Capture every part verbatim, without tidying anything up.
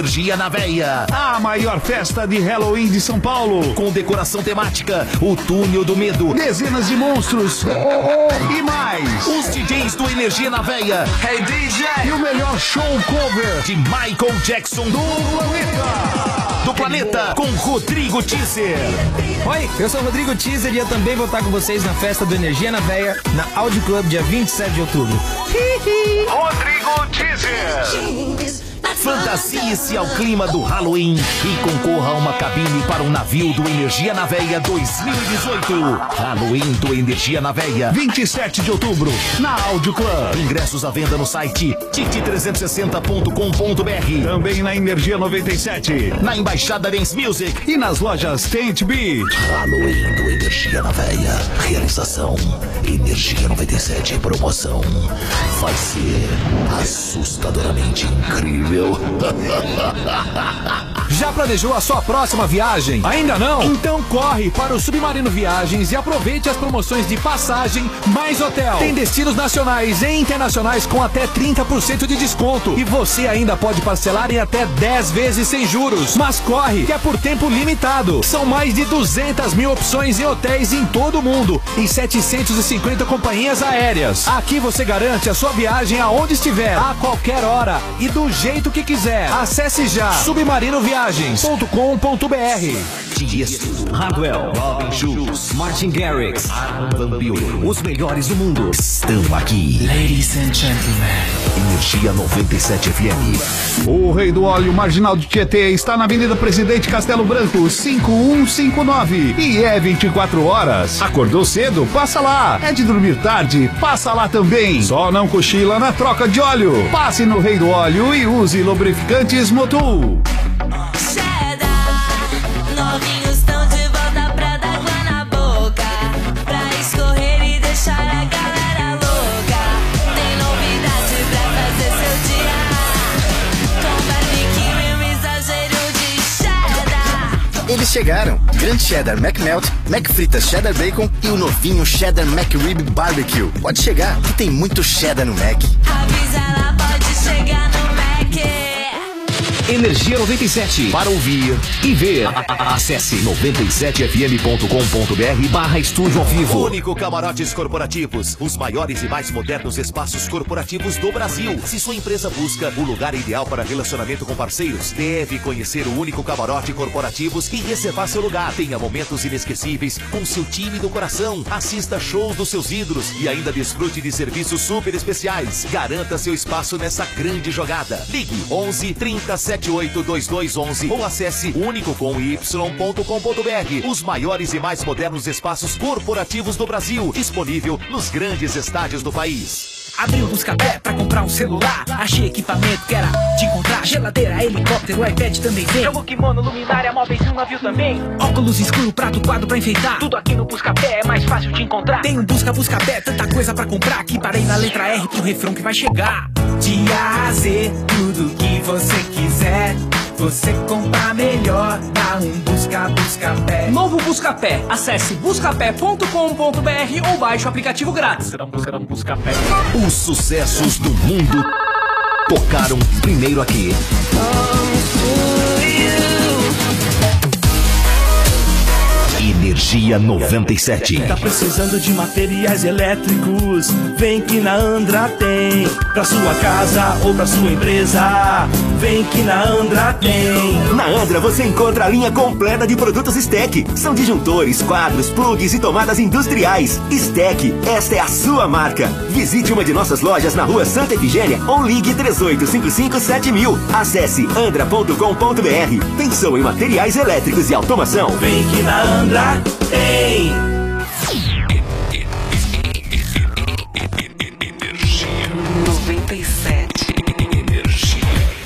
Energia na Veia. A maior festa de Halloween de São Paulo. Com decoração temática, o Túnel do Medo, dezenas de monstros e mais. Os D Js do Energia na Veia. Hey D J! E o melhor show cover de Michael Jackson do planeta. Do planeta, com Rodrigo Teaser. Oi, eu sou o Rodrigo Teaser e eu também vou estar com vocês na festa do Energia na Veia, na Audio Club, dia vinte e sete de outubro. Rodrigo Teaser. Fantasie-se ao clima do Halloween e concorra a uma cabine para o navio do Energia na Veia dois mil e dezoito. Halloween do Energia na Veia, vinte e sete de outubro, na Audio Club. Ingressos à venda no site tite trezentos e sessenta ponto com ponto br. Também na Energia noventa e sete, na Embaixada Dance Music e nas lojas Tent Beat. Halloween do Energia na Veia. Realização Energia noventa e sete. Promoção vai ser assustadoramente incrível. Já planejou a sua próxima viagem? Ainda não? Então corre para o Submarino Viagens e aproveite as promoções de passagem mais hotel. Tem destinos nacionais e internacionais com até trinta por cento de desconto. E você ainda pode parcelar em até dez vezes sem juros. Mas corre, que é por tempo limitado. São mais de duzentas mil opções em hotéis em todo o mundo e setecentas e cinquenta companhias aéreas. Aqui você garante a sua viagem aonde estiver, a qualquer hora e do jeito que quiser. Acesse já submarino viagens ponto com ponto br. Tiesto, Hardwell, Robin Schulz, Martin Garrix, Armin van Buuren. Os melhores do mundo estão aqui. Ladies and gentlemen, Energia noventa e sete F M. O Rei do Óleo Marginal de Tietê está na Avenida Presidente Castelo Branco, cinco um cinco nove. E é vinte e quatro horas. Acordou cedo? Passa lá. É de dormir tarde? Passa lá também. Só não cochila na troca de óleo. Passe no Rei do Óleo e use lubrificantes Motul. Novinhos estão de volta pra dar água na boca, pra escorrer e deixar a galera louca. Tem novidade pra fazer seu dia, com barbecue e um exagero de cheddar. Eles chegaram, Grande Cheddar McMelt, McFritas Cheddar Bacon e o novinho Cheddar McRib Barbecue. Pode chegar, que tem muito cheddar no Mac. Avisa, ela pode chegar no Mac. Energia noventa e sete. Para ouvir e ver, acesse noventa e sete f m ponto com ponto br barra estúdio ao vivo. Único Camarotes Corporativos, os maiores e mais modernos espaços corporativos do Brasil. Se sua empresa busca o lugar ideal para relacionamento com parceiros, deve conhecer o Único Camarote Corporativos e reservar seu lugar. Tenha momentos inesquecíveis com seu time do coração. Assista shows dos seus ídolos e ainda desfrute de serviços super especiais. Garanta seu espaço nessa grande jogada. Ligue onze, trinta, setenta e oito, vinte e dois onze ou acesse único com y ponto com ponto br. Os maiores e mais modernos espaços corporativos do Brasil, disponível nos grandes estádios do país. Abri o Buscapé pra comprar um celular, achei equipamento que era de encontrar. Geladeira, helicóptero, iPad também vem. Jogo, kimono, luminária, móveis e um navio também. Óculos escuro, prato, quadro pra enfeitar. Tudo aqui no Buscapé é mais fácil de encontrar. Tem um Busca Buscapé, tanta coisa pra comprar, que parei na letra R pro refrão que vai chegar. De A a Z, tudo que você quiser, você compra melhor, dá um Busca Buscapé. Novo Buscapé, acesse buscapé ponto com ponto br ou baixe o aplicativo grátis. Buscapé. Os sucessos do mundo tocaram primeiro aqui. Energia noventa e sete. Tá precisando de materiais elétricos? Vem que na Andra tem. Pra sua casa ou pra sua empresa, vem que na Andra tem. Na Andra você encontra a linha completa de produtos Stek. São disjuntores, quadros, plugs e tomadas industriais. Stek, esta é a sua marca. Visite uma de nossas lojas na rua Santa Efigênia ou ligue três oito cinco cinco sete mil. Acesse andra ponto com ponto br. Pensou em materiais elétricos e automação? Vem que na Andra tem. noventa e sete. Energia.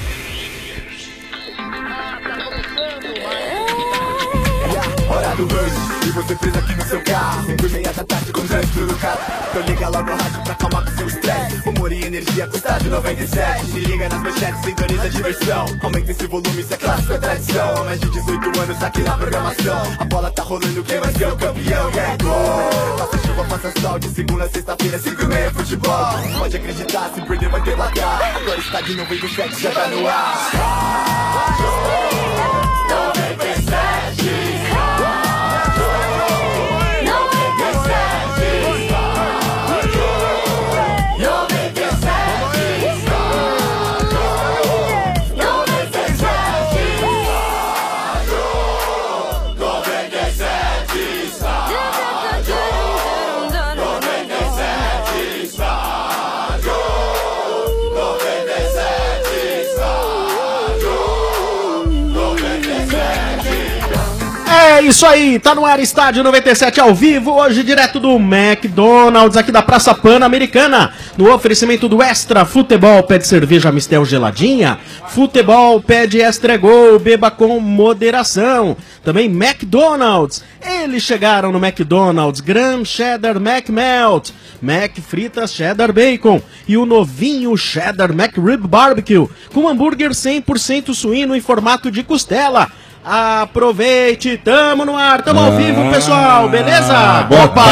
Hora do rush, e você presa aqui no seu carro. Cinco e meia da tarde com trânsito do carro. Então liga logo o rádio pra acalmar com seu estresse. Humor e energia com estádio noventa e sete. Se liga nas manchetes, sintoniza a diversão. Aumenta esse volume, isso é clássico, é tradição. Há mais de dezoito anos aqui na programação. A bola tá rolando, quem vai ser o campeão? Yeah, gol! Faça chuva, faça sol, de segunda a sexta-feira, cinco e meia futebol. Pode acreditar, se perder vai ter placar. Agora estádio noventa e sete já tá no ar. É isso aí, tá no ar Estádio noventa e sete ao vivo, hoje direto do McDonald's, aqui da Praça Pan-Americana, no oferecimento do Extra Futebol, pede cerveja Mistel geladinha, Futebol pede Extra Gol, beba com moderação, também McDonald's, eles chegaram no McDonald's, Graham Cheddar McMelt, Mac Fritas Cheddar Bacon e o novinho Cheddar McRib Barbecue, com hambúrguer cem por cento suíno em formato de costela. Aproveite, tamo no ar, tamo ao vivo, pessoal, beleza? Boa Opa!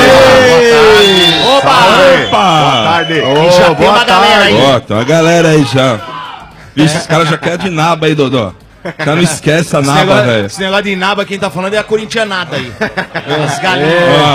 tarde! Opa! Opa! Boa tarde! Oh, E já tem boa uma galera aí. Ó, tem uma galera aí já. Vixe, os caras já querem de naba aí, Dodô. Já não esquece a Esse naba, negócio- velho. Esse negócio de naba, quem tá falando é a corintianada aí. As galinhas.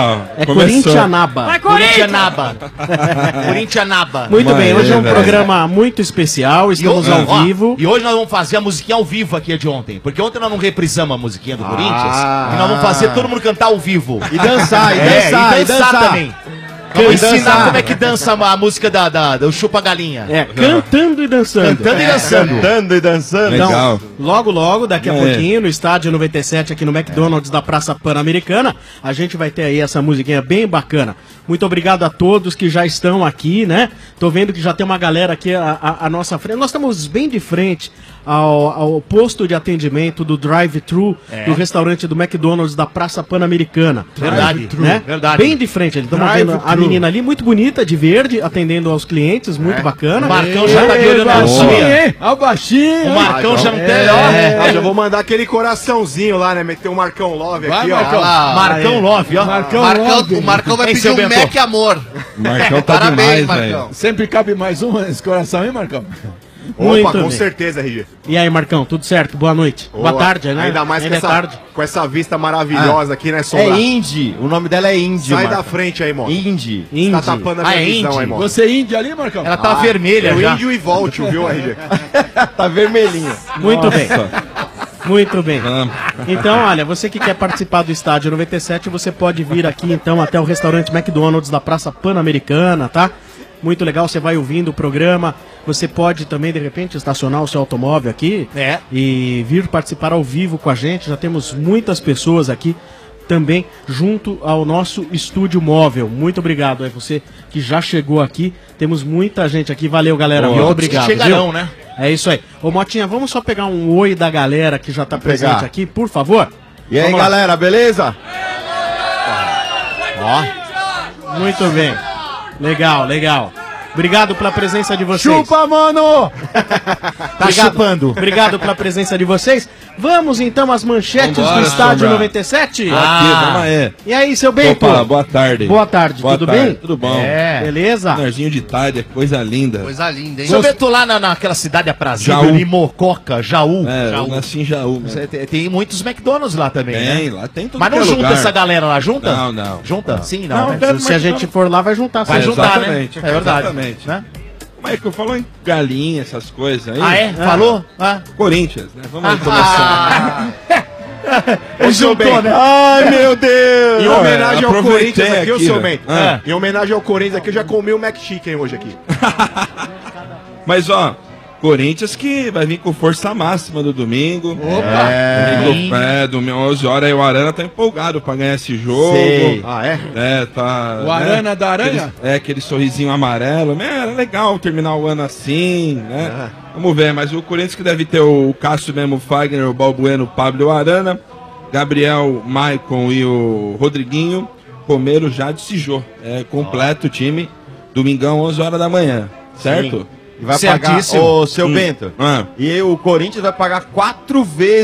É corintianaba. Vai, Corintianaba. Corintianaba. Muito bem, hoje é um velho. programa muito especial, estamos E ho- ao ó, vivo. E hoje nós vamos fazer a musiquinha ao vivo aqui de ontem. Porque ontem nós não reprisamos a musiquinha do Ah. Corinthians. E nós vamos fazer todo mundo cantar ao vivo. E dançar, e É, dançar, e e dançar dançar. também. Vamos E ensinar dançar. como é que dança a música da, da, do Chupa Galinha. É, cantando e dançando. Cantando e dançando. Cantando e dançando. Legal. Então, logo, logo, daqui a É. pouquinho, no Estádio noventa e sete, aqui no McDonald's da Praça Pan-Americana, a gente vai ter aí essa musiquinha bem bacana. Muito obrigado a todos que já estão aqui, né? Tô vendo que já tem uma galera aqui à, à- à nossa frente. Nós estamos bem de frente ao, ao posto de atendimento do drive-thru É. do restaurante do McDonald's da Praça Pan-Americana. Verdade, né? verdade. Bem de frente. Estamos vendo a Drive-thru. menina ali, muito bonita, de verde, atendendo aos clientes, muito bacana. O Marcão já tá de olho na baixinho, boa. hein? Ó, baixinho. O Marcão já não tem, ó. Ah, já vou mandar aquele coraçãozinho lá, né? Meter o Marcão Love Vai, aqui, Marcão. ó. Ah, Marcão Aí. Love, ó. Marcão, Marcão- Love. o Marcão vai Hein, pedir seu um Bento? Mac Amor. Marcão tá Parabéns, demais, Marcão. velho. Sempre cabe mais um nesse coração, hein, Marcão? Muito Opa, com bem. certeza, R G. E aí, Marcão, tudo certo? Boa noite. Boa Boa. tarde, né? Ainda mais com Ainda essa, é tarde. com essa vista maravilhosa Ah. aqui, né, Sombra? É Indy. O nome dela é Indy, Sai da frente aí, moço. Indy. Você tá tapando a minha visão aí, moço. Você é índio ali, Marcão? Ela tá vermelha é o já. índio e volte, viu, R G? Tá vermelhinho. Muito bem. Muito bem. Então, olha, você que quer participar do Estádio noventa e sete, você pode vir aqui então até o restaurante McDonald's da Praça Pan-Americana, tá? Muito legal, você vai ouvindo o programa. Você pode também, de repente, estacionar o seu automóvel aqui É. e vir participar ao vivo com a gente. Já temos muitas pessoas aqui também junto ao nosso estúdio móvel. Muito obrigado a você que já chegou aqui. Temos muita gente aqui. Valeu, galera. Boa. Muito E outros que obrigado. chegarão, viu? né? É isso aí. Ô, Motinha, vamos só pegar um oi da galera que já tá Vamos presente pegar. aqui, por favor. E aí, Vamos lá. galera, beleza? Ó. Muito bem. Legal, legal. Obrigado pela presença de vocês. Chupa, mano! Tá chupando. Obrigado pela presença de vocês. Vamos então às manchetes Vambora, do Estádio Sombra. noventa e sete. Tô aqui, vamos aí. E aí, seu Bento? Opa, boa tarde. Boa tarde, Boa tudo tarde, bem? Tudo bom. É. Beleza? Nerzinho de tarde, é coisa linda. Coisa linda, hein? Seu Bento, lá na, naquela cidade aprazível, Jaú. Limococa, Jaú. É, Jaú. eu nasci em Jaú. né? Você Tem, tem muitos McDonald's lá também, Tem, né? lá tem tudo Mas não que é junta lugar. essa galera lá, junta? Não, não. Junta? Não. Sim, não. Não, né? se a gente for lá, vai juntar. Vai sim. juntar, né? Exatamente, É verdade. exatamente. Né? Como é que eu falo em galinha, essas coisas aí? Ah, é? Falou? Ah. Corinthians, né? Vamos aí Ah. começar. Ô, seu Bento. né? Ai, meu Deus! Em Ah, homenagem ao aproveitei Corinthians aqui, ô, aqui, seu né? Bento. Ah. Em homenagem ao Corinthians aqui, eu já comi o McChicken hoje aqui. Mas ó, Corinthians que vai vir com força máxima do domingo. Opa! É, domingo, é, domingo, onze horas aí o Arana tá empolgado pra ganhar esse jogo. Sei. Ah, é? É, tá. O Arana da Aranha? Aquele, é, aquele sorrisinho amarelo. É, era legal terminar o ano assim, né? Vamos ver, mas o Corinthians que deve ter o Cássio mesmo, o Fagner, o Balbueno, o Pablo e o Arana. Gabriel, Maicon e o Rodriguinho. Romero já descijou. É completo o time. Domingão, onze horas da manhã. Certo? E vai pagar, ô, seu Hum. Bento, Ah. e o Corinthians vai pagar quatro vezes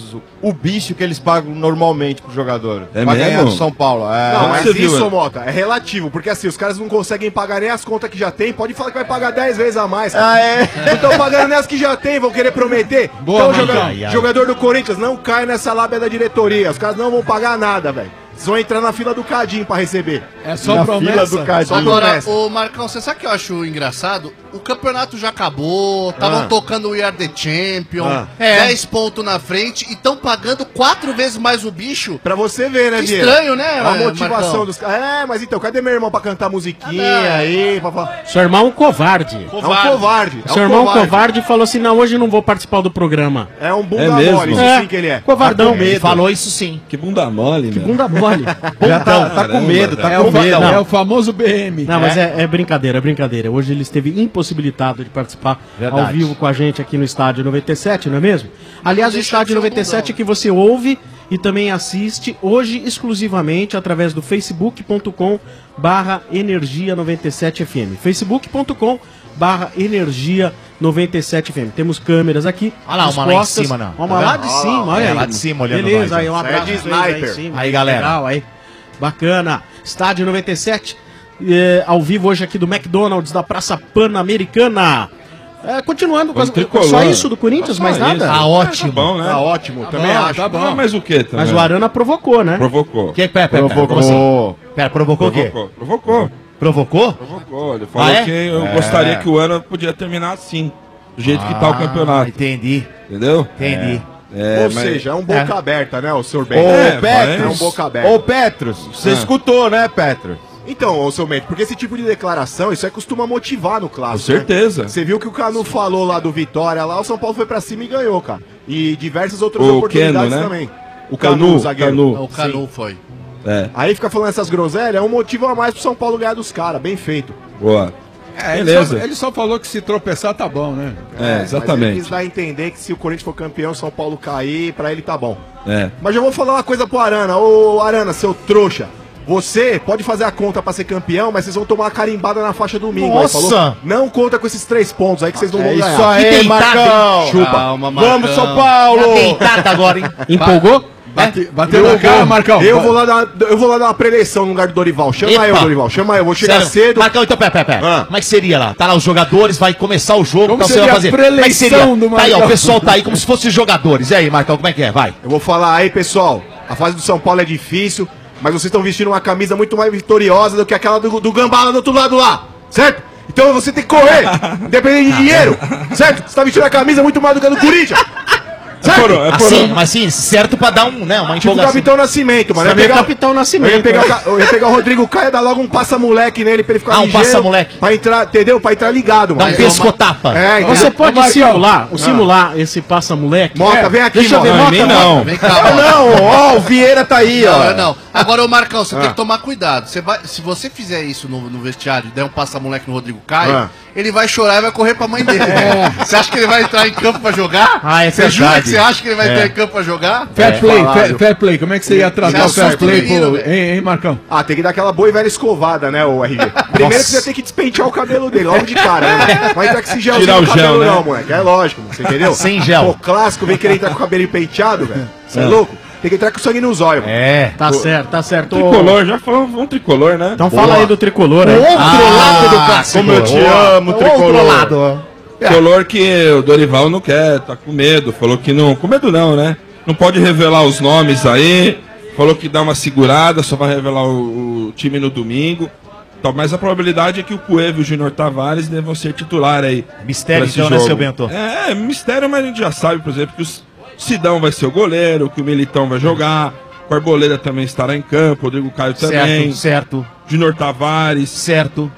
vezes o, o bicho que eles pagam normalmente pro jogador. É pra mesmo? ganhar do São Paulo. É. Não, mas você viu, isso, é? Mota, é relativo, porque assim, os caras não conseguem pagar nem as contas que já tem, pode falar que vai pagar dez vezes a mais. Cara. Ah, é? Não estão pagando nem as que já tem, vão querer prometer. Boa, então, Marcão. joga- Ai, ai. jogador do Corinthians, não cai nessa lábia da diretoria. Os caras não vão pagar nada, velho. Vocês vão entrar na fila do Cadinho pra receber. É só na promessa. fila do Cadinho. Agora, promessa. ô Marcão, você sabe o que eu acho engraçado? O campeonato já acabou, estavam Ah. tocando We Are The Champion, Ah. dez pontos na frente e estão pagando quatro vezes mais o bicho. Pra você ver, né, Que Vieira? estranho, né, A Marcão? motivação dos caras. É, mas então, cadê meu irmão pra cantar musiquinha Ah, não. aí? Pra falar... Seu irmão é um covarde. É um covarde. É Seu um irmão covarde. covarde falou assim: não, hoje não vou participar do programa. É um bunda É mesmo? mole, isso É, sim que ele é. covardão. Tá com Ele medo. falou isso sim. Que bunda mole, meu. Bunda mole. Já tá, tá com medo, tá É com o, fa- medo. é o famoso B M. Não, mas é, é brincadeira, é brincadeira. Hoje ele esteve impossibilitado de participar Verdade. ao vivo com a gente aqui no Estádio noventa e sete, não é mesmo? Aliás, o Deixa Estádio de ser um noventa e sete bundão. que você ouve e também assiste hoje exclusivamente através do facebook ponto com barra energia noventa e sete F M. facebook ponto com barra energia noventa e sete F M. Temos câmeras aqui. Olha lá, uma lá em expostas. cima, não. Uma Tá lá vendo? de cima, olha É, aí. lá de cima, olhando Beleza, nós, aí um Isso aí é abraço de pra eles aí em sniper. cima. Aí, galera. Legal, aí. Bacana. Estádio noventa e sete, eh, ao vivo hoje aqui do McDonald's, da Praça Pan-Americana. É, continuando com as, tricolor. só isso do Corinthians, Só mais isso. nada? Tá ótimo. Tá bom, né? Tá ótimo, Tá também bom, acho. tá bom. Ah, mas o que também? Mas o Arana provocou, né? Provocou. Que, pera, pera, pera, como assim? Provocou. Pera, provocou o quê? Provocou. Provocou. Provocou? Provocou. Ele falou Ah, é? que eu gostaria que o ano podia terminar assim. Do jeito que tá o Ah, campeonato. entendi. Entendeu? Entendi. É, Ou mas- seja, é um boca aberta, né, o senhor Ben? Ô, É, Petros. É um boca aberta. Ô, Petros, você Ah. escutou, né, Petros? Então, ô seu Mendes, porque esse tipo de declaração, isso aí costuma motivar no clássico. Com certeza. Né? Você viu que o Canu falou lá do Vitória, lá o São Paulo foi pra cima e ganhou, cara. E diversas outras O oportunidades Keno, né? também. O Canu, o zagueiro. Canu. O Canu foi. É, Aí fica falando essas groselhas, é um motivo a mais pro São Paulo ganhar dos caras, bem feito. boa. É, ele, Beleza. só, ele só falou que se tropeçar tá bom, né? É, Mas ele exatamente. quis dar a entender que se o Corinthians for campeão, o São Paulo cair, pra ele tá bom. É. Mas eu vou falar uma coisa pro Arana. Ô, Arana, seu trouxa. Você pode fazer a conta pra ser campeão, mas vocês vão tomar uma carimbada na faixa domingo. aí, Nossa! falou? Não conta com esses três pontos aí que vocês não vão É ganhar. isso aí, Que tentada, Marcão. hein? Chupa. Calma, Marcão. Vamos, São Paulo. Tá tentada agora, hein? Empolgou? Bate, bateu Eu na cara, vou- Marcão. Eu vou, lá dar, eu vou lá dar uma preleção no lugar do Dorival. Chama Epa. eu, Dorival. Chama eu. Vou chegar Sério? cedo. Marcão, então, pera, pera, pera. Ah. Como é que seria lá? Tá lá os jogadores, vai começar o jogo, Como então você seria vai a fazer. Como é que preleção seria? do Tá aí, ó, Marcão? o pessoal tá aí como se fossem jogadores. E aí, Marcão, como é que é? Vai. Eu vou falar aí, pessoal. A fase do São Paulo é difícil, mas vocês estão vestindo uma camisa muito mais vitoriosa do que aquela do, do Gambala do outro lado lá. Certo? Então você tem que correr, independente de dinheiro. Certo? Você tá vestindo a camisa muito mais do que a do Corinthians. Certo? Porão, é Assim, porão. mas sim, certo pra dar um, né, uma Tipo o empolgação. Capitão Nascimento, mano. Eu ia Também é pegar, Capitão eu Nascimento. ia pegar, o né? ca- eu ia pegar o Rodrigo Caio e dar logo um passa-moleque nele pra ele ficar Ah, um ligeiro, passa-moleque. Pra entrar, entendeu? Pra entrar ligado, Dá mano. um pescotapa. É, entendeu? Você pode Ô, Marcão. simular, Ah. simular esse passa-moleque? Mota, É. vem aqui, Deixa eu ver, Mota. Mota, Em mim, Mota. não. Vem cá, Ah, Marcão. não, ó, o Vieira tá aí, ó. Não, não. Agora, ô Marcão, você Ah. tem que tomar cuidado. Você vai, se você fizer isso no, no vestiário e der um passa-moleque no Rodrigo Caio, Ah. ele vai chorar e vai correr pra mãe dele. Você acha que ele vai entrar em campo pra jogar? Ah, é Você jura verdade. que você acha que ele vai entrar em campo pra jogar? Fair play, falado. fair, fair play. Como é que você ia tratar o Você fair assusta o play, menino, pô? velho. Hein, hein, Marcão? Ah, tem que dar aquela boa e velha escovada, né, o R G? Primeiro que você tem que despentear o cabelo dele, logo de cara, né? Vai entrar com esse gelzinho Tirar no o gel, cabelo, né? não, moleque. É lógico, você entendeu? Sem gel. Pô, clássico, vem querer entrar com o cabelinho penteado, velho. Você é. louco? Tem que entrar com sangue nos olhos. É. Tá certo, tá certo. Tricolor, já falamos, vamos tricolor, né? Então fala aí do tricolor aí. Outro Ah, lado do clássico. como eu te amo, Outro tricolor. lado. Tricolor que o Dorival não quer, tá com medo. Falou que não. Com medo não, né? Não pode revelar os nomes aí. Falou que dá uma segurada, só vai revelar o, o time no domingo. Então, mas a probabilidade é que o Cueva e o Júnior Tavares devam ser titular aí. Mistério, pra esse então, né, jogo. seu Bento? É, mistério, mas a gente já sabe, por exemplo, que o Sidão vai ser o goleiro, que o Militão vai jogar, o Arboleda também estará em campo, o Rodrigo Caio também. Certo, certo. Júnior Tavares. Certo.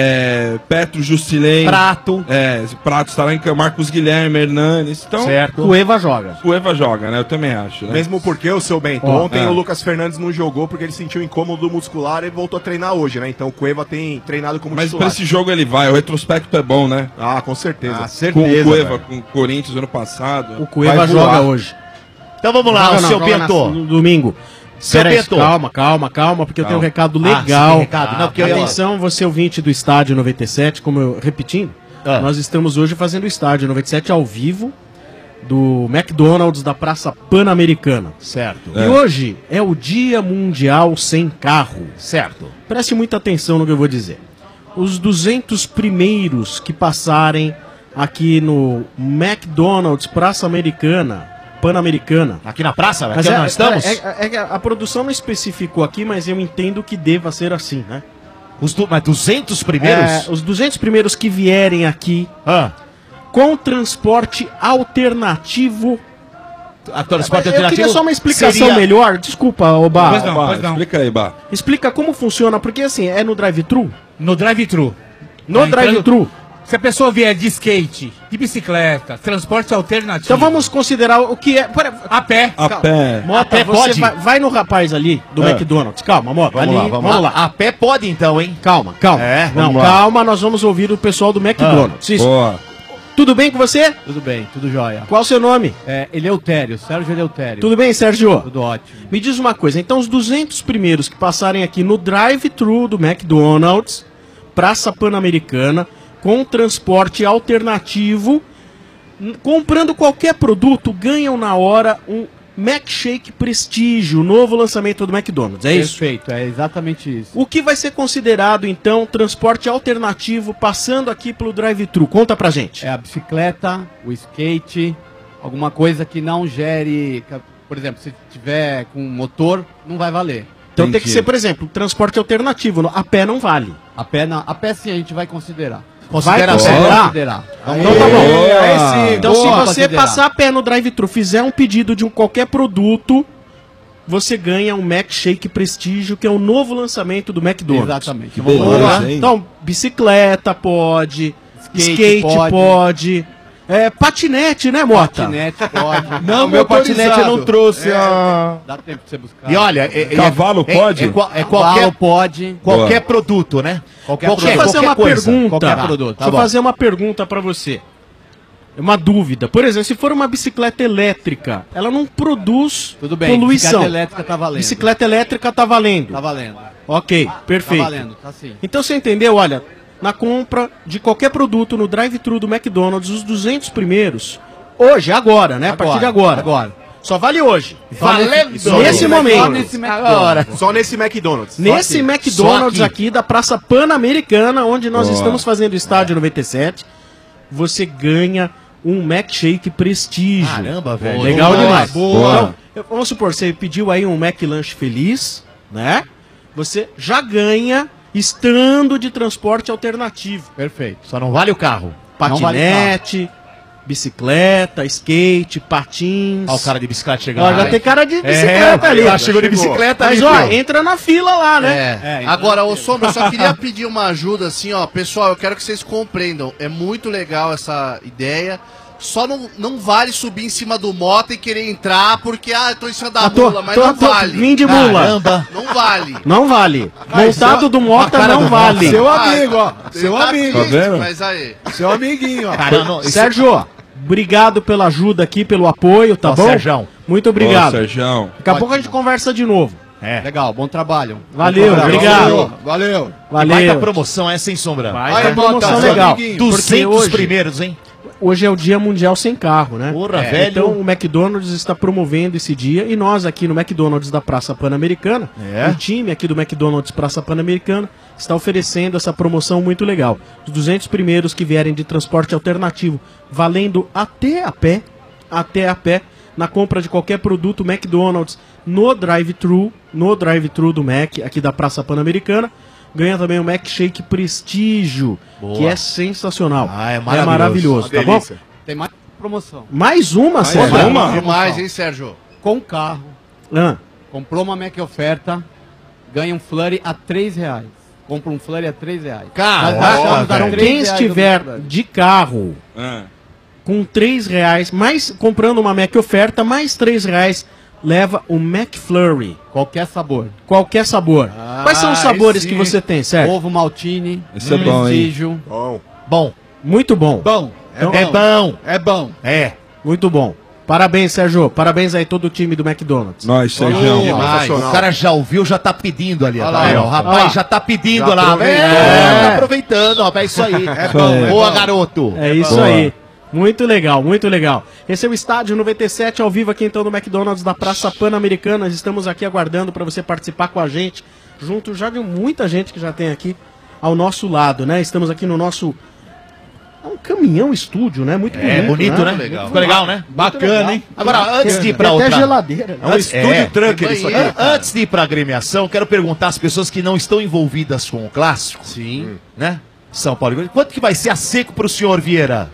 É, Petro Justilém. Prato. É, Prato estará em campo. Marcos Guilherme, Hernanes. Então, Certo. Cueva joga. Cueva joga, né? Eu também acho. Né? Mesmo porque o seu Bento, Ó, ontem é. o Lucas Fernandes não jogou porque ele sentiu incômodo muscular e voltou a treinar hoje, né? Então o Cueva tem treinado como Mas titular. pra esse jogo ele vai. O retrospecto é bom, né? Ah, com certeza. Ah, Com o certeza, Cueva, velho. com o Corinthians ano passado. O Cueva Vai joga voar. hoje. Então vamos lá, Joga o não, seu joga na- Bento. no domingo. Seu Pera aí, Bento. calma, calma, calma, porque eu tenho um Calma. recado Ah, você legal. tem recado. Não, porque eu ia- Atenção, você ouvinte do Estádio noventa e sete, como eu repetindo, Ah. nós estamos hoje fazendo o Estádio noventa e sete ao vivo do McDonald's da Praça Pan-Americana. Certo. E hoje é o Dia Mundial Sem Carro. Certo. Preste muita atenção no que eu vou dizer. Os duzentos primeiros que passarem aqui no McDonald's Praça Americana, Pan-Americana. Aqui na praça? Mas Aqui é, onde nós estamos? É, é, é que a produção não especificou aqui, mas eu entendo que deva ser assim, né? Os du mas duzentos primeiros? É, os duzentos primeiros que vierem aqui ah. com transporte alternativo. A transporte eu alternativo queria só uma explicação seria... melhor. Desculpa, Oba. Pois não, pois não. Explica aí, Bá. Explica como funciona, porque assim, é no drive-thru? No drive-thru. No Tá drive-thru. entrando- Se a pessoa vier de skate, de bicicleta, transporte alternativo. Então vamos considerar o que é. Pera, a pé. A pé. Mota, A pé você pode? vai, vai no rapaz ali do É. McDonald's. Calma, Mota. Vamos ali, lá, vamos lá. A pé pode então, hein? Calma, calma. É, Não, vamos lá. calma, nós vamos ouvir o pessoal do McDonald's. Isso. Boa. Tudo bem com você? Tudo bem, tudo jóia. Qual o seu nome? É Eleutério, Sérgio Eleutério. Tudo bem, Sérgio? Tudo ótimo. Me diz uma coisa, então os duzentos primeiros que passarem aqui no drive-thru do McDonald's, Praça Pan-Americana, com transporte alternativo, n- comprando qualquer produto, ganham na hora um McShake Prestígio, novo lançamento do McDonald's, é isso? Perfeito, é exatamente isso. O que vai ser considerado, então, transporte alternativo passando aqui pelo drive-thru? Conta pra gente. É a bicicleta, o skate, alguma coisa que não gere... Por exemplo, se tiver com motor, não vai valer. Então tem que ser, por exemplo, transporte alternativo. no- A pé não vale. A pé, não, a pé sim a gente vai considerar. Considera vai a pé? considerar. Então tá bom. Boa. Então Boa. se você Considerar. passar a pé no drive-thru, fizer um pedido de um qualquer produto, você ganha um McShake Prestígio, que é o novo lançamento do McDonald's. Exatamente. Que Vamos beleza, lá. hein? Então, bicicleta pode, skate, Skate pode, pode. É, patinete, né, Mota? Patinete pode. Não, o meu patinete eu não trouxe a... Dá tempo pra você buscar. E olha, é, é- Cavalo é- pode? É, qual- é Cavalo qualquer, pode. qualquer produto, né? Qualquer Deixa eu produto. fazer uma coisa, pergunta. qualquer produto, tá Deixa eu bom. fazer uma pergunta pra você. É uma dúvida. Por exemplo, se for uma bicicleta elétrica, ela não produz Tudo bem, poluição. bicicleta elétrica tá valendo. Bicicleta elétrica tá valendo. Tá valendo. Ok, perfeito. Tá valendo, tá sim. Então você entendeu? Olha, na compra de qualquer produto no drive-thru do McDonald's, os duzentos primeiros, hoje, agora, né? A partir de agora. Agora. Só vale hoje. Valendo! Só nesse momento. Só nesse Agora. Só nesse McDonald's. Nesse aqui. McDonald's Só aqui. da Praça Pan-Americana, onde nós Boa. estamos fazendo o estádio noventa e sete, você ganha um McShake Prestígio. Caramba, velho. Legal Boa, demais. boa. Então, eu- vamos supor, você pediu aí um McLanche Feliz, né? Você já ganha estando de transporte alternativo. Perfeito. Só não vale o carro. Não vale Patinete, bicicleta, skate, patins. Olha o cara de bicicleta chegando. Ó, já tem cara de bicicleta ali. Já chegou de bicicleta Mas ali, ó, pô. entra na fila lá, né? É. então Agora, ô Sombra, eu só queria pedir uma ajuda assim, ó. Pessoal, eu quero que vocês compreendam. É muito legal essa ideia. Só não, não vale subir em cima do moto e querer entrar porque, ah, eu tô em cima da Ah, tô- mula, mas tô- não tô- vale. vim de mula. Caramba. Não vale. Não vale. Mas Montado seu- do Mota a cara não do vale. Seu Ah, amigo, ó. Seu tá amigo. triste, Tá vendo? Mas aí. Seu amiguinho, ó. Cara, não, isso- Sérgio, obrigado pela ajuda aqui, pelo apoio, tá Ó, bom? Sérgio. Muito obrigado. Ô, Sérgio. Daqui a pouco a gente conversa de novo. É. Legal, bom trabalho. Valeu, Bom trabalho. obrigado. Valeu. Valeu. Valeu. Baita promoção essa, hein, Sombra? Vai Aí, ter promoção Mota, seu legal. amiguinho. Porque duzentos hoje, primeiros, hein? hoje é o Dia Mundial Sem Carro, né? Porra, É, velho. Então o McDonald's está promovendo esse dia e nós aqui no McDonald's da Praça Pan-Americana, É. o time aqui do McDonald's Praça Pan-Americana está oferecendo essa promoção muito legal. Os duzentos primeiros que vierem de transporte alternativo, valendo até a pé, até a pé, na compra de qualquer produto McDonald's no drive-thru, no drive-thru do Mac, aqui da Praça Pan-Americana. Ganha também o McShake Prestígio, Boa. que é sensacional. Ah, é É maravilhoso. maravilhoso, tá bom? delícia. Tem mais promoção. Mais uma, Sérgio? Mais uma? Demais, hein, Sérgio? Com carro. Ah, Comprou uma Mac oferta, ganha um flurry a três reais. Compra um flurry a três reais. Caraca, Nós baixamos a velho. três quem reais estiver o flurry. de carro Ah. com três reais, mais comprando uma Mac oferta, mais três reais, leva o McFlurry. Qualquer sabor. Qualquer sabor. Quais são os aí sabores sim. que você tem, Sérgio? Ovo maltine, Esse é bom, hein? prestígio. Bom. Bom. Muito bom. Bom. É Então- bom. É bom. É bom. É. Muito bom. Parabéns, Sérgio. Parabéns aí todo o time do McDonald's. Nós, Sérgio. Demais. O cara já ouviu, já tá pedindo ali. Olha Tá lá, vendo? ó. O rapaz Ó. já tá pedindo Já lá. aproveitou. É, É. tá aproveitando, ó. É isso aí. É bom, é Boa, bom. garoto. É isso Boa. aí. Muito legal, muito legal. Esse é o Estádio noventa e sete ao vivo aqui então no McDonald's da Praça Pan-Americana. Estamos aqui aguardando para você participar com a gente, junto já de muita gente que já tem aqui ao nosso lado, né? Estamos aqui no nosso... É um caminhão estúdio, né? Muito bonito. É, bonito, né? Legal. Ficou legal, né? Bacana, hein? Agora, antes de ir pra Tem outra... até geladeira. É um estúdio É. trunker Tem isso aqui. banheiro, cara. Antes de ir pra agremiação, quero perguntar às pessoas que não estão envolvidas com o clássico. Sim. Né? São Paulo. Quanto que vai ser a seco pro senhor Vieira?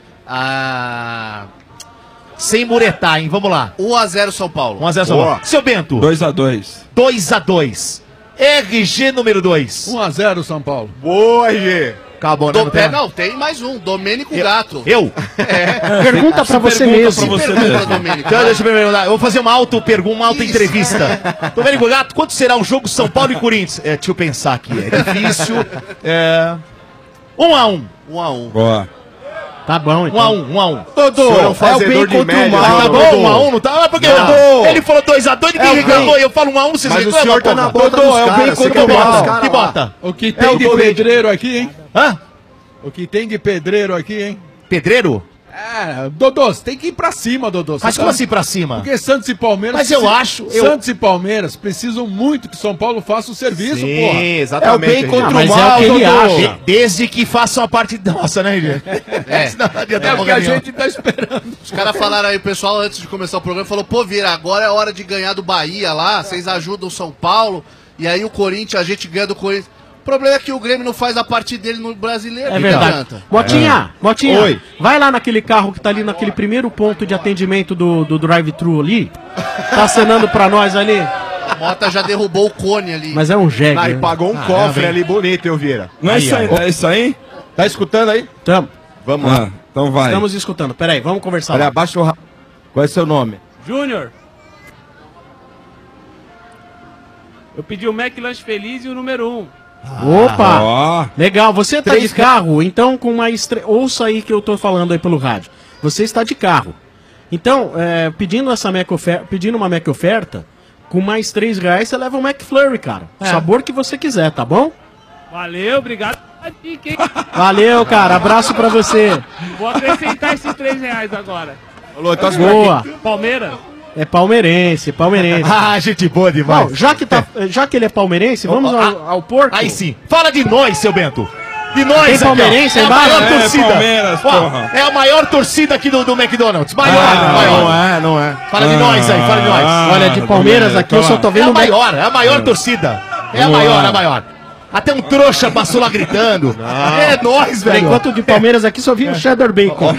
Ah... Sem muretar, hein? Vamos lá. um a zero São Paulo. um a zero São Paulo. Seu Bento. dois a dois. dois a dois. R G número dois. um a zero São Paulo. Boa, R G. Acabou, né? Do, Não tem é, mais? não, tem mais um. Domênico Gato. Eu? É. Pergunta pra você mesmo. Pra você Pergunta, mesmo. Domênico. Então, deixa eu perguntar. Eu vou fazer uma auto-pergunta, uma auto-entrevista. Domênico Gato, quanto será o jogo São Paulo e Corinthians? É, deixa eu pensar aqui. É difícil. É... Um a um. Um a um. Boa. Tá bom, então. Um a um, um a um. Dodô, é é um fazedor de média. Tá bom, um a um, não tá? Ah, porque Dodô. ele falou dois a dois, ninguém É o reclamou. bem. Eu falo um a um, vocês Mas o reclamam, senhor tá porra. na bota Dodô, dos é o bem caras. Você contra quer o botar mal. os caras Que lá? bota? O que É tem o de do leite. pedreiro aqui, hein? Hã? O que tem de pedreiro aqui, hein? Pedreiro? É, Dodô, você tem que ir pra cima, Dodô. Mas Você como tá- assim pra cima? Porque Santos e Palmeiras... Mas eu precisam- acho- eu- Santos e Palmeiras precisam muito que São Paulo faça o serviço, Sim, porra. exatamente. É o bem contra Ah, o mas é mal, o que ele Dodô. acha. De- Desde que façam a parte nossa, né, Gê? É. Senão não adianta É o que porra a nenhuma. gente tá esperando. Os caras falaram aí, o pessoal, antes de começar o programa, falou, pô, Vieira, agora é hora de ganhar do Bahia lá, vocês ajudam o São Paulo, e aí o Corinthians, a gente ganha do Corinthians. O problema é que o Grêmio não faz a parte dele no brasileiro. É que verdade. adianta? Motinha, Motinha, Oi. vai lá naquele carro que tá ali naquele primeiro ponto de atendimento do, do drive-thru ali. Tá acenando pra nós ali. A Mota já derrubou o cone ali. Mas é um jegue. Ah, e né? pagou um Ah, cofre é, ali bonito, eu Vieira. Não é isso aí? É isso aí? Tá escutando aí? Tamo. Vamos lá. Ah, então vai. Estamos escutando. Peraí, vamos conversar. Olha, lá. abaixa o... ra- Qual é seu nome? Júnior. Eu pedi o McLanche Feliz e o número um. Opa! Ó. Legal, você tá Três de carro, então com uma estre... Ouça aí que eu tô falando aí pelo rádio. Você está de carro. Então, é, pedindo, essa Mac ofer... pedindo uma Mac oferta, com mais três reais você leva um McFlurry, cara. O É. sabor que você quiser, tá bom? Valeu, obrigado pela dica, hein? Valeu, cara. Abraço pra você. Vou acrescentar esses três reais agora. Alô, então Boa. Palmeiras? É palmeirense, palmeirense. Ah, gente boa demais. Bom, já que, tá, já que ele é palmeirense, vamos ao, ao porco. Aí sim. Fala de nós, seu Bento. De nós, Tem aqui, ó. palmeirense É a embaixo? maior É, torcida. Palmeiras, Ó, porra. é a maior torcida aqui do, do McDonald's. Maior, Ah, maior. não é, não é. Fala de nós aí, fala de nós. Ah, Olha, de Palmeiras aqui eu só tô É vendo a o Mac- maior, é a maior torcida. É a Vamos maior, lá. é a maior. Até um trouxa passou lá gritando. É nós, Por velho. enquanto de Palmeiras aqui só vi o cheddar bacon.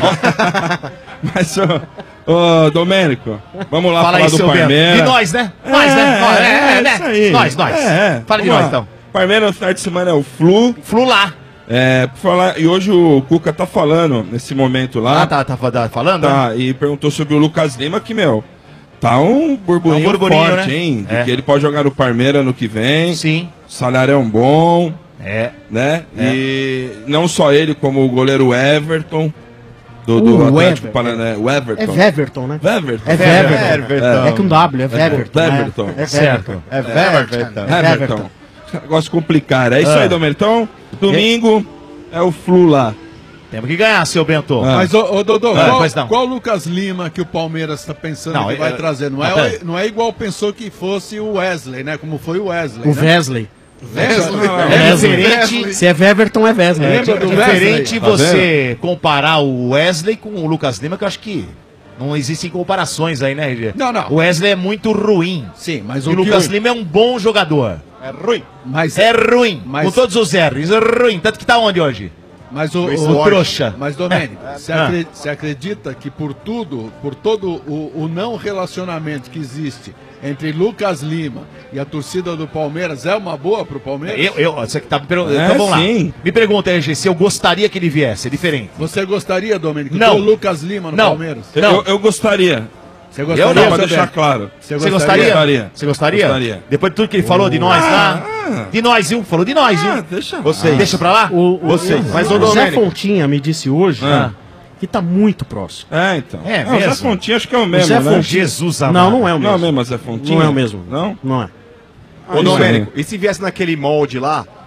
Mas, ô, ô, Domênico, vamos lá Fala falar aí, do seu Bento. Palmeiras. De nós, né? Nós, né? Nós, é, é, né? isso aí. Nós, nós. É, é. Fala de Vamos nós, lá. então. Palmeiras no final de semana é o Flu. Flu lá. É, por falar, e hoje o Cuca tá falando nesse momento lá. Ah, tá, tá, tá falando? Tá, né? e perguntou sobre o Lucas Lima, que, meu, tá um burburinho, Tá um burburinho, forte, né? hein? De É. que ele pode jogar no Palmeiras no que vem. Sim. Salário é um bom, É. né? É. E não só ele, como o goleiro Everton, do, do Uh, Atlético Ever- Paranaense. O Everton. É Veverton, né? Veverton. É Veverton. Everton. É com W, é Veverton. Veverton. É Certo. É Everton. Everton. Negócio complicado. É isso Ah. aí, Domênico. Então, domingo é o Flu lá. Temos que ganhar, seu Bento. Ah. Mas, ô, ô Dodô, É, qual, pois não. qual Lucas Lima que o Palmeiras está pensando Não, que é- vai é- trazer? Não Ah, é, peraí. não é igual pensou que fosse o Wesley, né? Como foi o Wesley. O né? Wesley. Wesley. É Wesley. diferente. Se é Veverton, é Wesley. Lembra É do diferente Wesley? você comparar o Wesley com o Lucas Lima, que eu acho que não existem comparações aí, né, R G? Não, não. O Wesley é muito ruim. Sim, mas E o o que Lucas o- Lima é um bom jogador. É ruim. Mas, É ruim. Mas- Com todos os erros. É ruim. Tanto que tá onde hoje? mas o, O o- trouxa. Mas, Domênico, você Ah. acre- você acredita que por tudo, por todo o, o não relacionamento que existe entre Lucas Lima e a torcida do Palmeiras é uma boa pro Palmeiras? Eu, eu, você que tá me perguntando. É, então vamos sim. lá. Me pergunta, R G, se eu gostaria que ele viesse. É diferente. Você gostaria, Domênico, Não. ter o Lucas Lima no Não. Palmeiras? Eu, Não. eu, eu gostaria. Você Eu gostaria, não, Pra seu deixar Beto? claro. Você Você gostaria? gostaria? Você gostaria? Gostaria. Depois de tudo que ele falou de nós, tá? Ah. De nós, viu? Falou de nós, Ah, viu? deixa. Você. Deixa pra lá? O, o, Você. o- Mas, o ô, Zé Domênico. Fontinha me disse hoje Ah. que tá muito próximo. É, então. É Não, o Zé mesmo? Fontinha acho que é o O mesmo, Zé né? Fontinha. Jesus amado. Não, não é o mesmo. Não é mesmo, Zé Fontinha? Não é o mesmo. Não? Não é. Ô, isso Domênico, e se viesse naquele molde lá,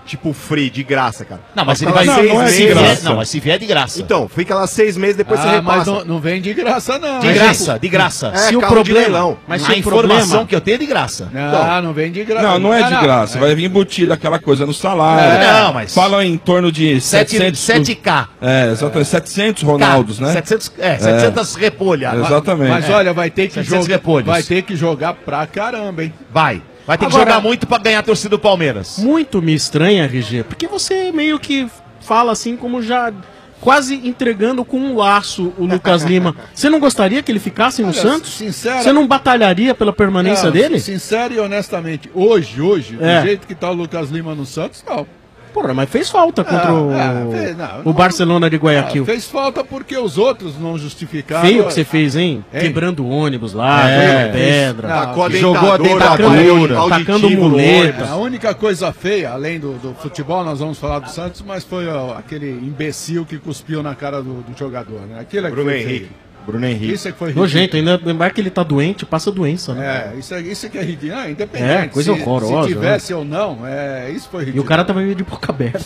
tipo free, de graça, cara. Não, mas Fica ele lá vai seis não, não é de meses. graça. Não, mas se vier é de graça. Então, fica lá seis meses, depois você Ah, mas repassa. não, não vem de graça, não. De hein? graça, de graça. É, carro de leilão. Mas A se a informação problema- que eu tenho é de graça. Não, não vem de graça. Não, não é de Ah, graça. é. Vai vir embutido aquela coisa no salário. É, não, mas- Falam em torno de Sete- setecentos... sete K. É, exatamente. setecentos Ronaldos, né? setecentos, é, setecentos repolhas. Exatamente. Mas olha, vai ter que setecentos jogar. repolhos. Vai ter que jogar pra caramba, hein? Vai. Vai ter que Agora- jogar muito pra ganhar a torcida do Palmeiras. Muito me estranha, R G, porque você meio que fala assim como já quase entregando com um laço o Lucas Lima. Você não gostaria que ele ficasse no Olha, Santos? sincera- Você não batalharia pela permanência Não, dele? Sincero e honestamente, hoje, hoje, É. do jeito que tá o Lucas Lima no Santos, não. Porra, mas fez falta contra o, é, fez- não, o não- Barcelona de Guayaquil. Ah, fez falta porque os outros não justificaram. Feio que você fez, hein? Hein? Quebrando o ônibus lá, É, jogando pedra. não, Tacou a jogou a dentadura, dentadura, auditivo tacando no muleta. A única coisa feia, além do, do futebol, nós vamos falar do Santos, mas foi ó, aquele imbecil que cuspiu na cara do, do jogador, né? Aquilo é que Bruno foi Henrique. feio. Bruno Henrique. Isso é que foi ridículo. Nojento, ainda lembrar que ele tá doente, passa doença, né? É, isso é, isso é que é ridículo. Ah, independente. É, coisa se, horrorosa, Se tivesse ou não, é, isso foi E ridículo. o cara tava meio de boca aberta.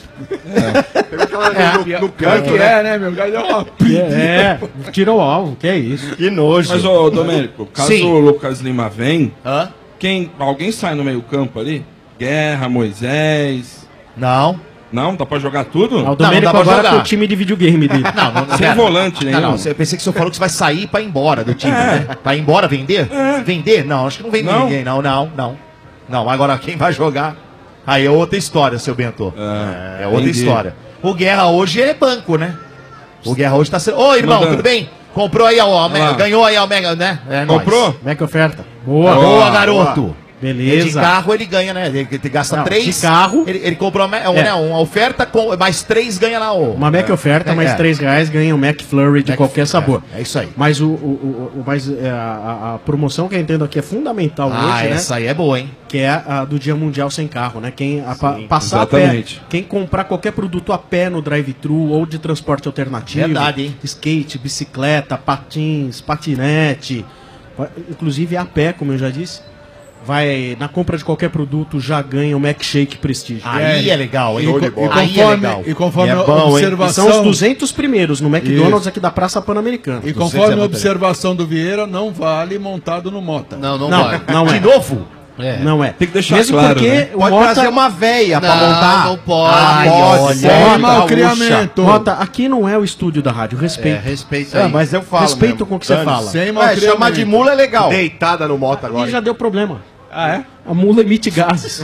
É, no, no pior que é, né, meu? O cara deu uma É, tirou o alvo, que é isso. Que nojo. Mas, ô, Domênico, caso Sim. o Lucas Lima vem, Hã? quem, alguém sai no meio campo ali? Guerra, Moisés... Não. Não? Dá pra jogar tudo? Ah, o Não, Domênico não dá pra agora jogar. com o time de videogame dele. Não, não, não Sem pera. volante nenhum. Não, não, eu pensei que o senhor falou que você vai sair pra ir embora do time, né? Pra ir embora vender? Vender? Não, acho que não vende Não? ninguém, não, não, não. Não, agora quem vai jogar? Aí é outra história, seu Bento. É, outra entendi. história. O Guerra hoje é banco, né? O Guerra hoje tá sendo. Ô, irmão, Mandando. tudo bem? Comprou aí, ó, Olha lá. ganhou aí, ó, Mega, né? É nóis. Comprou? Como é que oferta? Boa. Boa, garoto. Beleza. De carro ele ganha, né? Ele, ele gasta Não, três. de carro- Ele, ele comprou uma, um, É. né, uma oferta, com, mais três ganha lá o. Uma Mac oferta, É, mais é. três reais, ganha um McFlurry de Mac- qualquer é, sabor. é isso aí. Mas, o, o, o, o- mas é, a, a promoção que eu entendo aqui é fundamental Ah, hoje, né? essa aí é boa, hein? Que é a do Dia Mundial Sem Carro, né? Quem a, pa- passar exatamente. a pé, quem comprar qualquer produto a pé no drive-thru ou de transporte alternativo, Verdade, hein? skate, bicicleta, patins, patinete, vai- inclusive a pé, como eu já disse, vai na compra de qualquer produto já ganha o Mac-Shake Prestige. Aí é legal, hein? E, co- e Aí é conforme, legal. e conforme E é a bom, hein? E observação. são os duzentos primeiros no McDonald's aqui da Praça Pan-Americana. E conforme a observação do Vieira, não vale montado no Mota. Não, não, Não, vai. não é. De novo? Não é. Tem que deixar Mesmo claro, porque né? o Pode Mota... trazer uma veia pra Não, montar. não pode. Ai, olha, olha. é Gaúcha. malcriamento. Mota, aqui não é o estúdio da rádio, É, respeita. respeita Ah, aí. mas eu falo Respeito mesmo. com o que você Dane-se. fala. Sem É, malcriamento. chamar de mula é legal. Deitada no moto agora. E já deu problema. Ah, é? A mula emite gases.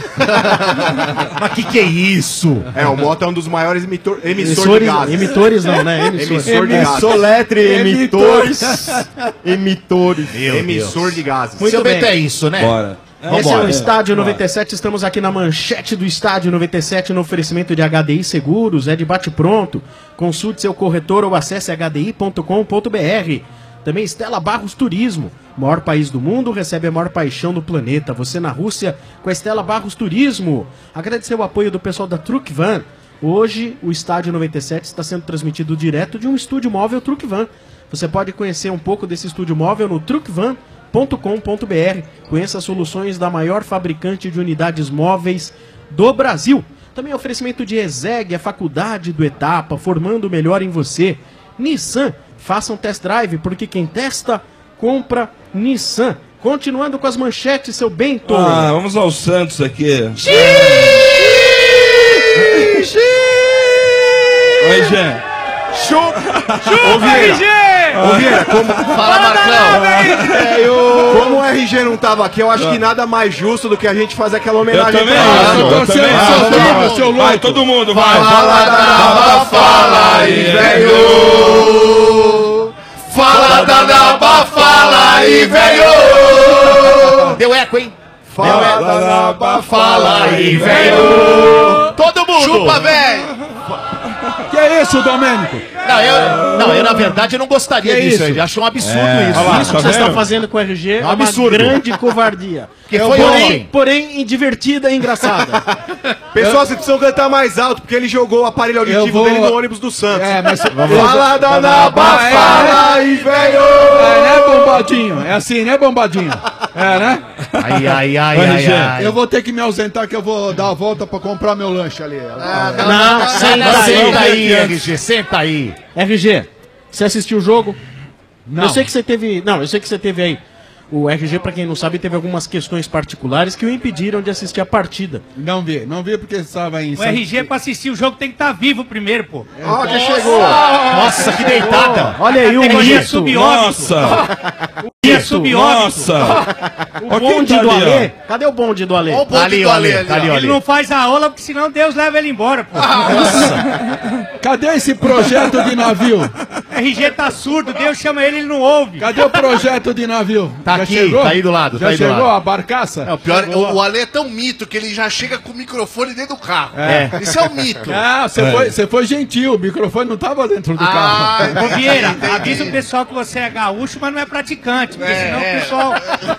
Mas que que é isso? É, o Moto é um dos maiores emitor, emissores de Emissores, gases. emitores não, né? Emissores. Emissor de gases. Soletre, emitores. Emitores. Emissor de gases. Muito Seu Bento é isso, né? Bora. Esse é o Vambora. Estádio noventa e sete, estamos aqui na manchete do Estádio noventa e sete no oferecimento de H D I Seguros, é de bate-pronto. Consulte seu corretor ou acesse h d i ponto com ponto b r. Também Stella Barros Turismo, maior país do mundo, recebe a maior paixão do planeta. Você na Rússia com a Stella Barros Turismo. Agradecer o apoio do pessoal da Truck Van. Hoje o Estádio noventa e sete está sendo transmitido direto de um estúdio móvel Truck Van. Você pode conhecer um pouco desse estúdio móvel no truck van ponto com ponto b r. Conheça as soluções da maior fabricante de unidades móveis do Brasil. Também oferecimento de Exeg, a faculdade do Etapa, formando o melhor em você. Nissan, faça um test drive, porque quem testa, compra Nissan. Continuando com as manchetes, seu Bento. Ah, vamos ao Santos aqui. Oi, Jean. Ô, Vieira. Ô, Vieira, como... Fala, Marcão. É, eu- Como o R G não tava aqui, eu acho que nada mais justo do que a gente fazer aquela Eu homenagem também pra acho. ele. Eu tô também sendo acho. seu Vai, louco, seu Vai, louco. todo mundo, vai. Fala da naba, fala aí, velho. Fala da naba, fala aí, velho. Deu eco, hein? Fala da naba, fala aí, velho. Todo mundo! Chupa, velho. Que é isso, Domênico? Não, eu, não, eu na verdade não gostaria Que disso. isso? Eu acho um absurdo É. isso. Olha lá, Isso isso que tá vocês estão vendo? fazendo com o R G é, É um uma absurdo. grande covardia. Que Eu foi porém, ontem. porém divertida e engraçada. Pessoal, vocês precisam cantar mais alto, porque ele jogou o aparelho auditivo Eu vou- dele no ônibus do Santos. É, mas... Fala da naba, Ah, é, fala aí, velho. É, né, bombadinho? É assim, né, bombadinho? É, né? Ai, ai, ai, Ô, ai, R G, ai. Eu vou ter que me ausentar que eu vou dar a volta pra comprar meu lanche ali. Ah, não, não, não, senta não, aí, senta aí, R G, senta aí. R G, você assistiu o jogo? Não. Eu sei que você teve. Não, eu sei que você teve aí. O R G, pra quem não sabe, teve algumas questões particulares que o impediram de assistir a partida. Não vi, não vi porque estava em... O R G pra assistir o jogo tem que estar vivo primeiro, pô. Ó, que chegou. Nossa, que deitada. Olha aí o Categoria mito. subóbito. Nossa! O é subóbito. Nossa! O Ó, quem bonde tá do ali, ó? Alê? Cadê o bonde do Alê? Ó o bonde Ali, do ó, Ale ali, ali, tá ali, ó. ó. Ele não faz a aula porque senão Deus leva ele embora, pô. Cadê esse projeto de navio? R G tá surdo, Deus chama ele, ele não ouve. Cadê o projeto de navio? Tá Já aqui, chegou? tá aí do lado, Já tá aí do chegou lado. a barcaça? É, o pior, o, o Ale é tão mito que ele já chega com o microfone dentro do carro. É. Isso é um mito. Ah, você É. foi, você foi gentil, o microfone não tava dentro do Ah, carro. Ô Vieira, entendi. avisa o pessoal que você é gaúcho, mas não é praticante, porque É, senão é. o pessoal...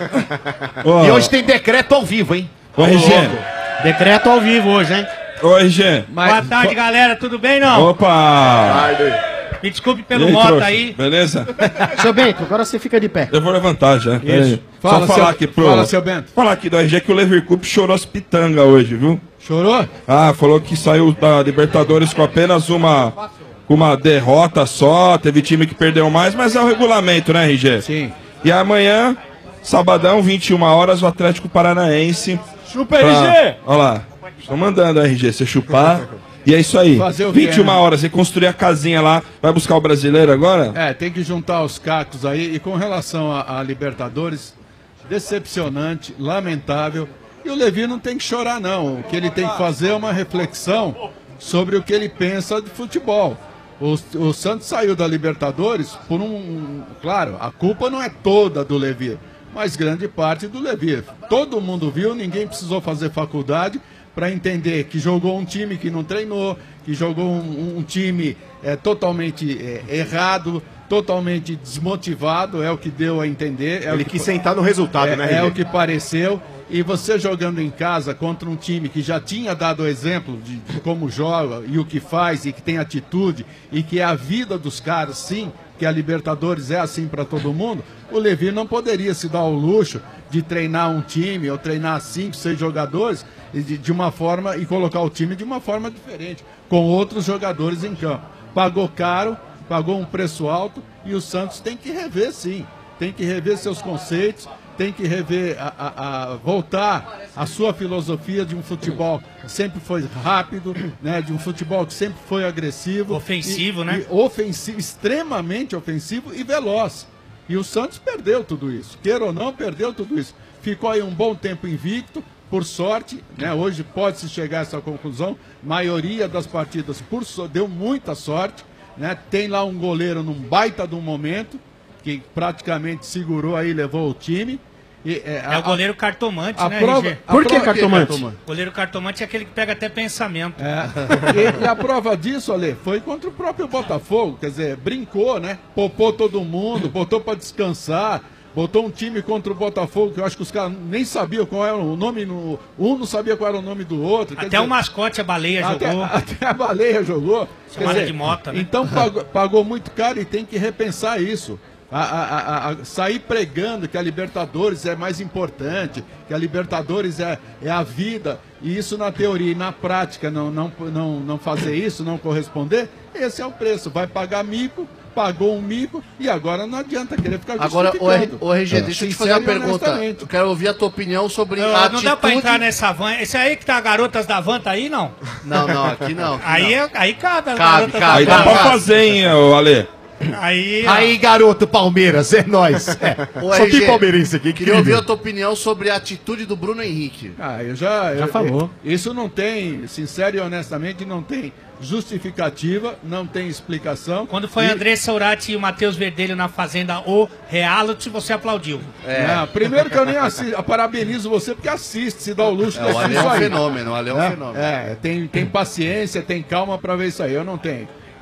Ó, E hoje tem decreto ao vivo, hein? Ô, R G. Decreto ao vivo hoje, hein? Ô, R G. Boa tarde, galera, tudo bem, não? Opa! Me desculpe E pelo aí, moto trouxa? aí. Beleza? Seu Bento, agora você fica de pé. Eu vou levantar já. Isso. Fala, Só falar seu- aqui pro... fala, seu Bento. Falar aqui do R G que o Leverkusen chorou as pitangas hoje, viu? Chorou? Ah, falou que saiu da Libertadores com apenas uma... Com uma derrota só, teve time que perdeu mais, mas é o regulamento, né, R G? Sim. E amanhã, sabadão, vinte e uma horas, o Atlético Paranaense. Chupa, pra- R G! Olha lá. Tô mandando, R G, você chupar. E é isso aí. Fazer o quê, vinte e uma né? horas, você construir a casinha lá. Vai buscar o brasileiro agora? É, tem que juntar os cacos aí. E com relação a, a Libertadores, decepcionante, lamentável. E o Levi não tem que chorar, não. O que ele tem que fazer é uma reflexão sobre o que ele pensa de futebol. O, o Santos saiu da Libertadores por um... Claro, a culpa não é toda do Levi, mas grande parte do Levi. Todo mundo viu, ninguém precisou fazer faculdade para entender que jogou um time que não treinou, que jogou um, um time é, totalmente é, errado, totalmente desmotivado, é o que deu a entender. É Ele o que, quis sentar no resultado, é, né, é R G? o que pareceu. E você jogando em casa contra um time que já tinha dado o exemplo de, de como joga e o que faz e que tem atitude e que é a vida dos caras, sim, que a Libertadores é assim para todo mundo, o Levi não poderia se dar o luxo de treinar um time ou treinar cinco, seis jogadores e de, de uma forma e colocar o time de uma forma diferente, com outros jogadores em campo. Pagou caro, pagou um preço alto e o Santos tem que rever, sim, tem que rever seus conceitos, tem que rever, a, a, a voltar a sua filosofia de um futebol que sempre foi rápido, né, de um futebol que sempre foi agressivo. Ofensivo, e, né? E ofensivo, extremamente ofensivo e veloz. E o Santos perdeu tudo isso. Queira ou não, perdeu tudo isso. Ficou aí um bom tempo invicto, por sorte, né, hoje pode-se chegar a essa conclusão, maioria das partidas por so, deu muita sorte, né, tem lá um goleiro num baita de um momento, que praticamente segurou aí, levou o time. E, é, É o goleiro cartomante, a né, prova- R G? a Por que prova- cartomante? O goleiro cartomante é aquele que pega até pensamento. É. E, e a prova disso, Ale, foi contra o próprio Botafogo, quer dizer, brincou, né? Poupou todo mundo, botou pra descansar, botou um time contra o Botafogo, que eu acho que os caras nem sabiam qual era o nome, no, um não sabia qual era o nome do outro. quer Até dizer, o mascote, a baleia, até, jogou. até a baleia jogou. Quer Chamada dizer, de mota, né? Então pagou, pagou muito caro e tem que repensar isso. A, a- a- a- sair pregando que a Libertadores é mais importante, que a Libertadores é, é a vida, e isso na teoria e na prática não, não, não, não fazer isso, não corresponder, esse é o preço. Vai pagar mico, pagou um mico e agora não adianta querer ficar Agora, o, R, justificando. o R G, deixa eu te fazer uma Sincero e pergunta. honestamente. Eu quero ouvir a tua opinião sobre Não, a não atitude... dá pra entrar nessa van. Esse aí que tá Garotas da Van, tá aí, não? Não, não, aqui não. Aqui Aí, não. é- aí cabe as Cabe, Garotas cabe, Aí da dá Van. pra fazer, hein, ô, Ale? Aí, ó. Aí, garoto Palmeiras, é nóis. É. Ô, Só R G, tem palmeirense aqui. Queria ouvir incrível. a tua opinião sobre a atitude do Bruno Henrique. Ah, eu já, Já eu- falou. eu- isso não tem, sincero e honestamente, não tem justificativa, não tem explicação. Quando foi E- Andressa Urati e o Matheus Verdelho na Fazenda O Reality, você aplaudiu. Não, primeiro que eu nem assisto, eu parabenizo você porque assiste, se dá o luxo É, de o assistir Ale é um isso aí. fenômeno, o Ale é um É, fenômeno. É, tem, tem paciência, tem calma pra ver isso aí, eu não tenho.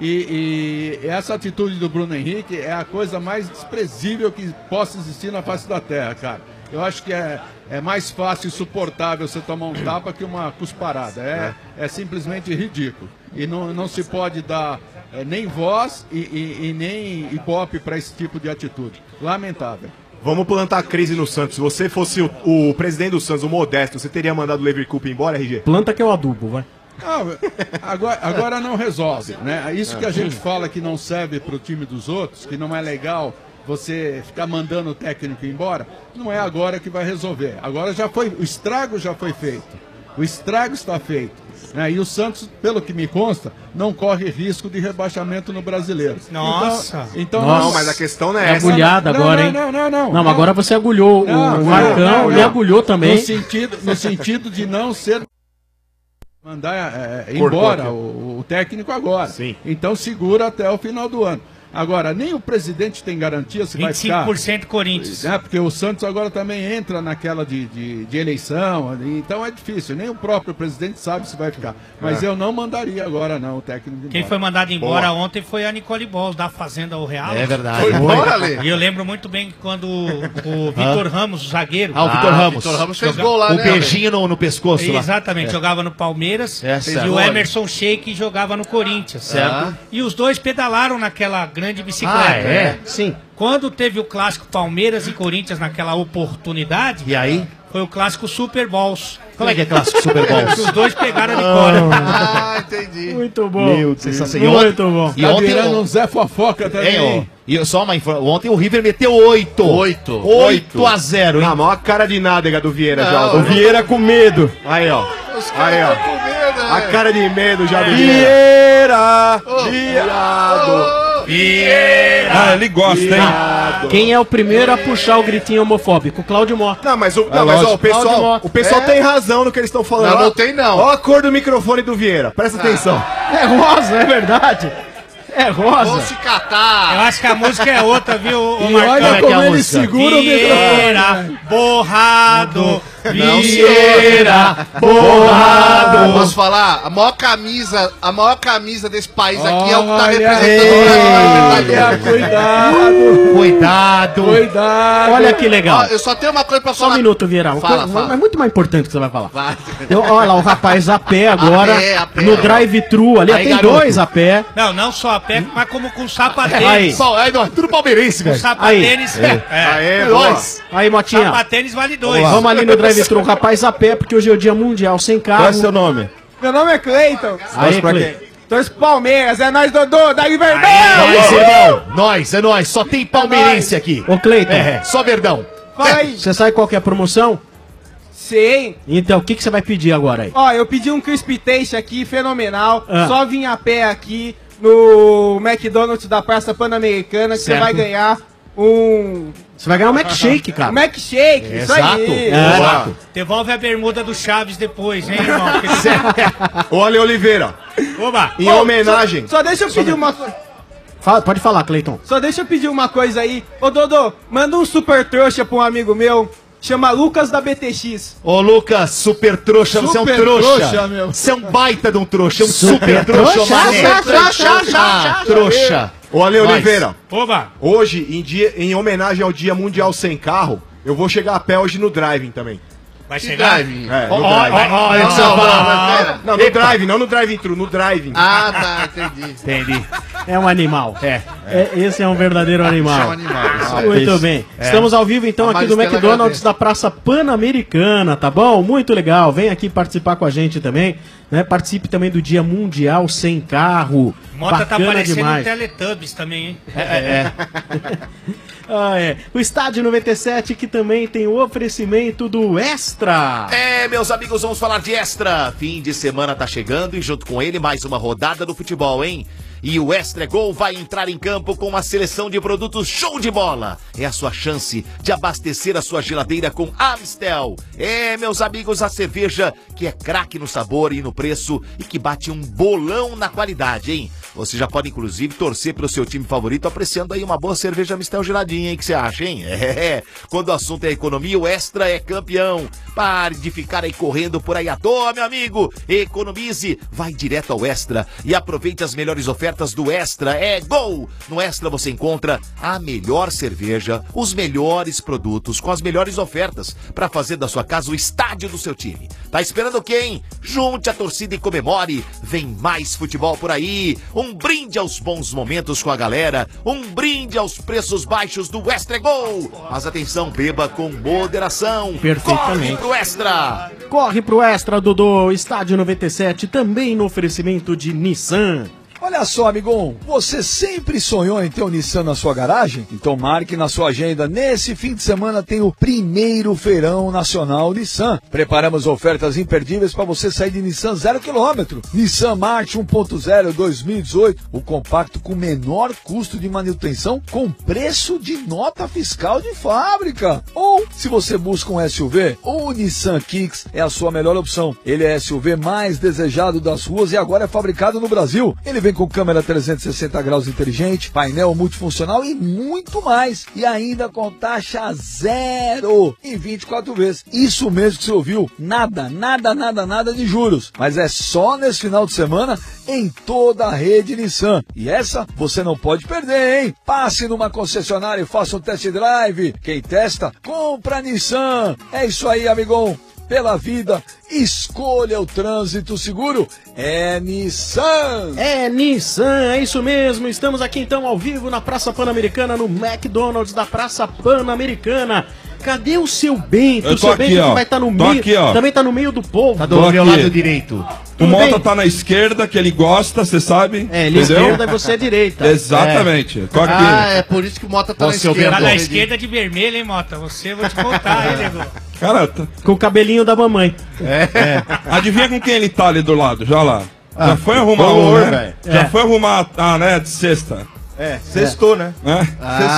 E, e essa atitude do Bruno Henrique é a coisa mais desprezível que possa existir na face da terra, cara. Eu acho que é, é mais fácil e suportável você tomar um tapa que uma cusparada. É, é simplesmente ridículo. E não, não se pode dar é, nem voz e, e- e nem ibope para esse tipo de atitude. Lamentável. Vamos plantar crise no Santos. Se você fosse o, o presidente do Santos, o Modesto, você teria mandado o Leverkusen embora, R G? Planta que é o adubo, vai. Não, agora, agora não resolve, né? Isso que a gente fala que não serve para o time dos outros, que não é legal você ficar mandando o técnico embora, não é agora que vai resolver. Agora já foi, o estrago já foi feito. O estrago está feito. Né? E o Santos, pelo que me consta, não corre risco de rebaixamento no Brasileiro. Nossa! Então, então Nossa. Não, mas a questão não é, É essa. agulhada Não, agora, não, hein? não, não, não. Não, mas agora você agulhou o- Não, o não, Marcão, não, me não. agulhou também. No sentido, no sentido de não ser mandar é, Cortou embora aqui. o, o técnico agora. Sim. Então segura até o final do ano. Agora, nem o presidente tem garantia se vai vinte e cinco ficar. por cento Corinthians. É, porque o Santos agora também entra naquela de, de, de eleição, então é difícil. Nem o próprio presidente sabe se vai ficar. Mas É. eu não mandaria agora, não, o técnico de Quem foi mandado embora ontem foi a Nicole Balls, da Fazenda O Real. É verdade. Foi Foi. embora, Ale? E eu lembro muito bem que quando o Vitor Ramos, o zagueiro... Ah, o Vitor Ramos. Vitor Ramos fez Joga- gol lá, O né, beijinho no, no pescoço lá. Exatamente, É. jogava no Palmeiras É, e certo. o Emerson Sheik jogava no Corinthians. Certo. E os dois pedalaram naquela grande bicicleta. Ah, é? Sim. Quando teve o clássico Palmeiras e Corinthians naquela oportunidade, E aí? foi o clássico Super Bowls. Como é que é clássico Super Bowls? Os dois pegaram a Nicole. Ah, entendi. Muito bom. Meu Deus. Sensacional. Muito bom. E ontem virando o- um Zé Fofoca também. Hein, ó, e só uma informação. Ontem o River meteu oito. Oito. oito a zero, hein? Na maior cara de nádega do Vieira Não, já. não. O Vieira com medo. Aí, ó. Aí, ó. A cara de medo já do Vieira. Viado. Vieira. Ah, ele gosta, hein? Quem é o primeiro a puxar o gritinho homofóbico? Cláudio Mota. Não, mas o, É não, mas, ó, o lógico. Cláudio pessoal, Mota. o pessoal É. tem razão no que eles estão falando. Não, Ó, não tem, não. Ó a cor do microfone do Vieira. Presta atenção. É rosa, é verdade. É rosa. Vão se catar. Eu acho que a música é outra, viu, ô E Marcão? olha Como é que como é a ele música? segura o Vieira, microfone. borrado, Não, Vieira, Borrado. Posso falar? A maior camisa, a maior camisa desse país aqui é o que tá Olha representando o Brasil. Olha, cuidado. Cuidado. Cuidado. Olha que legal. Ó, eu só tenho uma coisa pra Só um falar. minuto, Vieira. Uma Fala, coisa- fala. É muito mais importante que você vai falar. Vai. Eu, olha lá, o rapaz a pé agora, A pé, a pé. no drive-thru ali, Aí, tem garoto. dois a pé. Não, não só a pé, mas como com sapatênis. Aí. Só, aí, não, tudo palmeirense, Com velho. sapatênis. É. Aê, É boa. nóis. Aí, Motinha, Sapatênis vale dois. vamos ali no drive-thru, rapaz a pé, porque hoje é o dia mundial sem carro. Qual é o seu nome? Meu nome é Cleiton. Aí, pra Cle- Torço pro Palmeiras. É nós, Dodô. Daí, Verdão. Nós, irmão. Nós, é nós. Só tem palmeirense aqui. Ô, Cleiton, É, só Verdão. Fala aí. você sabe qual que é a promoção? Sim. Então, o que, que você vai pedir agora aí? Ó, eu pedi um crispy taste aqui, fenomenal. Ah. Só vim a pé aqui no McDonald's da Praça Pan-Americana que você Certo. vai ganhar um... Você vai ganhar um milkshake, cara. Um milkshake, isso Exato. aí. É. Boa. Devolve a bermuda do Chaves depois, hein, irmão? Porque- Ô, Ale Oliveira. Oba! Em Ô, homenagem. Só, só deixa eu pedir uma coisa. Fala- pode falar, Cleiton. Só deixa eu pedir uma coisa aí. Ô, Dodô, manda um super trouxa pra um amigo meu. Chama Lucas da B T X. Ô, Lucas, super trouxa, você é um Super trouxa. trouxa, meu. Você é um baita de um trouxa, é um super, Super trouxa, trouxa? mané. Super trouxa. Ah, trouxa. Ô, Ale Nós. Oliveira. Oba! Hoje, em, dia, em homenagem ao Dia Mundial Sem Carro, eu vou chegar a pé hoje no driving também. Vai chegar? Drive. É, Ó, no ó, driving. ó, olha o que você Não, vai não, falar. mas pera. Não, no driving, não no drive-thru, no driving. Ah, tá, entendi. Entendi. É um animal. É. É, esse é um verdadeiro Isso é um animal. animal. Isso aí. Muito bem. Estamos ao vivo então A aqui do Maristela McDonald's agradece. da Praça Pan-Americana, tá bom? Muito legal. Vem aqui participar com a gente também. Né? Participe também do Dia Mundial Sem Carro. Mota tá Bacana parecendo demais. um Teletubbies também, hein? É, é. Ah, é. O Estádio noventa e sete que também tem o oferecimento do Extra. É, meus amigos, vamos falar de Extra. Fim de semana tá chegando e junto com ele mais uma rodada do futebol, hein? E o Extra Gol vai entrar em campo com uma seleção de produtos show de bola. É a sua chance de abastecer a sua geladeira com Amstel. É, meus amigos, a cerveja que é craque no sabor e no preço e que bate um bolão na qualidade, hein? Você já pode, inclusive, torcer pelo seu time favorito apreciando aí uma boa cerveja Amstel geladinha, hein? Que você acha, hein? É, quando o assunto é economia, o Extra é campeão. Pare de ficar aí correndo por aí à toa, meu amigo. Economize, vai direto ao Extra e aproveite as melhores ofertas do Extra. É gol! No Extra você encontra a melhor cerveja, os melhores produtos com as melhores ofertas para fazer da sua casa o estádio do seu time. Tá esperando quem? Junte a torcida e comemore. Vem mais futebol por aí. Um Um brinde aos bons momentos com a galera, um brinde aos preços baixos do Extra Gol. Mas atenção, beba com moderação. Perfeitamente. Corre pro Extra. Corre pro Extra, Dodô. Estádio noventa e sete, também no oferecimento de Nissan. Olha só, amigão, você sempre sonhou em ter um Nissan na sua garagem? Então marque na sua agenda. Nesse fim de semana tem o primeiro feirão nacional Nissan. Preparamos ofertas imperdíveis para você sair de Nissan zero quilômetro. Nissan March um ponto zero dois mil e dezoito, o compacto com menor custo de manutenção com preço de nota fiscal de fábrica. Ou, se você busca um S U V, o Nissan Kicks é a sua melhor opção. Ele é S U V mais desejado das ruas e agora é fabricado no Brasil. Ele vem com câmera trezentos e sessenta graus inteligente, painel multifuncional e muito mais. E ainda com taxa zero em vinte e quatro vezes. Isso mesmo que você ouviu. Nada, nada, nada, nada de juros. Mas é só nesse final de semana em toda a rede Nissan. E essa você não pode perder, hein? Passe numa concessionária e faça um test drive. Quem testa, compra Nissan. É isso aí, amigão. Pela vida, escolha o trânsito seguro, é Nissan. É Nissan, é isso mesmo. Estamos aqui então ao vivo na Praça Pan-Americana, no McDonald's da Praça Pan-Americana. Cadê o seu Bento? Eu O tô seu aqui, Bento ó. que vai estar no Tô meio, aqui, ó. também tá no meio do povo. Tô aqui. O Tudo Mota bem? tá na esquerda, que ele gosta, você sabe. É, ele é entendeu? esquerda e você é direita. Exatamente. Tô aqui. Ah, é por isso que o Mota tá Você, na o esquerda. Tá na Bento. esquerda de vermelho, hein, Mota? Você, eu vou te contar, hein, nego? Cara, tá... Com o cabelinho da mamãe. É. Adivinha com quem ele tá ali do lado, já lá. Ah, já foi arrumar color, um, né? velho. Já É. foi arrumar a, né, de sexta. É, sextou, né? É.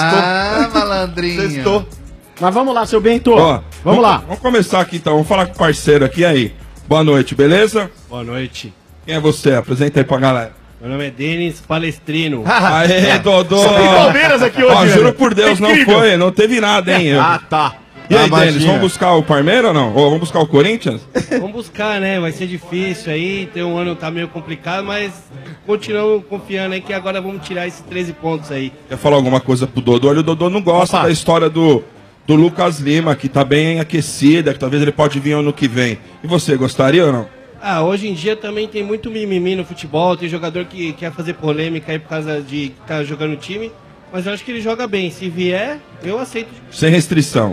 Ah, malandrinho. Sextou. Mas vamos lá, seu Bento. Ó, vamos lá. Vamos começar aqui então. Vamos falar com o parceiro aqui aí. Boa noite, beleza? Boa noite. Quem é você? Apresenta aí pra galera. Meu nome é Denis Palestrino. Aê, Dodô! Só tem Palmeiras aqui hoje, Ó, velho. juro por Deus, não Incrível. foi. Não teve nada, hein? eu. Ah, tá. E aí, Ah, Denis, imagina. vamos buscar o Palmeiras ou não? Ou vamos buscar o Corinthians? Vamos buscar, né? Vai ser difícil aí. Tem um ano tá meio complicado, mas continuamos confiando aí que agora vamos tirar esses treze pontos aí. Quer falar alguma coisa pro Dodô? Olha, o Dodô não gosta Opa. da história do, do Lucas Lima, que tá bem aquecida, que talvez ele pode vir ano que vem. E você, gostaria ou não? Ah, hoje em dia também tem muito mimimi no futebol. Tem jogador que quer fazer polêmica aí por causa de estar jogando no time. Mas eu acho que ele joga bem. Se vier, eu aceito. Sem restrição.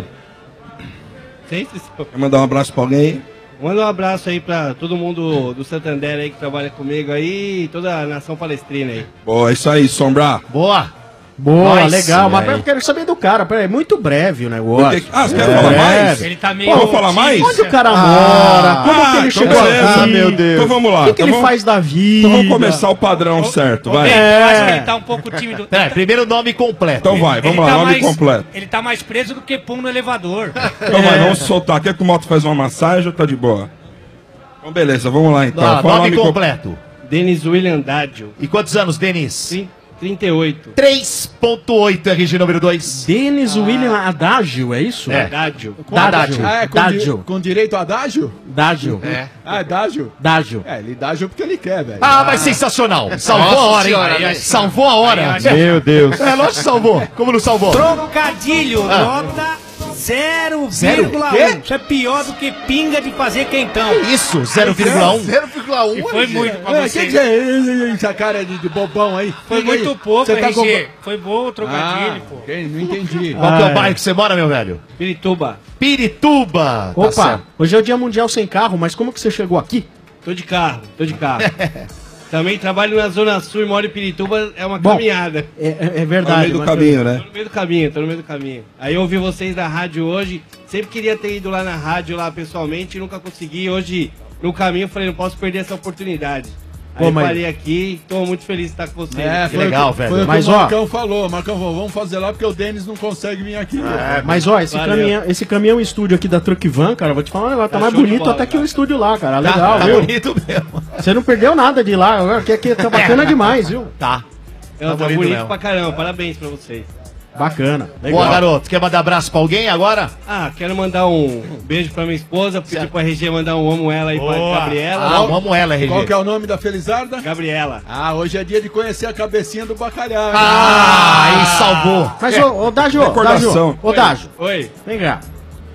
Sem restrição. Quer mandar um abraço pra alguém aí? Manda um abraço aí pra todo mundo do Santander aí que trabalha comigo aí e toda a nação palestrina aí. Boa, é isso aí, Sombra. Boa. Boa, Nossa, legal. Mas velho. eu quero saber do cara. Peraí, muito breve o negócio. Por que- Ah, você quer É falar breve. mais? Ele tá meio Pô, Vamos falar mais? Onde o cara Ah, mora? Como ah, que ele então chegou beleza. aqui? Ah, meu Deus. Então vamos lá. O que, que Então ele vamos- faz da vida? Então vamos começar o padrão certo, vai. Eu acho que ele tá um pouco tímido. Peraí, primeiro nome completo. Então vai, vamos Ele lá, tá nome mais- completo. Ele tá mais preso do que pum no elevador. Então vai, vamos soltar. Quer que o Moto faz uma massagem ou tá de boa? Então beleza, vamos lá então. Ah, Fala o nome com- completo. Denis William Dádio. E quantos anos, Denis? trinta e oito. três ponto oito, R G número dois. Denis William Adágio, é isso? É. Adágio. Dádio. Ah, é com, Dádio. di com direito a dágio? Dádio. É. Ah, é dágio? Dádio. É, ele dágio porque ele quer, velho. Ah, mas sensacional. Salvou Nossa a hora, hein? senhora, né? Salvou a hora. Aí, aí, Meu Deus. É, lógico que salvou. Como não salvou? Trocadilho, Ah. nota zero Zero? vírgula Quê? um. Isso é pior do que pinga de fazer quentão. Que isso? zero vírgula um? zero vírgula um, E foi muito pra É, você. que que é essa cara de, de bobão aí? Foi Que que é muito isso? pouco, Você tá R G. Foi bom o trocadilho, Ah, pô. ok, não entendi. Qual que é Ah, o bairro que você mora, meu velho? Pirituba. Pirituba. Tá Opa, certo. hoje é o dia mundial sem carro, mas como que você chegou aqui? Tô de carro, tô de carro. Também trabalho na Zona Sul e moro em Pirituba, é uma Bom, caminhada. É, é- é Tá no verdade. meio do mas- caminho, né? Tô no meio do caminho, tô no meio do caminho. Aí eu ouvi vocês na rádio hoje, sempre queria ter ido lá na rádio, lá pessoalmente, e nunca consegui. Hoje, no caminho, eu falei, não posso perder essa oportunidade. Aí Pô, eu mas- parei aqui, tô muito feliz de estar com vocês. É, Que foi legal, o que, velho. Foi o que Mas, o ó- Marcão falou. Marcão falou, vamos fazer lá porque o Denis não consegue vir aqui. É, Mas ó, esse Valeu. caminhão, esse caminhão estúdio aqui da Truck Van, cara, vou te falar um negócio, tá Tá mais show de bonito bola, até que cara. o estúdio lá, cara. Tá, Legal, tá viu? bonito mesmo. Você não perdeu nada de lá, agora que aqui tá bacana demais, viu? Tá. Não, Tá tá bonito bonito mesmo. pra caramba, parabéns pra vocês. Bacana. Legal. Boa, garoto. Quer mandar abraço pra alguém agora? Ah, quero mandar um beijo pra minha esposa, pedir pro R G mandar um amo ela aí pra Boa. Gabriela. Ah, amo ela, R G. Qual que é o nome da Felizarda? Gabriela. Ah, hoje é dia de conhecer a cabecinha do bacalhau. Ah, aí salvou. Mas, ô, ô Dágio, Recordação. Dágio, ô Dágio, Oi. vem cá.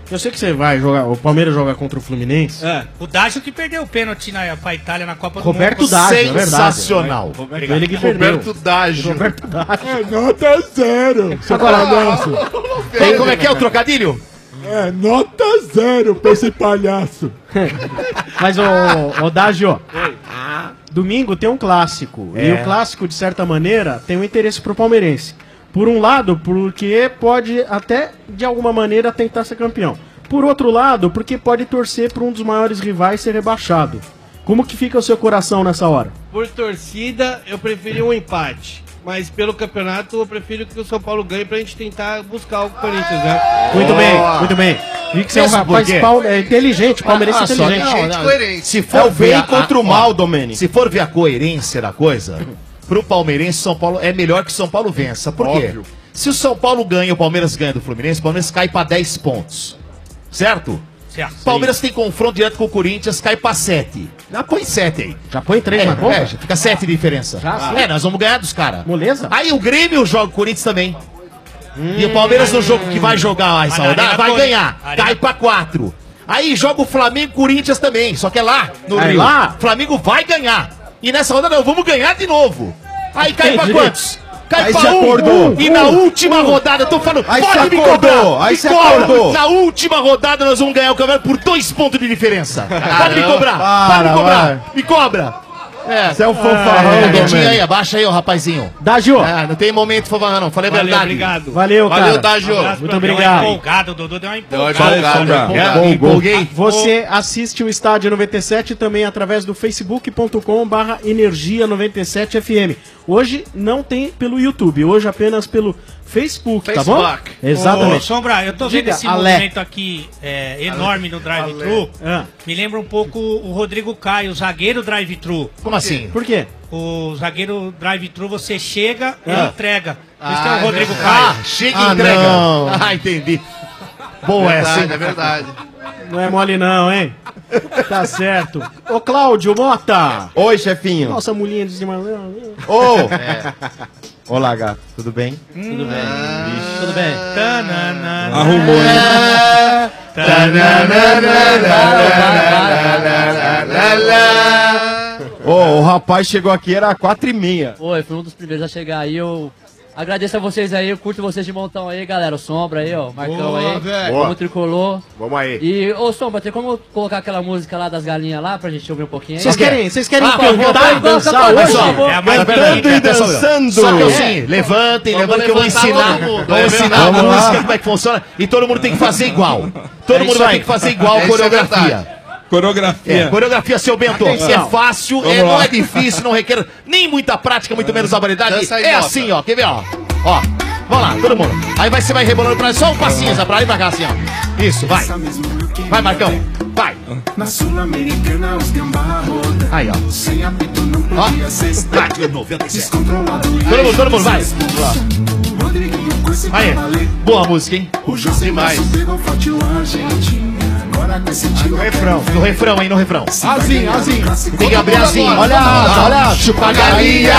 Eu sei que você vai jogar, o Palmeiras joga contra o Fluminense. É. O Dágio que perdeu o pênalti na, pra Itália na Copa Roberto do Mundo. Dágio, é verdade. Sensacional. Roberto, ele que Roberto perdeu. Dágio. Roberto Dágio. É nota zero. Seu palhaço. Tem, como é que é o trocadilho? É nota zero pra esse palhaço. Mas, ô, ô Dágio, domingo tem um clássico. É. E o clássico, de certa maneira, tem um interesse pro palmeirense. Por um lado, porque pode até, de alguma maneira, tentar ser campeão. Por outro lado, porque pode torcer para um dos maiores rivais ser rebaixado. Como que fica o seu coração nessa hora? Por torcida, eu preferi um empate. Mas pelo campeonato, eu prefiro que o São Paulo ganhe pra gente tentar buscar o Corinthians, né? Muito bem, muito bem. Vi que você é um Mesmo rapaz porque- pau- é inteligente, palmeirense Ah, só, inteligente. não, não. Se for É o ver bem a- contra o a- mal, ó, Domênico. Se for ver a coerência da coisa, pro palmeirense, São Paulo é melhor que São Paulo vença. Por quê? Óbvio. Se o São Paulo ganha e o Palmeiras ganha do Fluminense, o Palmeiras cai pra dez pontos. Certo? Certo. Palmeiras tem confronto direto com o Corinthians, cai pra sete. Já põe sete aí. Já põe três é, na conta? É, já fica sete de diferença. Já, sim. é, nós vamos ganhar dos caras. Moleza? Aí o Grêmio joga o Corinthians também. E o Palmeiras no jogo que vai jogar essa Mas na rodada Arena vai Corinthians. ganhar. Arena- Cai pra quatro. Aí joga o Flamengo e Corinthians também. Só que é lá no É Rio. lá? Flamengo vai ganhar. E nessa rodada não, vamos ganhar de novo. Aí cai pra Entendi. quantos? Cai Aí pra se um. acordou. E na Um, última um. rodada, eu tô falando, Aí pode se me acordou, cobrar. aí me se cobra. acordou. Na última rodada nós vamos ganhar o campeonato por dois pontos de diferença. Pode me Caramba. cobrar. Para, Pode me cobrar. vai. Me cobra. É. Você é um fanfarrão, É, Domênico. quietinho aí, abaixa aí, ó, rapazinho. Dágio. É, não tem momento fanfarrão, não. Falei a Valeu, verdade. obrigado. Valeu, cara. Valeu, Dágio. Abraço Muito pra- Deu obrigado. uma empolgada, o Dodô deu uma Deu uma empolgada. empolgada, Sombra. empolgada. É, empolguei. Você assiste o Estádio noventa e sete também através do facebook ponto com barra energia noventa e sete F M. Hoje não tem pelo YouTube, hoje apenas pelo Facebook, tá bom? Facebook. Ô, Exatamente. Sombra, eu tô vendo Diga, esse Ale. movimento aqui é, enorme no drive-thru. Ah, Me lembra um pouco o Rodrigo Caio, o zagueiro drive-thru. Como assim? por quê? O zagueiro drive-thru, você chega e Ah. entrega. Por isso que é Ah, o Rodrigo é Caio. Ah, chega e Ah, entrega. não. Ah, entendi. Boa essa, Verdade, hein? é verdade. Não é mole não, hein? Tá certo. Ô, Cláudio Mota. Oi, chefinho. Nossa, mulhinha de cima. Ô! É. Olá, gato. Tudo bem? Tudo bem. Tudo bem? Tanana. Arrumou, né? Ô, o rapaz chegou aqui, era quatro e meia. Oi, fui um dos primeiros a chegar aí. Eu agradeço a vocês aí, eu curto vocês de montão aí, galera. O Sombra aí, ó. Marcão Boa, aí. velho. Boa. Como tricolor. Vamos aí. E, ô Sombra, tem como colocar aquela música lá das galinhas lá pra gente ouvir um pouquinho aí? Vocês querem, vocês querem Ah, por favor, cantar e vai, dançar canta, hoje? por favor. É a mais Cantando bonita. e dançando. Só que assim, levantem, Vamos levantem que eu vou levantar ensinar. todo mundo. Vou É ensinar verdade. a Vamos música, lá. como é que funciona. E todo mundo tem que fazer igual. Todo É mundo isso vai aí. ter que fazer igual É, isso é coreografia. verdade. Coreografia. É, coreografia, seu Bento. Atenção. É fácil, Vamos é, não lá. é difícil, não requer nem muita prática, muito menos habilidade. Dança aí, É Mota. assim, ó. Quer ver, ó? Ó. Vamos lá, todo mundo. Aí vai, você vai rebolando pra só um passinho, Zé, pra lá e pra cá, assim, ó. Isso, vai. Vai, Marcão. Vai. Na Sul-Americana os gambá roda. Aí, ó. Sem apito não podia ser Vai. noventa e sete. descontrolado. Todo mundo, todo mundo, vai. Rodriguinho com esse Aí. valer. Boa música, hein? O José Demais. Masso pegou forte o Argentina. Agora com esse time. No refrão. No refrão, hein? No refrão. Azinho, azinho. Tem que abrir assim. Olha a asa, olha a asa. Chupa a galinha.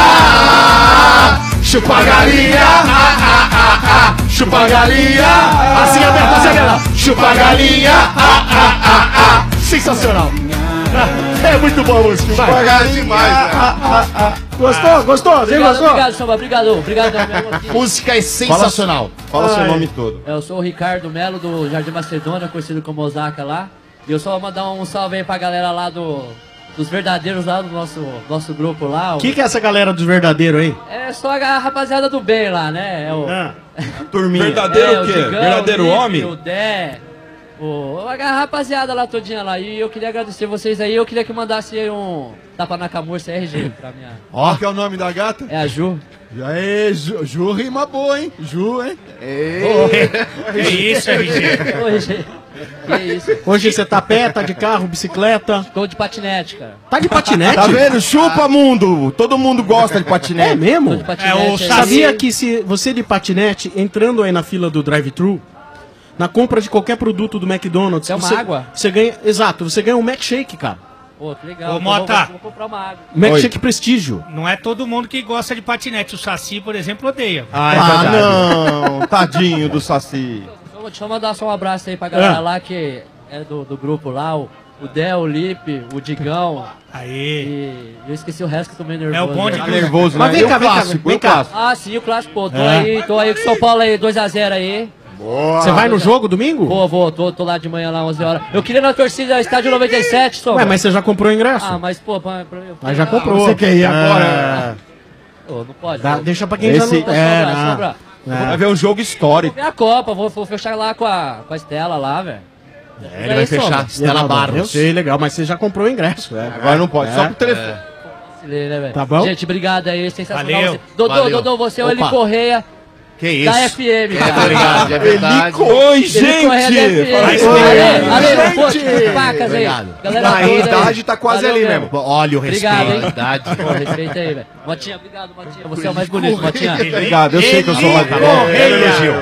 Chupa a galinha. Ah, ah, ah, ah. Chupa a galinha. Assim aberta, assim aberta. Chupa a galinha. Ah, ah, ah, ah. Sensacional. Ah, É muito boa a música. Vai. É demais, velho. Gostou? Gostou? Você Obrigado, gostou? obrigado, Sombra. Obrigado, obrigado mesmo aqui. Música é sensacional. Fala seu Ai. nome todo. Eu sou o Ricardo Melo, do Jardim Macedônia, conhecido como Osaka lá. E eu só vou mandar um salve aí pra galera lá do... dos verdadeiros lá do nosso, nosso grupo lá. O que, que é essa galera dos verdadeiros aí? É só a rapaziada do bem lá, né? É o... Ah, Turminha. Verdadeiro é, o quê? Digão, Verdadeiro Nick, homem? O Dé, o... a rapaziada lá todinha lá. E eu queria agradecer vocês aí. Eu queria que mandasse aí um tapa na camurça R G pra minha... Qual que é o nome da gata? É a Ju. Aê, Ju, Ju rima boa, hein? Ju, hein? Que isso, R G? Ô, R G. Que isso? hoje você tá pé, tá de carro, bicicleta? Tô de patinete, cara. Tá de patinete? Tá vendo? Chupa, mundo! Todo mundo gosta de É patinete. mesmo? Tô de patinete. É, o aí. Saci- Sabia que se você de patinete, entrando aí na fila do drive-thru, na compra de qualquer produto do McDonald's, É uma você, água? você ganha, exato, você ganha um milkshake, cara. Pô, que legal. Ô, Então vou- Mota. Vou, vou comprar uma água. Milkshake Prestígio. Não é todo mundo que gosta de patinete. O Saci, por exemplo, odeia. Ah, é Ah, verdade. não. Tadinho do Saci. Sou Então, deixa eu mandar só um abraço aí pra galera Ah. lá que é do, do grupo lá, o, o Del, o Lipe, o Digão. Aí. E eu esqueci o resto que eu tô meio nervoso. É o bonde né? do- Tá nervoso, Mas né? vem E cá, o vem cá, clássico, vem e o cá. clássico? Ah, sim, o clássico, pô. Tô É. aí, tô aí com o São Paulo aí, dois a zero aí. Você vai no jogo domingo? Vou, vou, tô, tô lá de manhã lá, onze horas. Eu queria na torcida estádio noventa e sete, só. Ué, mas você já comprou o ingresso? Ah, mas pô, pra, pra, eu- Mas já Ah, comprou. você quer ir agora? É. Pô, não pode. Dá- pô. deixa pra quem Esse- já não... Vou É, sobrar, não. sobrar. É. Vai ver um jogo histórico. Vou ver a Copa, vou, vou fechar lá com a, com a Estela lá, velho. É, ele vai fechar. Estela Barros. Eu sei, legal, mas você já comprou o ingresso. É. Agora não pode, só pro telefone. Vacilei, né, velho? Tá bom? Gente, obrigado aí, sensacional. Valeu. Você. Dodô, Valeu. Dodô, você é o Eli Opa. Correia. Que Da isso? F M, É cara. verdade, é verdade. Oi, Eli gente! Correia da F M. Ale, Oi, Ale, gente! pô, pacas aí. Obrigado. Galera Na toda aí. idade tá quase Valeu ali mesmo. mesmo. Olha o Obrigado, respeito. hein? Idade. Pô, respeita aí, velho. Motinha, obrigado, Motinha. Você é o mais bonito, Motinha. Obrigado, eu sei que eu sou mais bonito. elogio.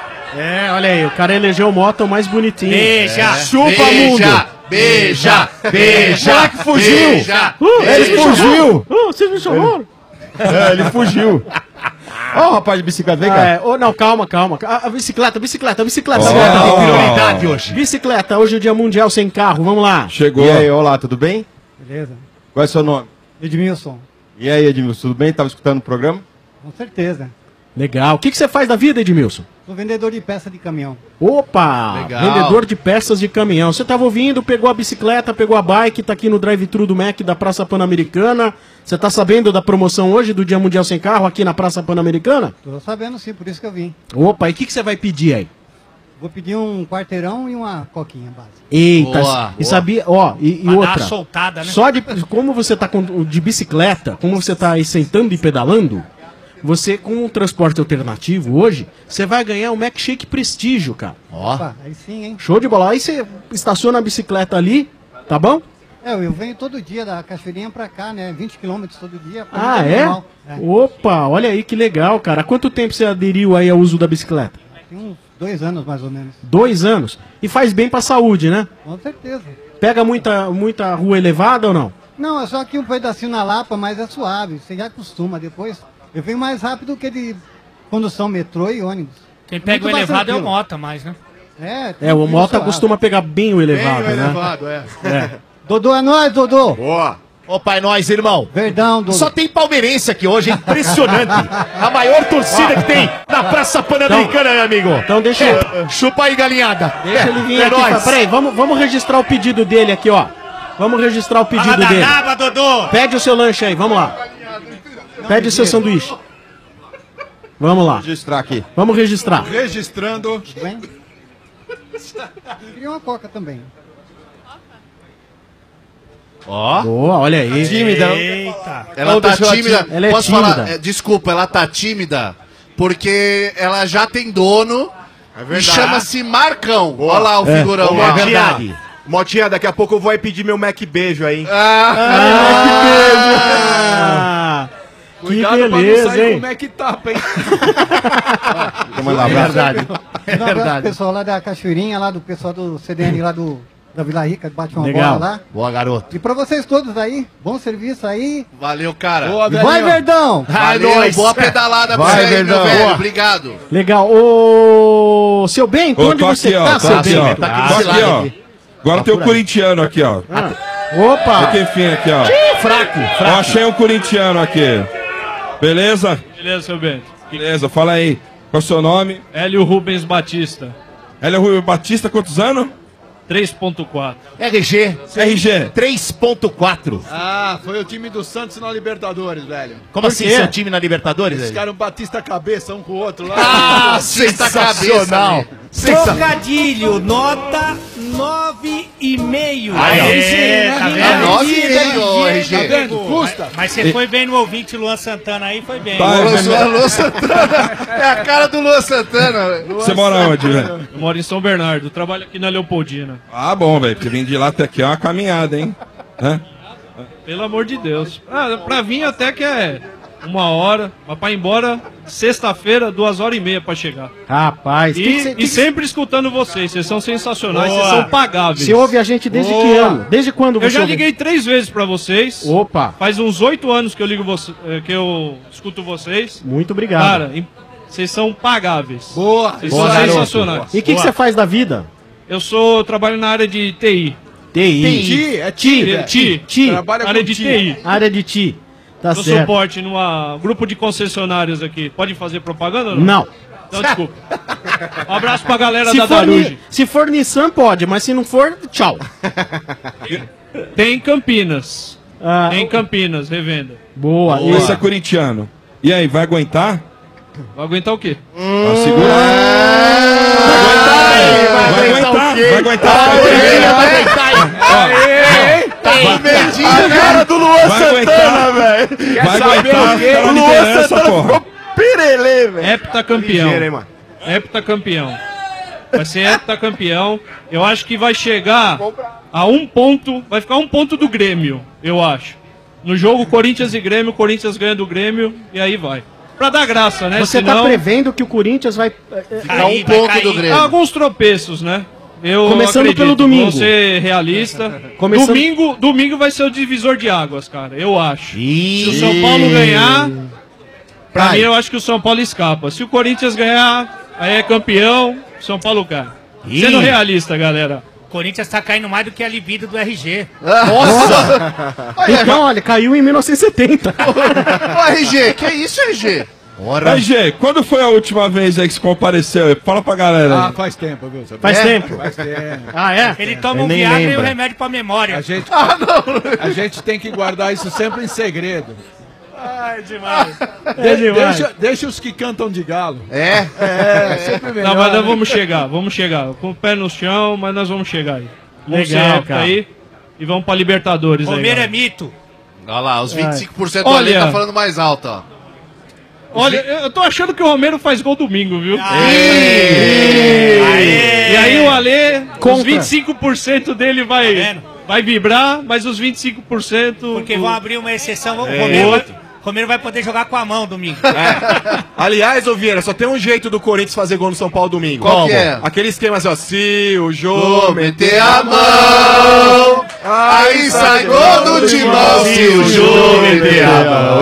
É, olha aí, o cara elegeu o Mota o mais bonitinho. Beija. É. Chupa, Beija, mundo. beija, beija. O moleque fugiu. Beija, Uh, beija. ele fugiu. Uh, vocês me chamaram? É, ele fugiu. Ó o rapaz de bicicleta, vem cá. Ah, é. Ô, não, calma, calma. A, a bicicleta, bicicleta, bicicleta. Ó. Agora tem prioridade hoje. Bicicleta, hoje é o dia mundial sem carro, vamos lá. Chegou. E aí, olá, tudo bem? Beleza? Qual é o seu nome? Edmilson, E aí, Edmilson, tudo bem? Tava escutando o programa? com certeza. Legal. O que, que você faz da vida, Edmilson? Sou vendedor de peça de caminhão. Opa! Legal. Vendedor de peças de caminhão. Você estava ouvindo, pegou a bicicleta, pegou a bike, tá aqui no drive-thru do Mac da Praça Pan-Americana. Você tá sabendo da promoção hoje do Dia Mundial Sem Carro aqui na Praça Pan-Americana? Tô sabendo sim, por isso que eu vim. Opa, e o que, que você vai pedir aí? Vou pedir um quarteirão e uma coquinha base. Eita, Boa, e boa. sabia, ó, e, e Pra dar outra. uma soltada, né? Só de como você tá com, de bicicleta, como você tá aí sentando e pedalando, você com um transporte alternativo hoje, você vai ganhar um Mac Shake Prestígio, cara. Opa, aí sim, hein? Show de bola. Aí você estaciona a bicicleta ali, tá bom? É, eu venho todo dia da Cachoeirinha pra cá, né? vinte quilômetros todo dia. pra Ah, mim é? normal. É. Opa, olha aí que legal, cara. Há quanto tempo você aderiu aí ao uso da bicicleta? Tem uns dois anos mais ou menos. Dois anos. E faz bem pra saúde, né? Com certeza. Pega muita, muita rua elevada ou não? Não, é só aqui um pedacinho na Lapa, mas é suave. Você já acostuma depois. Eu venho mais rápido que de condução metrô e ônibus. Quem pega Muito o elevado é o tranquilo. Mota mais, né? É, É, o Mota suave. costuma pegar bem o elevado, Bem o né? elevado, é. Dodô é nóis, Dodô. Boa. Opa, é nóis, irmão. Verdão, Dodô. Só tem palmeirense aqui hoje, impressionante. A maior torcida que tem na Praça Pan-Americana, meu amigo. Então deixa É, eu... chupa aí, galinhada. Deixa ele vir é aqui. nóis. Pra... Peraí, vamos, vamos registrar o pedido dele aqui, ó. Vamos registrar o pedido Fala da dele. naba, Dodô. Pede o seu lanche aí, vamos lá. Pede o seu sanduíche. Vamos lá. Registrar aqui. Vamos registrar. Registrando. Bem? Queria uma coca também. Ó. Boa, olha aí. Tímida. Eita. Ela Não, tá deixou a tímida. tí- ela é Posso tímida. falar? É, desculpa, ela tá tímida porque ela já tem dono e verdade. chama-se Marcão. Olha lá o É. figurão Ô, lá. Motinha, Motinha, daqui a pouco eu vou aí pedir meu Mac beijo aí, hein? Ah, que Cuidado pra não beleza, sair hein? como é que tapa, hein? Vamos lá, É verdade. É verdade. O pessoal lá da Cachoeirinha, lá do pessoal do C D N lá do, da Vila Rica, bate uma Legal. bola lá. Boa, garoto. E pra vocês todos aí, bom serviço aí. Valeu, cara. Boa, E vai, Verdão! Valeu, nóis. boa pedalada pra Vai, você aí, meu Verdão. velho. Boa. Obrigado. Legal. Ô, seu Bento, Ô, onde tô você aqui, ó. tá, Tô seu aqui, Bento? ó. Tá aqui Tô desse aqui, lado ó. aqui. Agora tem o por aí. corintiano aqui, ó. Opa! Aqui, enfim, aqui, ó. Fraco, Ó, fraco. achei um corintiano aqui. Beleza? Beleza, seu Bento. Beleza, fala aí. Qual é o seu nome? Hélio Rubens Batista. Hélio Rubens Batista, quantos anos? três ponto quatro. R G. R G. três ponto quatro. Ah, foi o time do Santos na Libertadores, velho. Como Por assim, quê? seu time na Libertadores? Eles velho? ficaram Batista cabeça um com o outro lá. Ah, sensacional. Sensacional. Trocadilho, nota nove e meio. Aí, ó. Aê, tá É vendo? nove e meio, ô, R G. Tá vendo? Custa. Mas você foi bem no ouvinte Luan Santana aí, foi bem. Tá, Luan, é Luan Santana. É a cara do Luan Santana. Você mora onde, velho? Eu moro em São Bernardo, trabalho aqui na Leopoldina. Ah, bom, velho, porque vim de lá até aqui é uma caminhada, hein? Hã? Pelo amor de Deus. Ah, pra vir até que é uma hora, mas pra ir embora, sexta-feira, duas horas e meia pra chegar. Rapaz, E, que que cê- e que que sempre escutando vocês, vocês são sensacionais, Boa. vocês são pagáveis. Você ouve a gente desde que Boa. ano? Desde quando você Eu já ouve? liguei três vezes pra vocês. Opa, Faz uns oito anos que eu ligo você, eh, que eu escuto vocês. muito obrigado. Cara, im- Vocês são pagáveis. Boa, Vocês boa, são garoto. sensacionais. E o que que você faz da vida? Eu sou, eu trabalho na área de T I. T I. Ti, é ti, velho. Ti. Ti. Trabalha área com de ti. T I. Área de ti. Tá Dou certo. suporte num grupo de concessionários aqui. Pode fazer propaganda ou não? Não. Então, desculpa. Um abraço pra galera Se da for, Daruge. Ni- se for Nissan, pode, mas se não for, tchau. Tem em Campinas. Ah, Tem em Campinas, revenda. Boa. E esse é corintiano. E aí, vai aguentar? Vai aguentar o quê? Vai segurar. Vai aguentar, velho. Vai aguentar, vai aguentar. Vai aguentar. Tá com medinho, a cara do Luan Vai Santana, aguentar. velho. Vai aguentar, o quê? tá na O Luan liderança, Santana porra. ficou pirelê, velho. Heptacampeão. Ligeiro, hein, mano? Heptacampeão. Vai ser heptacampeão. Eu acho que vai chegar a um ponto. Vai ficar um ponto do Grêmio, eu acho. No jogo Corinthians e Grêmio, o Corinthians ganha do Grêmio e aí vai. Pra dar graça, né? Você Senão, tá prevendo que o Corinthians vai... eh, Ficar um ponto do Grêmio. Alguns tropeços, né? Eu Começando acredito, pelo domingo. Vou ser realista. Começando- Domingo, domingo vai ser o divisor de águas, cara. Eu acho. Se o São Paulo ganhar, pra Cai. mim eu acho que o São Paulo escapa. Se o Corinthians ganhar, aí é campeão, São Paulo cai. Ih. Sendo realista, galera. O Corinthians tá caindo mais do que a libido do R G. Nossa! Então, olha, caiu em mil novecentos e setenta. Ô, R G, que é isso, R G? R G, quando foi a última vez aí que você compareceu? Fala pra galera aí. Ah, faz tempo, viu? seu Faz É? tempo? Faz tempo. Ah, é? Ele toma Eu um nem Viagra e lembro. um remédio pra memória. A gente, Ah, não. a gente tem que guardar isso sempre em segredo. Ai, demais. De- demais. deixa, deixa os que cantam de galo. É? É, sempre melhor. Não, mas nós né? vamos chegar, vamos chegar. Com o pé no chão, mas nós vamos chegar aí. Vamos Legal, ser hepta cara. aí e vamos pra Libertadores aí. Romero é galera. mito. Olha lá, os vinte e cinco por cento do Olha. Ale tá falando mais alto, ó. Olha, eu tô achando que o Romero faz gol domingo, viu? Aê! E aí o Alê, os Contra. vinte e cinco por cento dele vai, Tá vendo? vai vibrar, mas os vinte e cinco por cento... Porque do- vão abrir uma exceção. O É. Romero vai, Romero vai poder jogar com a mão domingo. Aliás, ô Vieira, só tem um jeito do Corinthians fazer gol no São Paulo domingo. Qual que é? Aquele esquema assim, ó. Se o jogo Vou meter a mão, aí sai gol do Timão. Se o jogo meter a mão,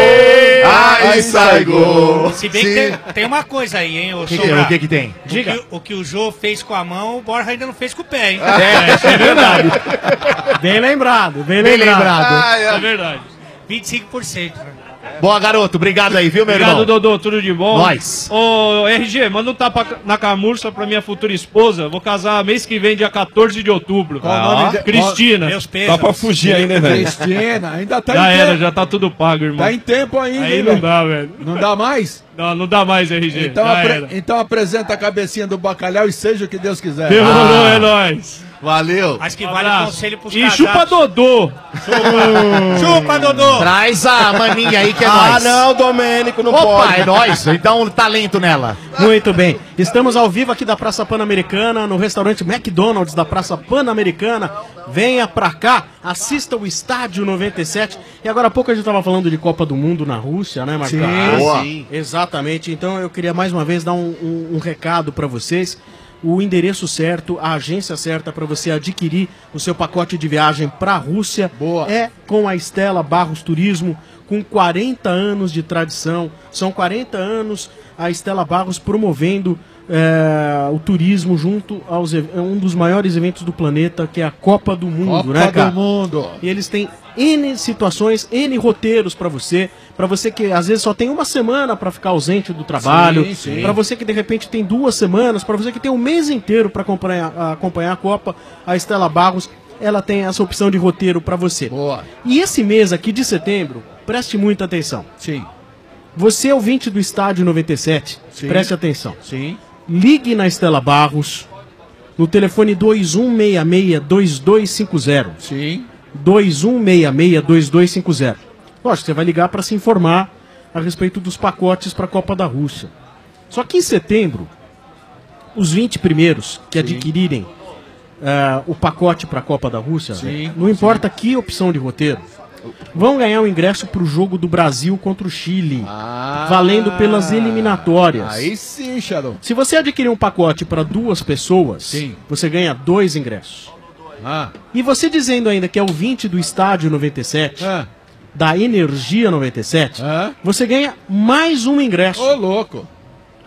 aí sai gol. Se bem que tem, tem uma coisa aí, hein, ô Que que- Sombra. o que que tem? O que, o que o Jô fez com a mão, o Borja ainda não fez com o pé, hein? É, isso é verdade. Bem lembrado, bem, Bem lembrado. lembrado. Ah, É é. verdade. vinte e cinco por cento. né? Boa, garoto. Obrigado aí, viu, meu Obrigado, irmão? Dodô, tudo de bom? Nós. Ô, R G, manda um tapa na camurça pra minha futura esposa. Vou casar mês que vem, dia quatorze de outubro. Qual o nome de- Cristina. Meus Dá pesos. pra fugir aí, né, velho? Cristina, ainda tá Já em era, tempo. já tá tudo pago, irmão. Tá em tempo ainda, Aí hein, não velho? dá, velho. Não dá mais? Não, não dá mais, R G. Então, já apre- era. então apresenta a cabecinha do bacalhau e seja o que Deus quiser. Demorou, é nóis. Valeu. Acho que vale Abraço. conselho pros E casados. chupa Dodô. Chupa, Dodô! Traz a maninha aí que é Ah, nóis. não, Domênico, não Opa, pode. é nóis. Dá um talento nela. Muito bem. Estamos ao vivo aqui da Praça Pan-Americana, no restaurante McDonald's da Praça Pan-Americana. Venha pra cá, assista o Estádio noventa e sete. E agora há pouco a gente estava falando de Copa do Mundo na Rússia, né, Marcão? Sim, Boa. sim. Exatamente. Então eu queria mais uma vez dar um, um- um recado para vocês. O endereço certo, a agência certa para você adquirir o seu pacote de viagem para a Rússia Boa. é com a Estela Barros Turismo, com quarenta anos de tradição. São quarenta anos a Estela Barros promovendo é, o turismo junto aos ev- é um dos maiores eventos do planeta, que é a Copa do Mundo, Copa né, cara? do Mundo. E eles têm N situações, N roteiros pra você, pra você que às vezes só tem uma semana pra ficar ausente do trabalho, Sim, sim. pra você que de repente tem duas semanas, pra você que tem um mês inteiro pra acompanhar, acompanhar a Copa, a Estela Barros, ela tem essa opção de roteiro pra você. Boa. E esse mês aqui de setembro, preste muita atenção. Sim. Você, ouvinte do Estádio noventa e sete, Sim. preste atenção. Sim. Ligue na Estela Barros no telefone dois um seis seis, dois dois cinco zero. Sim. dois um seis seis, dois dois cinco zero. Lógico, você vai ligar para se informar a respeito dos pacotes para a Copa da Rússia. Só que em setembro, os vinte primeiros que adquirirem eh, o pacote para a Copa da Rússia, Sim, não importa que opção de roteiro, vão ganhar o ingresso para o jogo do Brasil contra o Chile, valendo pelas eliminatórias. Ah, Aí sim, Shadow. Se você adquirir um pacote para duas pessoas, Sim. você ganha dois ingressos. Ah. E você dizendo ainda que é ouvinte do Estádio noventa e sete, Ah. da Energia noventa e sete, Ah. você ganha mais um ingresso. Ô, louco.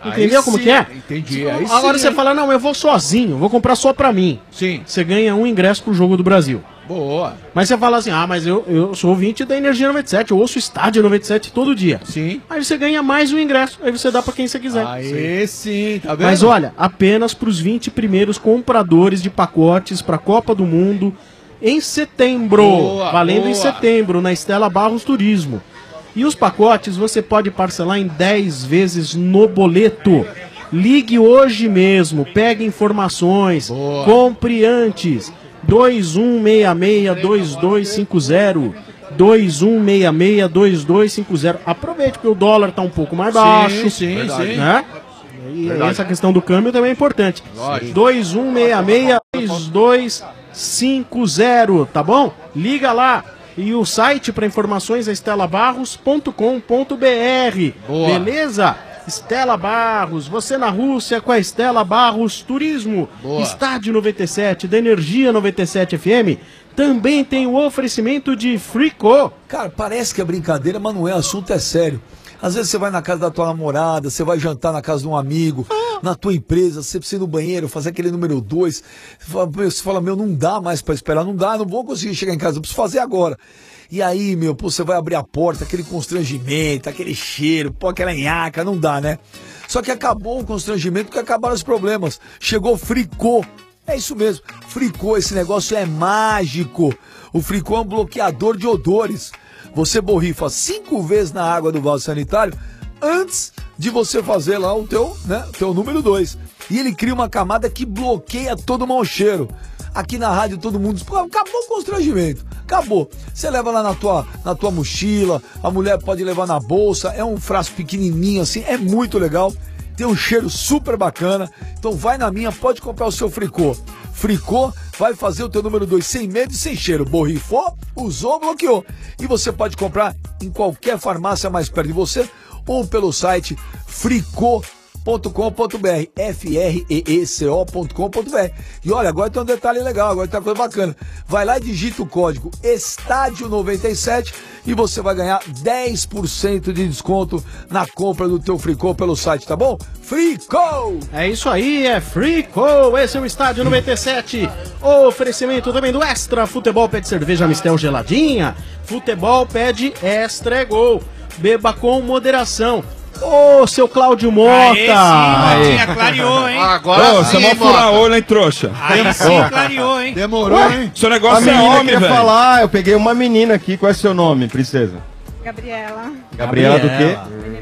Entendeu Aí como sim, que é? entendi, aí Agora sim, você hein? fala, não, eu vou sozinho, vou comprar só pra mim. Sim. Você ganha um ingresso pro Jogo do Brasil. Boa. Mas você fala assim, ah, mas eu, eu sou ouvinte da Energia noventa e sete, eu ouço o Estádio noventa e sete todo dia. Sim. Aí você ganha mais um ingresso, aí você dá pra quem você quiser. Aí sim, tá vendo? Mas olha, apenas pros vinte primeiros compradores de pacotes pra Copa do Mundo em setembro. Boa, valendo em boa. setembro, na Estela Barros Turismo. E os pacotes você pode parcelar em dez vezes no boleto. Ligue hoje mesmo, pegue informações, Boa. compre antes. dois um seis seis, dois dois cinco zero. dois um seis seis, dois dois cinco zero. Aproveite porque o dólar tá um pouco mais Sim, baixo. sim, Verdade. sim. Né? E Verdade. essa questão do câmbio também é importante. Lógico. dois um seis seis, dois dois cinco zero, tá bom? Liga lá. E o site para informações é estela barros ponto com ponto b r. Boa. Beleza? Estela Barros, você na Rússia com a Estela Barros Turismo. Boa. Estádio noventa e sete, da Energia noventa e sete F M. Também tem o oferecimento de Fricô. Cara, parece que é brincadeira, mas não é, o assunto é sério. Às vezes você vai na casa da tua namorada, você vai jantar na casa de um amigo, na tua empresa, você precisa ir no banheiro, fazer aquele número dois. Você fala, meu, não dá mais pra esperar, não dá, não vou conseguir chegar em casa, eu preciso fazer agora. E aí, meu, pô, você vai abrir a porta, aquele constrangimento, aquele cheiro, pô, aquela nhaca, não dá, né? Só que acabou o constrangimento porque acabaram os problemas. Chegou Fricô. É isso mesmo, Fricô, esse negócio é mágico. O Fricô é um bloqueador de odores. Você borrifa cinco vezes na água do vaso sanitário antes de você fazer lá o teu, né, o teu número dois. E ele cria uma camada que bloqueia todo o mau cheiro. Aqui na rádio todo mundo diz, pô, acabou o constrangimento, acabou. Você leva lá na tua, na tua mochila, a mulher pode levar na bolsa, é um frasco pequenininho assim, é muito legal. Tem um cheiro super bacana, então vai na minha, pode comprar o seu Fricô. Fricô vai fazer o teu número dois sem medo e sem cheiro. Borrifou, usou, bloqueou. E você pode comprar em qualquer farmácia mais perto de você ou pelo site fricô ponto com ponto b r, F R E E C O ponto com ponto b r. E olha, agora tem um detalhe legal, agora tem uma coisa bacana. Vai lá e digita o código Estádio noventa e sete e você vai ganhar dez por cento de desconto na compra do teu Fricô pelo site, tá bom? Fricô! É isso aí, é Fricô, esse é o Estádio noventa e sete. Oferecimento também do Extra. Futebol pede cerveja Mistel geladinha. Futebol pede Extra é Gol. Beba com moderação. Ô, seu Cláudio Mota! Aê, sim, Motinha, clareou, hein? Agora Ô, você vai furar olho, hein, trouxa? Aí sim, clareou, hein? Demorou, Ué, hein? seu negócio A é menina homem, queria velho. falar, eu peguei uma menina aqui, qual é seu nome, princesa? Gabriela. Gabriela, do quê?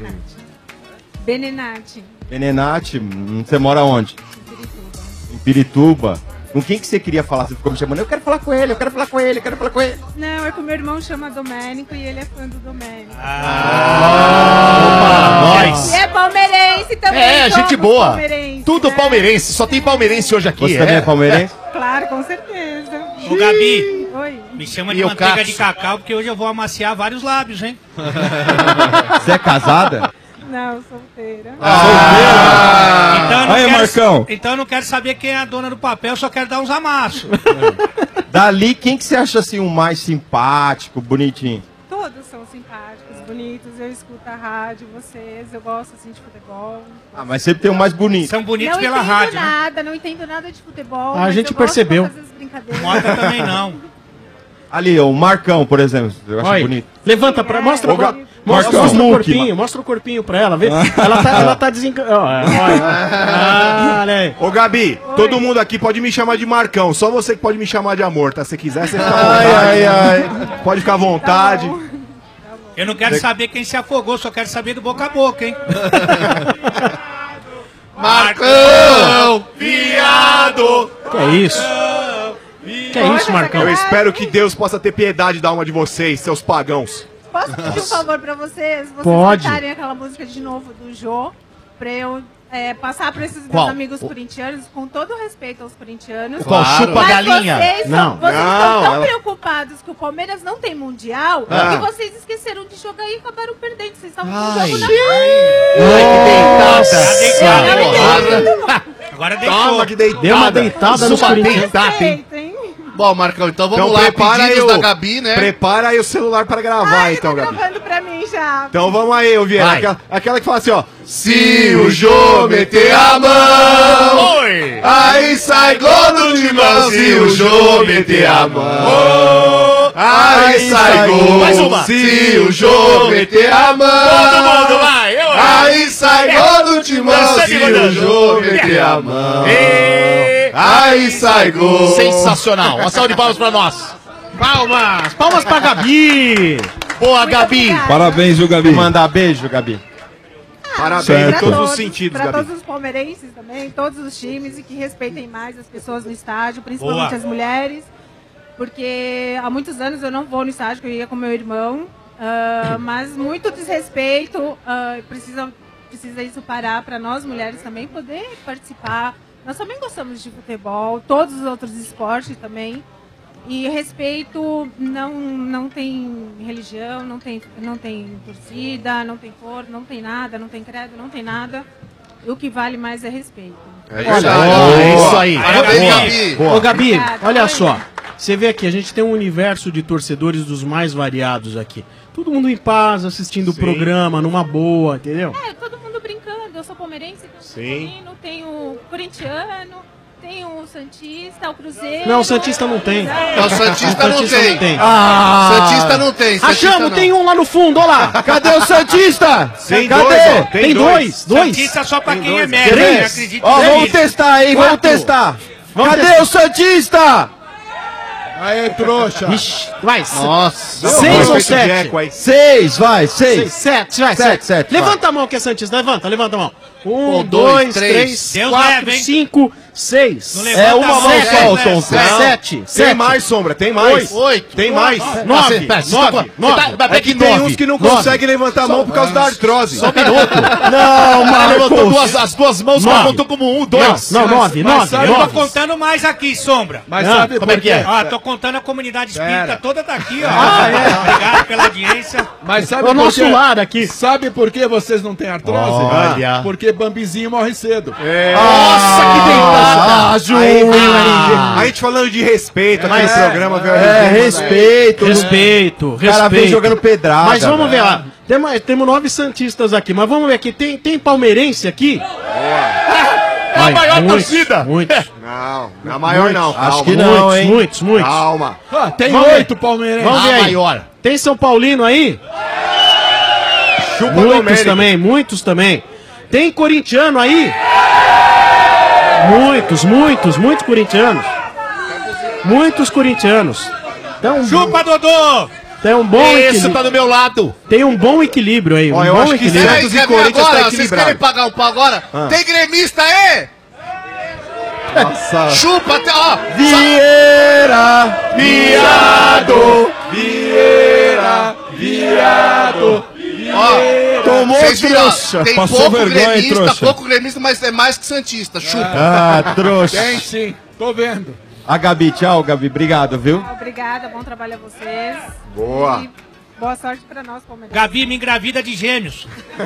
Benenati. Benenati, hum, você mora onde? Em Pirituba. Com quem que você queria falar? Você ficou me chamando, eu quero falar com ele, eu quero falar com ele, eu quero falar com ele. Não, é que o meu irmão chama Domênico e ele é fã do Domênico. Ah, nós. E é palmeirense também. É, gente somos boa. palmeirense, Tudo né? palmeirense, só tem palmeirense hoje aqui. Você também é palmeirense? Claro, com certeza. Ô, Gabi, Oi. me chama E de o manteiga Cássio? de cacau, porque hoje eu vou amaciar vários lábios, hein? Você é casada? Não, solteira. Ah! Então eu não Aí, quero, Marcão. Então eu não quero saber quem é a dona do papel, só quero dar uns amassos. Dali, quem que você acha assim o mais simpático, bonitinho? Todos são simpáticos, bonitos. Eu escuto a rádio, vocês. Eu gosto assim de futebol. Ah, mas sempre tem o mais bonito. São bonitos não pela entendo rádio, né? nada, não entendo nada de futebol. A mas gente eu gosto percebeu. de fazer as brincadeiras. Mota também não. Ali, ó, o Marcão, por exemplo, eu acho Olha, bonito. levanta pra. Mostra, Ô, Ga- mostra, Marcão. mostra o Muque, corpinho, mostra o corpinho pra ela, vê. Ela tá, ela tá desencanada. Olha aí. Ô Gabi, todo mundo aqui pode me chamar de Marcão, só você que pode me chamar de amor, tá? Se quiser, você fica à Ai, vontade. ai, ai. Pode ficar à vontade. Eu não quero saber quem se afogou, só quero saber do boca a boca, hein? Marcão, viado. Que é isso? Que é isso, Marcão? Eu espero que Deus possa ter piedade da alma de vocês, seus pagãos. Posso pedir um favor pra vocês? Vocês Pode. cantarem aquela música de novo do Jô, pra eu é, passar pra esses meus Qual? amigos corintianos, com todo o respeito aos corintianos. Qual? Chupa Mas galinha? Vocês, Não. são, vocês Não, estão tão ela- preocupados que o Palmeiras não tem mundial Ah. que vocês esqueceram de jogar e acabaram perdendo. Vocês estavam com o Ai. jogo na Ai, que deitada. Agora Toma, deitou. que deitada. Deu uma deitada nos Uma corintianos. deitada, hein? Respeito, hein? Bom, Marcão, então vamos Então lá, prepara aí pedidos o- da Gabi, né? Prepara aí o celular para gravar, então, Gabi. Gravando pra mim já. Então vamos aí, ô Vieira. Vai. Aquela, aquela que fala assim, ó. Se o Jô meter a mão, Oi. aí sai gol do Timão. Se o Jô meter a mão, aí sai gol. Mais uma. Se o Jô meter a mão, Todo mundo vai. Eu, aí sai gol do Timão. Dançando e Se o rodando. Jô meter a mão, E... aí sai gol. Sensacional. Uma salva de palmas pra nós. Palmas. Palmas pra Gabi. Boa, Gabi. Parabéns, viu, Gabi? Mandar beijo, Gabi. Parabéns Certo. em todos os sentidos, Para Gabi. todos os palmeirenses também, todos os times, e que respeitem mais as pessoas no estádio, principalmente Boa. as mulheres, porque há muitos anos eu não vou no estádio, que eu ia com meu irmão, ah, mas muito desrespeito, ah, precisa, precisa isso parar para nós mulheres também poder participar. Nós também gostamos de futebol, todos os outros esportes também. E respeito não, não tem religião, não tem, não tem torcida, não tem cor, não tem nada, não tem credo, não tem nada. O que vale mais é respeito. É Olha, é isso aí. Parabéns, Boa. Gabi. Ô, Gabi, Obrigada. olha Oi. só. Você vê aqui, a gente tem um universo de torcedores dos mais variados aqui. Todo mundo em paz, assistindo o programa, numa boa, entendeu? É, todo mundo brincando. Eu sou palmeirense, tenho Sim. Paulino, tenho corintiano, tenho o Santista, o Cruzeiro. Não, o Santista não tem. Não, o Santista não tem. Ah! Santista não tem. Santista Achamos, não. tem um lá no fundo, olha lá. Cadê o Santista? Tem Cadê? dois, ó, Tem, tem dois, dois. Santista só pra Tem quem dois. é médio, Três. né? Acredito Ó, que é vamos isso. testar, hein? Vamos Quatro. testar. Vamos Cadê testar. o Santista? Aí, trouxa. Ixi, vai. Nossa. Seis ou Respeita o sete? Jeco aí. Seis, vai, Seis, seis. sete, vai, Sete, sete. sete, Levanta a mão que é Santista, levanta, levanta a mão. Um, Um, dois, dois, três, três. Deus quatro, leva, hein? cinco, seis. Não levanta É uma a mão sete, só, né? Tom. Sete, sete, Tem sete. mais, Sombra, tem mais. Oito. Tem mais. Nove, Pera, você nove, tá- nove. você tá- É que tem uns que não Nove. conseguem levantar a mão por causa da artrose. Só um minuto. Não, Ela levantou Marcos. duas, as duas mãos, Nove. mas contou como um, dois. Não, nove, mas nove, sabe- Eu tô nove. contando mais aqui, Sombra. Mas Ah, sabe como é por que quê? é? Ah, tô contando a comunidade espírita Pera. toda daqui, ó. Ah, é? Obrigado pela audiência. Mas sabe É o por nosso quê? lar aqui. Sabe por que vocês não têm artrose? Olha. Porque Bambizinho morre cedo. Nossa, que dentada. Ah, Ju. Aí veio o R G. A gente falando de respeito aqui no Mas- programa, veio o É, R G. respeito. Respeito, O cara vem respeito. jogando pedrada. Mas vamos ver velho. lá. Temos, temos nove santistas aqui, mas vamos ver aqui. Tem, tem palmeirense aqui? É a Vai, maior muitos, torcida. Muitos. Não, não é a maior não. Acho Calma. que não, muitos, hein? muitos, muitos. Calma. Ah, tem Vamos ver. oito palmeirenses. Vamos ver A aí. maior. Tem São Paulino aí? Chupa Muitos Domênico. também, muitos também. Tem corintiano aí? Muitos, muitos, muitos corintianos. Muitos corintianos. Então, Chupa, Dodô! tem um bom Esse equilíbrio. tá do meu lado. Tem um bom equilíbrio aí. Um Ó, eu bom acho que equilíbrio. Santos Peraí, e quer ver Corinthians agora? tá Vocês equilibrado. querem pagar o pau agora? Ah. Tem gremista aí? Nossa. Chupa até, ó. Vieira. Viado. Vieira. Viado. Ó, Tomou vocês viram, ó, trouxa. tem Passou pouco vergonha, hein, gremista, trouxa? pouco gremista, mas é mais que santista. Chupa. Ah, trouxa. Tem sim, tô vendo. A Gabi, tchau, Gabi. Obrigado, viu? Obrigada, bom trabalho a vocês. Boa. E boa sorte pra nós, palmeirenses. Gabi me engravida de gêmeos.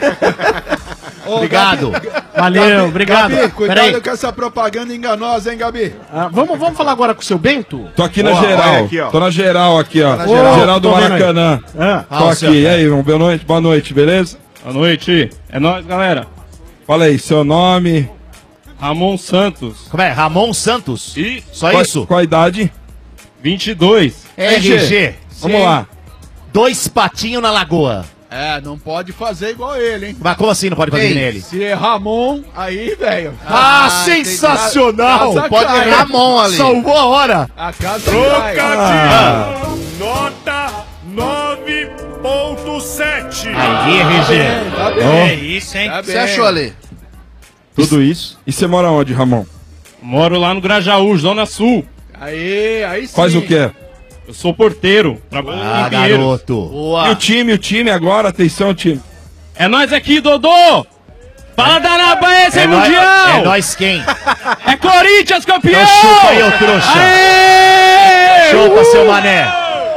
Obrigado. Valeu, obrigado. Gabi, cuidado Peraí. com essa propaganda enganosa, hein, Gabi? Ah, vamos, vamos falar agora com o seu Bento? Tô aqui na Ó, geral. olha aqui, ó. Tô na geral aqui, ó. na geral, geral. do Tô vendo aí. Maracanã. Ah, Tô aqui. E aí, irmão? Boa noite, boa noite, beleza? Boa noite. É nóis, galera. Fala aí, seu nome. Ramon Santos. Como é? Ramon Santos. E Só qual, isso? Qual a idade? vinte e dois. R G. Vamos lá. Dois patinhos na lagoa. É, não pode fazer igual ele, hein? Mas como assim não pode fazer Ei, nele? Se é Ramon, aí, velho. Ah, Ah, sensacional! entendi. Pode Cai. Ramon ali. Salvou a hora! A casa cai. Ah, Nota nove ponto sete. Aí, R G. Tá bem. É isso, hein? Tá Você bem. achou ali? Tudo isso. e você mora onde, Ramon? Moro lá no Grajaú, Zona Sul. Aí, aí sim. Faz o quê? Eu sou porteiro. Trabalho Ah, em Pinheiros. garoto. E o Boa. time, o time agora, atenção, time. É nós aqui, Dodô! Fala da Nabaense, é É nóis, mundial! é nós quem? É Corinthians, campeão! Então chupa aí, ô trouxa. Aê! Chupa, seu mané.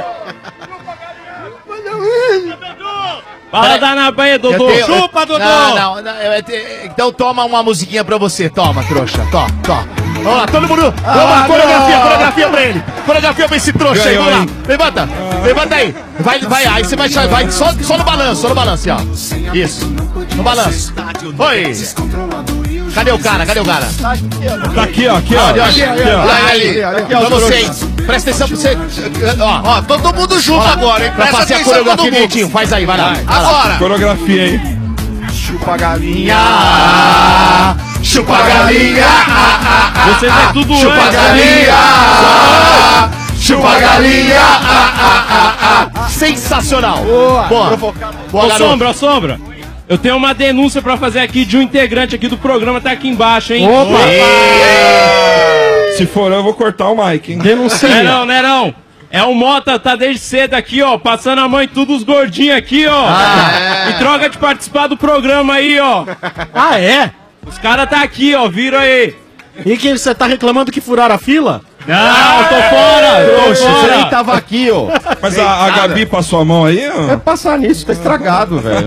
Fala da Nabaense, Dodô! Eu tenho- Chupa, Dodô! Não, não, não, eu te- então toma uma musiquinha pra você. Toma, trouxa. Toma, toma. Vamos lá, todo mundo. Vamos lá, coreografia, coreografia. coreografia pra ele. Coreografia pra esse trouxa aí, Ganhou, vamos lá. hein? Levanta, levanta aí. Vai, vai, aí você vai, vai só, só no balanço, só no balanço, ó. Isso, no balanço. Oi. Cadê o cara, cadê o cara? Tá aqui, ó, aqui, ó. Olha, Aqui, olha, ó. olha aí, pra vocês. Presta atenção pra você. Ó, ó, todo mundo junto agora, hein? Pra Presta fazer a atenção todo coreografia mundo. direitinho, faz aí, vai lá. Vai, agora. Coreografia aí. Chupa a galinha. Chupa a galinha. Vocês é tudo Chupa a antes, galinha. né? Chupa a galinha. Sensacional. Boa. Boa, Ô, garoto. Sombra, ô, Sombra. Eu tenho uma denúncia pra fazer aqui de um integrante aqui do programa, tá aqui embaixo, hein? Opa! Se for eu, vou cortar o mic, hein? Denuncia. Não é não, não é não. É o Mota, tá desde cedo aqui, ó, passando a mão em tudo os gordinhos aqui, ó. Ah, é. E troca de participar do programa aí, ó. Ah, é? Os caras tá aqui, ó, viram aí. E que você tá reclamando que furaram a fila? Não, tô fora! Tô Trouxa, você fora. nem tava aqui, ó. Mas a, a Gabi passou a mão aí, ó? É passar nisso, tá estragado, velho.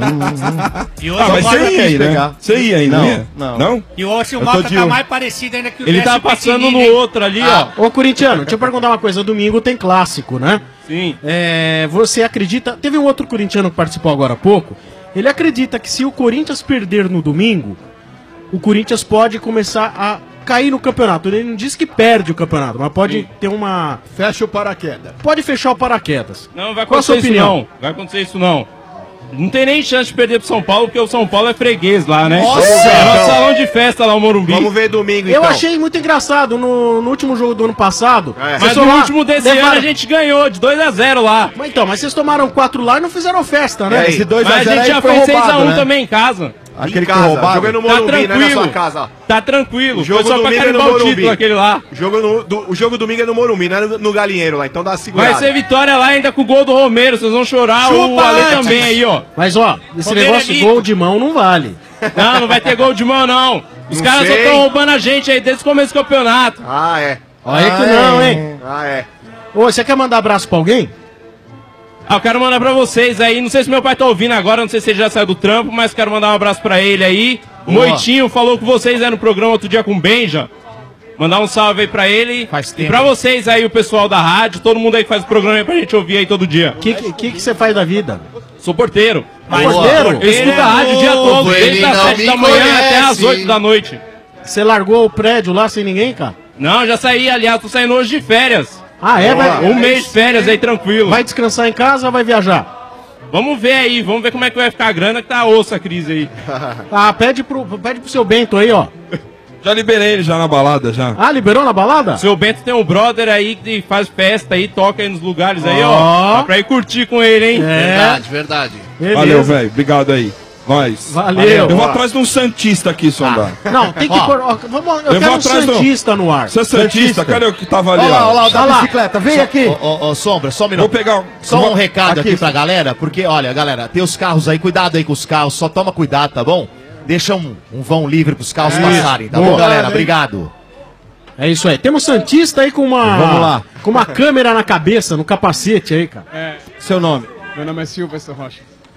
E Ah, mas você ia aí, né? Você ia aí, não Não, ia? não. Não? E hoje o Eu Mota tô de tá um. mais parecido ainda que o Ele Décio tá passando pequenino, no hein? outro ali, Ah, ó. ô, corintiano, deixa eu perguntar uma coisa. Domingo tem clássico, né? Sim. É, você acredita... Teve um outro corintiano que participou agora há pouco. Ele acredita que se o Corinthians perder no domingo, o Corinthians pode começar a cair no campeonato. Ele não diz que perde o campeonato, mas pode Sim. ter uma... Fecha o paraquedas. Pode fechar o paraquedas. Não, vai Qual a sua acontecer isso opinião? não. Vai acontecer isso não. Não tem nem chance de perder pro São Paulo, porque o São Paulo é freguês lá, né? Nossa! É nosso Então. salão de festa lá, o Morumbi. Vamos ver domingo, Eu então. achei muito engraçado no, no último jogo do ano passado. É. Mas no último desse ano a gente ganhou de dois a zero lá. Mas então, mas vocês tomaram quatro lá e não fizeram festa, né? É, esse dois Mas a gente já fez seis a um também em casa. Aquele em que casa, roubaram. jogando no Tá Morumbi, não é na tranquilo. sua casa, ó. Tá tranquilo. O jogo Foi só pra domingo é no carimbar o Morumbi. título aquele lá. O jogo, no, do- o jogo domingo é no Morumbi, não é no, no Galinheiro lá, então dá uma segurada. Vai ser vitória lá ainda com o gol do Romero. Vocês vão chorar. o Chupa Ale antes. também aí, ó. Mas ó, esse Poder negócio é de gol de mão não vale. Não, não vai ter gol de mão, não. Os Não caras só sei. estão roubando a gente aí desde o começo do campeonato. Ah, é. Olha que Ah, não, é. hein? Ah, é. Ô, você quer mandar abraço pra alguém? Ah, eu quero mandar pra vocês aí. Não sei se meu pai tá ouvindo agora, não sei se ele já saiu do trampo, mas quero mandar um abraço pra ele aí. O Boa. Moitinho falou com vocês aí no programa outro dia com o Benja. Mandar um salve aí pra ele. Faz E tempo. pra vocês aí, o pessoal da rádio, todo mundo aí que faz o programa aí pra gente ouvir aí todo dia. O que, que, que você faz da vida? Sou porteiro. Porteiro? Eu escuto a rádio o dia todo, Ele desde as não sete me da manhã conhece. até as oito da noite. Você largou o prédio lá sem ninguém, cara? Não, já saí, aliás, tô saindo hoje de férias. Ah, é? Vai, Um mês de férias aí, tranquilo. vai descansar em casa ou vai viajar? Vamos ver aí, vamos ver como é que vai ficar a grana, que tá osso a crise aí. Ah, pede pro, pede pro seu Bento aí, ó. Já liberei ele já na balada, já. Ah, liberou na balada? Seu Bento tem um brother aí que faz festa aí, toca aí nos lugares aí, ó. Ó. Dá pra ir curtir com ele, hein? É. Verdade, verdade. Beleza. Valeu, velho. Obrigado aí. Nós. Valeu. Eu vou Ó. atrás de um Santista aqui, Sombra. Não, tem que Ó. pôr. Ó, vamos, eu, Eu quero vou um atrás do- Santista no ar. Você é Santista? Cadê o que tava ali? Olha lá, ó? olha lá, o da Olha lá. bicicleta, vem aqui. Ô, ô, ô, Sombra, só um Vou minuto. pegar. Só vou- um recado aqui, aqui. pra galera, porque, olha, galera, tem os carros aí, cuidado aí com os carros, só toma cuidado, tá bom? Deixa um, um vão livre pros carros É. passarem, tá Boa. bom, galera? hein? Obrigado. É isso aí. Temos Santista aí com uma. Vamos lá. Com uma câmera na cabeça, no capacete aí, cara. É, Seu nome? meu nome é Silverson Rocha.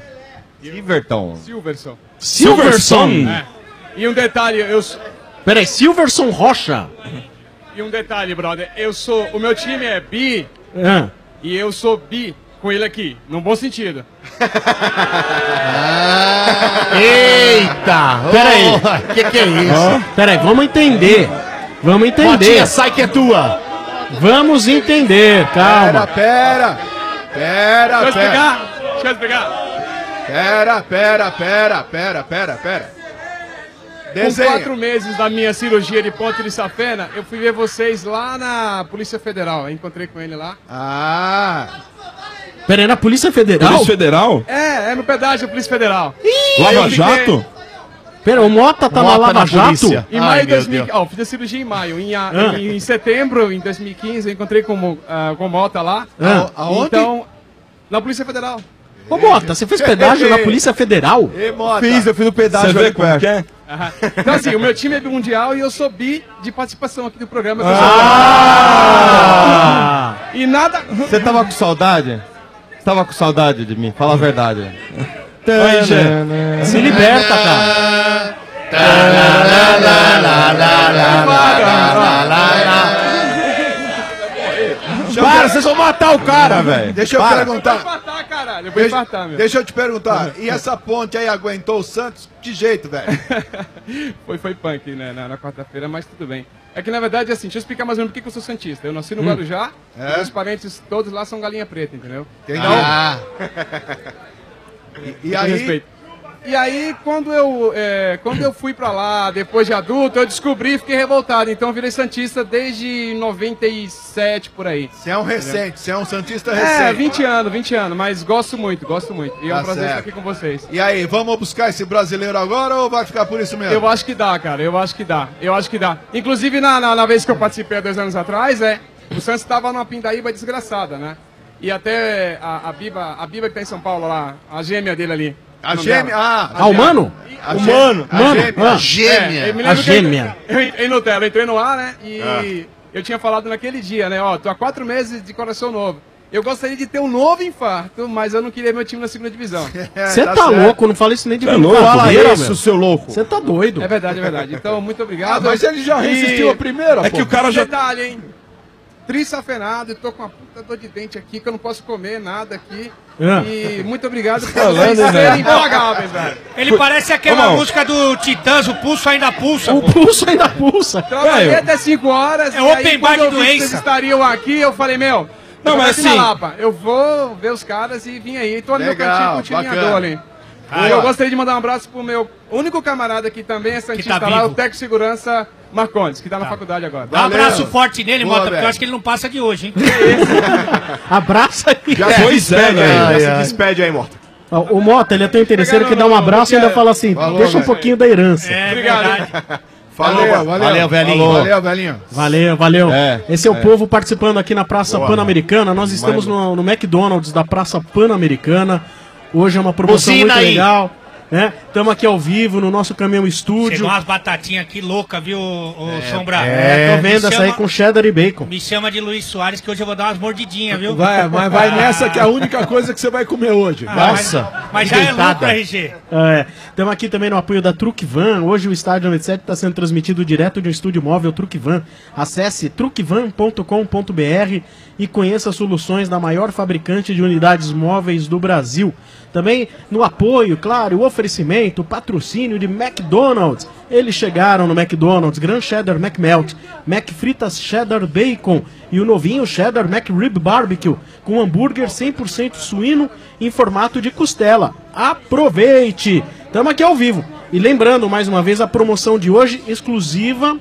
Silverton. Silverson. Silverson. É. E um detalhe, eu s- Peraí, Silverson Rocha. e um detalhe, brother, eu sou, o meu time é bi Ah. e eu sou bi com ele aqui, num bom sentido. Eita! Pera aí. O que que é isso? Peraí, vamos entender. Vamos entender. Motinha, sai que é tua! Vamos entender, calma. Pera, pera, Deixa eu pera, pera, explicar? Deixa eu explicar. pera, pera, pera, pera, pera, pera. Com Desenha. quatro meses da minha cirurgia de ponte de safena, eu fui ver vocês lá na Polícia Federal. Eu encontrei com ele lá. Ah, Peraí, na Polícia Federal? Polícia Federal? É, é no pedágio da Polícia Federal. Lava eu fiquei- Jato? Pera, o Mota tá Mota na Lava na Jato? polícia. Em Ai, maio de meu dois mil, Deus. ó, fiz a cirurgia em maio. Em, a- Ah. em, em setembro, em dois mil e quinze, eu encontrei com, o, ah, com o Mota lá. Ah. Aonde? Então, na Polícia Federal. Ô, Mota, você fez pedágio na Polícia Federal? e Mota. Fiz, eu fiz o pedágio Você ali vê como perto. que é? Aham. Então, assim, o meu time é mundial e eu sou bi de participação aqui do programa. Eu Ah! sou- E nada. Você tava com saudade? Você tava com saudade de mim? Fala a verdade. Aí, Gê. Se liberta, cara. Cara, vocês vão matar o cara, velho. Deixa eu Para. perguntar. Eu vou infartar, caralho. Eu vou Deixa, infartar, meu. deixa eu te perguntar. E essa ponte aí aguentou o Santos? De jeito, velho. foi, foi punk, né, na, na quarta-feira, mas tudo bem. É que, na verdade, assim, deixa eu explicar mais ou menos por que que eu sou santista. Eu nasci no Hum. Guarujá, É? e meus parentes todos lá são galinha preta, entendeu? Entendi. Então, Ah. E, e com aí... respeito. E aí, quando eu, é, quando eu fui pra lá, depois de adulto, eu descobri e fiquei revoltado. Então eu virei santista desde noventa e sete, por aí. Você é um recente, você é um santista É, recente. vinte anos, vinte anos, mas gosto muito, gosto muito. E é um Tá prazer certo. estar aqui com vocês. E aí, vamos buscar esse brasileiro agora ou vai ficar por isso mesmo? Eu acho que dá, cara, eu acho que dá, eu acho que dá. Inclusive, na, na, na vez que eu participei há dois anos atrás, é, o Santos estava numa pindaíba desgraçada, né? E até a, a Biba, a Biba que tá em São Paulo lá, a gêmea dele ali. A o nome gêmea? dela. Ah, A Ah, o gêmea. mano? A O gê- mano? a Mano? gêmea. Ah. Gêmea. É, eu me A lembro que gêmea. Eu, eu entrei no tela, eu entrei no ar, né? E Ah. eu tinha falado naquele dia, né? Ó, tô há quatro meses de coração novo. Eu gostaria de ter um novo infarto, mas eu não queria meu time na segunda divisão. Você tá, louco, não fala isso nem de Tá brincadeira, louco? Fala isso, meu. seu louco. Você tá doido. É verdade, é verdade. Então, muito obrigado. Ah, mas ele já resistiu a primeira, É pô. que o cara já... Detalhe, hein? Trissafenado, e tô com uma puta dor de dente aqui, que eu não posso comer nada aqui. Ah. E muito obrigado por Falando, vocês hein, serem velho? impagáveis, velho. Ele parece aquela Ô, música do Titãs, o pulso ainda pulsa. O pulso ainda pulsa. Trabalhei até cinco horas. É e open aí, bar quando de eu vi que doença. vocês estariam aqui, eu falei, meu, Não, eu mas vou aqui assim- na Lapa. Eu vou ver os caras e vim aí. Tô ali Legal, no cantinho com o tirinhador bacana. ali. Ah, eu ó. gostaria de mandar um abraço pro meu único camarada que também é santista tá lá, vivo. o técnico de segurança Marcondes, que tá na faculdade agora. Dá um abraço forte nele, Boa, Mota, porque velho. eu acho que ele não passa de hoje, hein? Abraça aí. Já se despede aí, já se despede aí, Mota. Ó, O Mota, ele é tão interesseiro que dá um abraço e ainda fala assim, Falou, deixa um velho. pouquinho da herança. É Obrigado. verdade. Falou, Valeu, valeu, valeu, velhinho. Falou. Valeu, velhinho. Valeu, valeu. É, Esse é o é. povo participando aqui na Praça Boa, Pan-Americana. Nós estamos no, no McDonald's da Praça Pan-Americana. Hoje é uma promoção Buzina muito aí. legal. Estamos aqui ao vivo no nosso caminhão estúdio. Chegou umas batatinhas aqui loucas, viu, ô Sombra? É, tô vendo Me essa aí chama- com cheddar e bacon. Me chama de Luiz Soares que hoje eu vou dar umas mordidinhas, viu? Vai, mas vai nessa que é a única coisa que você vai comer hoje. Ah, Nossa. Mas, mas já é lucro, R G. Estamos aqui também no apoio da Truque Van. Hoje o Estádio noventa e sete está sendo transmitido direto de um estúdio móvel Truque Van. Acesse truque van ponto com ponto b r e conheça as soluções da maior fabricante de unidades móveis do Brasil. Também no apoio, claro, o oferecimento, o patrocínio de McDonald's. Eles chegaram no McDonald's, Grand Cheddar McMelt, McFritas Cheddar Bacon e o novinho Cheddar McRib Barbecue, com hambúrguer cem por cento suíno em formato de costela. Aproveite! Estamos aqui ao vivo. E lembrando, mais uma vez, a promoção de hoje exclusiva,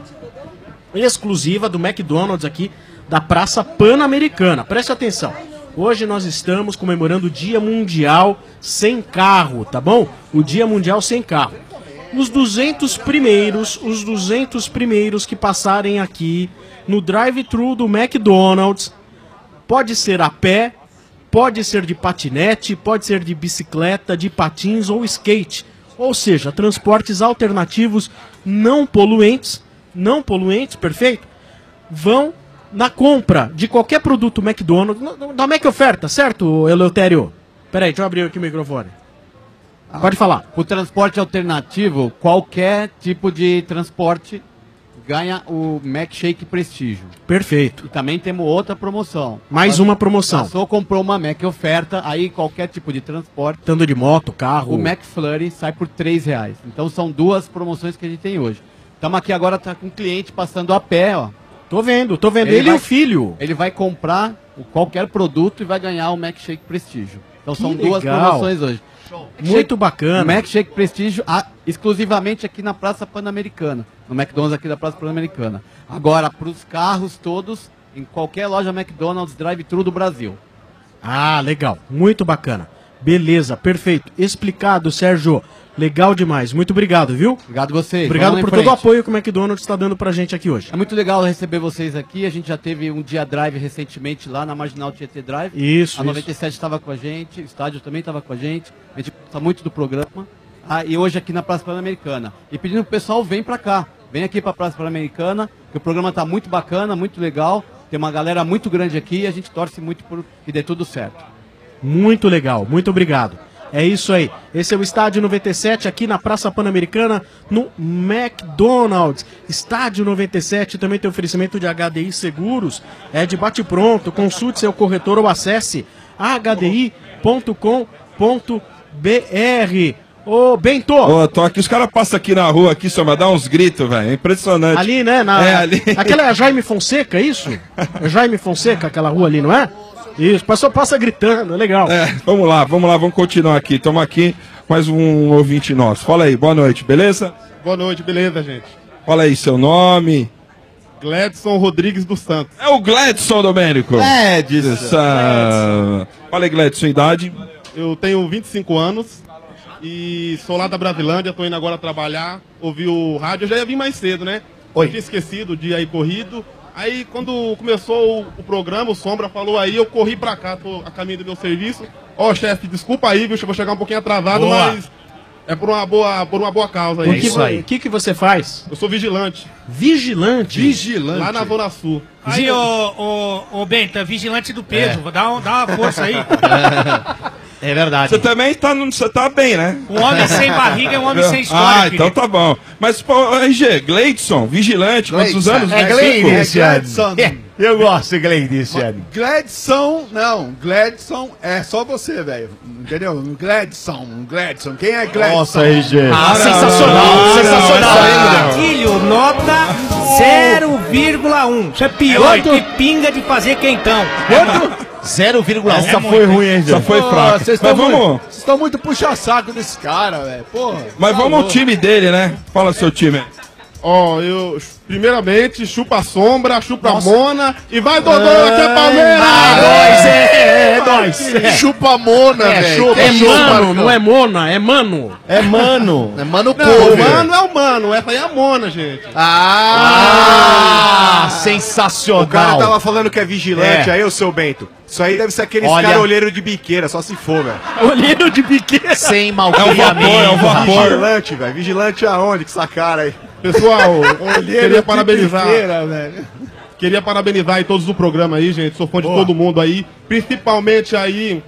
exclusiva do McDonald's aqui da Praça Pan-Americana. Preste atenção. Hoje nós estamos comemorando o Dia Mundial Sem Carro, tá bom? O Dia Mundial Sem Carro. Os duzentos primeiros, os duzentos primeiros que passarem aqui no drive-thru do McDonald's, pode ser a pé, pode ser de patinete, pode ser de bicicleta, de patins ou skate. Ou seja, transportes alternativos não poluentes, não poluentes, perfeito? Vão na compra de qualquer produto McDonald's, no- no- da Mac Oferta, certo, Eleutério? Peraí, deixa eu abrir aqui o microfone. Pode falar. O transporte alternativo, qualquer tipo de transporte ganha o McShake Prestígio. Perfeito. E também temos outra promoção. Mais uma promoção. Passou, comprou uma Mac Oferta, aí qualquer tipo de transporte. Tanto de moto, carro. O McFlurry sai por três reais. Então são duas promoções que a gente tem hoje. Estamos aqui agora, tá com um cliente passando a pé, ó. Tô vendo, tô vendo. Ele e o filho. Ele vai comprar o- qualquer produto e vai ganhar o McShake Prestígio. Então Que são duas legal. promoções hoje. Muito bacana. McShake Prestígio ah, exclusivamente aqui na Praça Pan-Americana. No McDonald's aqui da Praça Pan-Americana. Agora, para os carros todos, em qualquer loja McDonald's Drive-Thru do Brasil. Ah, legal. Muito bacana. Beleza, perfeito. Explicado, Sérgio. Legal demais. Muito obrigado, viu? Obrigado a vocês. Obrigado Vamos por em frente. todo o apoio que o McDonald's está dando pra gente aqui hoje. É muito legal receber vocês aqui. A gente já teve um dia drive recentemente lá na Marginal Tietê Drive. Isso, A noventa e sete estava com a gente, o estádio também estava com a gente. A gente gosta muito do programa. Ah, e hoje aqui na Praça Pan-Americana. E pedindo pro pessoal, vem pra cá. Vem aqui pra Praça Pan-Americana, que o programa tá muito bacana, muito legal. Tem uma galera muito grande aqui e a gente torce muito por que dê tudo certo. Muito legal, muito obrigado. É isso aí. Esse é o Estádio noventa e sete aqui na Praça Pan-Americana, no McDonald's. Estádio noventa e sete também tem oferecimento de H D I Seguros. É de bate-pronto. Consulte seu corretor ou acesse h d i ponto com ponto b r. Ô, Bento! Ô, tô aqui, os caras passam aqui na rua, aqui, só vai dar uns gritos, velho. É impressionante. Ali, né? Na... É, ali. Aquela é a Jaime Fonseca, é isso? É Jaime Fonseca, aquela rua ali, não é? Isso, passou, passa gritando, é legal. É, vamos lá, vamos lá, vamos continuar aqui. Estamos aqui, mais um ouvinte nosso. Fala aí, boa noite, beleza? Boa noite, beleza, gente? Fala aí, seu nome. Gledson Rodrigues dos Santos. É o Gledson, Domênico. Gledson. Essa... Fala aí, Gledson, idade. Eu tenho vinte e cinco anos e sou lá da Brasilândia, tô indo agora trabalhar, ouvi o rádio, eu já ia vir mais cedo, né? Oi. Eu tinha esquecido de ir aí corrido. Aí quando começou o, o programa, o Sombra falou aí, eu corri pra cá, tô a caminho do meu serviço. Ó, oh, chefe, desculpa aí, viu? Eu vou chegar um pouquinho atrasado, Boa. mas é por uma boa, por uma boa causa aí. O que, o que, que você faz? Eu sou vigilante. Vigilante? Vigilante. Lá na Zona Sul. Aí, ô, ô, ô Benta, vigilante do peso, É. dá, um- dá uma força aí. É verdade. Você também tá, no- você tá bem, né? Um homem sem barriga é um homem sem história, Ah, Felipe. então tá bom. Mas, pô, R G, Gleidson, vigilante, quantos anos? É Cinco? Gleidson. Eu gosto de Gleidson. Gledson, não, Gledson é só você, velho. Entendeu? Gledson, Gledson. Quem é Gledson? Nossa, R G. Ah, sensacional, sensacional. Filho, nota zero vírgula um. Isso é pior Quanto? que pinga de fazer quentão. zero vírgula um. Essa foi ruim, hein, Essa foi fraca. Vocês Mas estão vamos, muito, vocês estão muito puxa-saco desse cara, velho. Porra. mas tá vamos ao louco. time dele, né? Fala seu time. Ó, eu, primeiramente, chupa a sombra, chupa a Mona e vai, Dodô, aqui é Palmeiras! Ah, nós, é, é nós. É. Chupa a Mona, É, velho. chupa, Que é chupa, mano, Marcão? não é mona, é mano. É mano. É mano Não, cover. o mano é o mano, essa aí é a Mona, gente. Ah, sensacional. O cara tava falando que é vigilante, É. aí, o seu Bento. Isso aí deve ser aqueles Olha. cara olheiro de biqueira, só se for, velho. Olheiro de biqueira. Sem malcriamento. É o vapor, é o vapor. Vigilante, Vigilante, velho. Vigilante aonde com essa cara aí? Pessoal, Olheiro queria de parabenizar. biqueira, velho. Queria parabenizar aí todos do programa aí, gente. Sou fã de Boa. todo mundo aí. Principalmente aí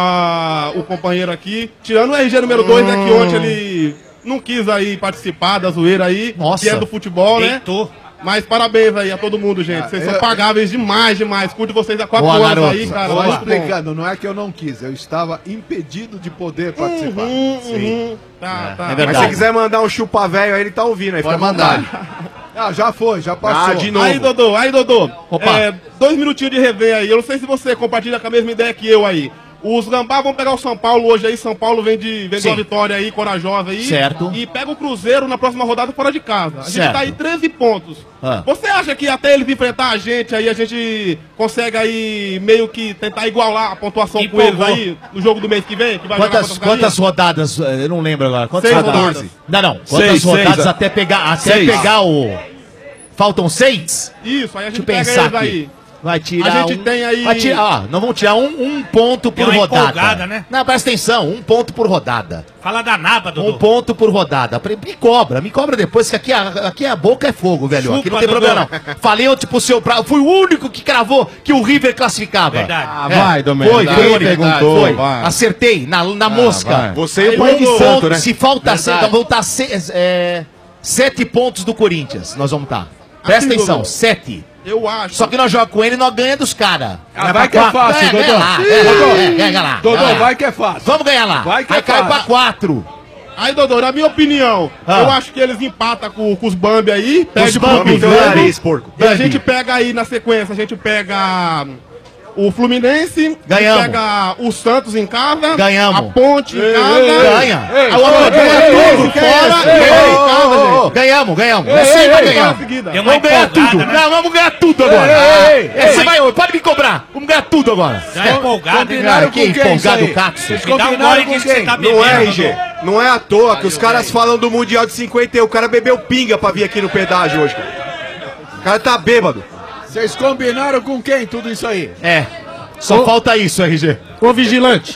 a, o companheiro aqui. Tirando o R G número dois, né? Que ontem ele não quis aí participar da zoeira aí. Nossa. Que é do futebol, né? Deitou. Mas parabéns aí a todo mundo, gente. Vocês Ah, são eu- pagáveis demais, demais. Curto vocês há quatro Boa, anos garoto. aí, cara. Vou Muito bom. explicando, não é que eu não quis, eu estava impedido de poder participar. Uhum, Sim. uhum. Tá, tá. Mas se quiser mandar um chupa velho aí, ele tá ouvindo aí. Pode fica à mandar. vontade. Ah, já foi, já passou. Ah, de novo. Aí, Dodô, aí, Dodô. Opa. É, dois minutinhos de rever aí. Eu não sei se você compartilha com a mesma ideia que eu aí. Os Gambá vão pegar o São Paulo hoje aí. São Paulo vem de, vem de Sim. uma vitória aí, corajosa aí. Certo. E pega o Cruzeiro na próxima rodada fora de casa. A gente Certo. tá aí treze pontos. Ah. Você acha que até eles enfrentar a gente aí, a gente consegue aí meio que tentar igualar a pontuação com eles Empolgou. aí no jogo do mês que vem? Que vai jogar Quantas, contra o quantas rodadas? eh, Eu não lembro agora. Quantas Seis rodadas? rodadas. Não, não. Quantas Seis, rodadas seis, até pegar, até seis. pegar o. Faltam seis? Isso, aí a Deixa gente eu pega pensar eles aqui. aí. Vai tirar. A gente um- tem aí- Vai tirar, ó, nós vamos tirar um, um ponto por Deu uma rodada. empolgada, né? Não, presta atenção, um ponto por rodada. Fala da naba, Dodô. Um ponto por rodada. Pre- Me cobra, me cobra depois, que aqui a, aqui a boca é fogo, velho. Chupa, aqui não tem Dodô. problema não. Falei ontem pro seu pra... Fui o único que cravou que o River classificava. Verdade. Ah, vai, Domênico. Foi, Vai, foi, perguntou, foi. vai. Acertei, na, na mosca. vai. Você Aí, e o pai de Dodô. santo, né? Se falta seis, Verdade. então vão estar se, é, sete pontos do Corinthians. Nós vamos estar. Presta Assim, atenção, Dodô. sete. Eu acho. Só que nós jogamos com ele e nós ganhamos dos caras. Ah, vai que é fácil, ganha, ganha Dodô. lá, Ih, ganha lá, Dodô. ganha, ganha lá. Dodô, ganha lá. vai que é fácil. Vamos ganhar lá. Vai que Aí é cai fácil. pra quatro. Aí, Dodô, na minha opinião, Ah. eu acho que eles empatam com, com os Bambi aí, perde pro Bambi, Cruzeiro, teu nariz, porco. e a Bambi. gente pega aí na sequência, a gente pega o Fluminense, Ganhamos. pega o Santos em casa, Ganhamos. a Ponte em Ei, casa, ei, ganha. Ei, A outra ei, ganha ei, tudo ei, fora. ei, Ei, ei, ô, casa, ô, ô, gente. Ganhamos, ganhamos. Ei, Você ei, vai ei, ganhar. em seguida. Deu uma Vamos ganhar empolgada, tudo. né? Não, vamos ganhar tudo agora. ei, ei, É, você vai, pode me cobrar. Vamos ganhar tudo agora. Já é empolgado, hein? Combinaram Ah, que com quem empolgado, isso aí? Cato. Vocês Me dá um combinaram gole com disso que você quem? tá Não é, bebendo, R G. Não é à toa que os caras falam do Mundial de cinquenta e um. O cara bebeu pinga pra vir aqui no pedágio hoje. O cara tá bêbado. Vocês combinaram com quem tudo isso aí? É. Só Ô. falta isso, R G. Ô, vigilante.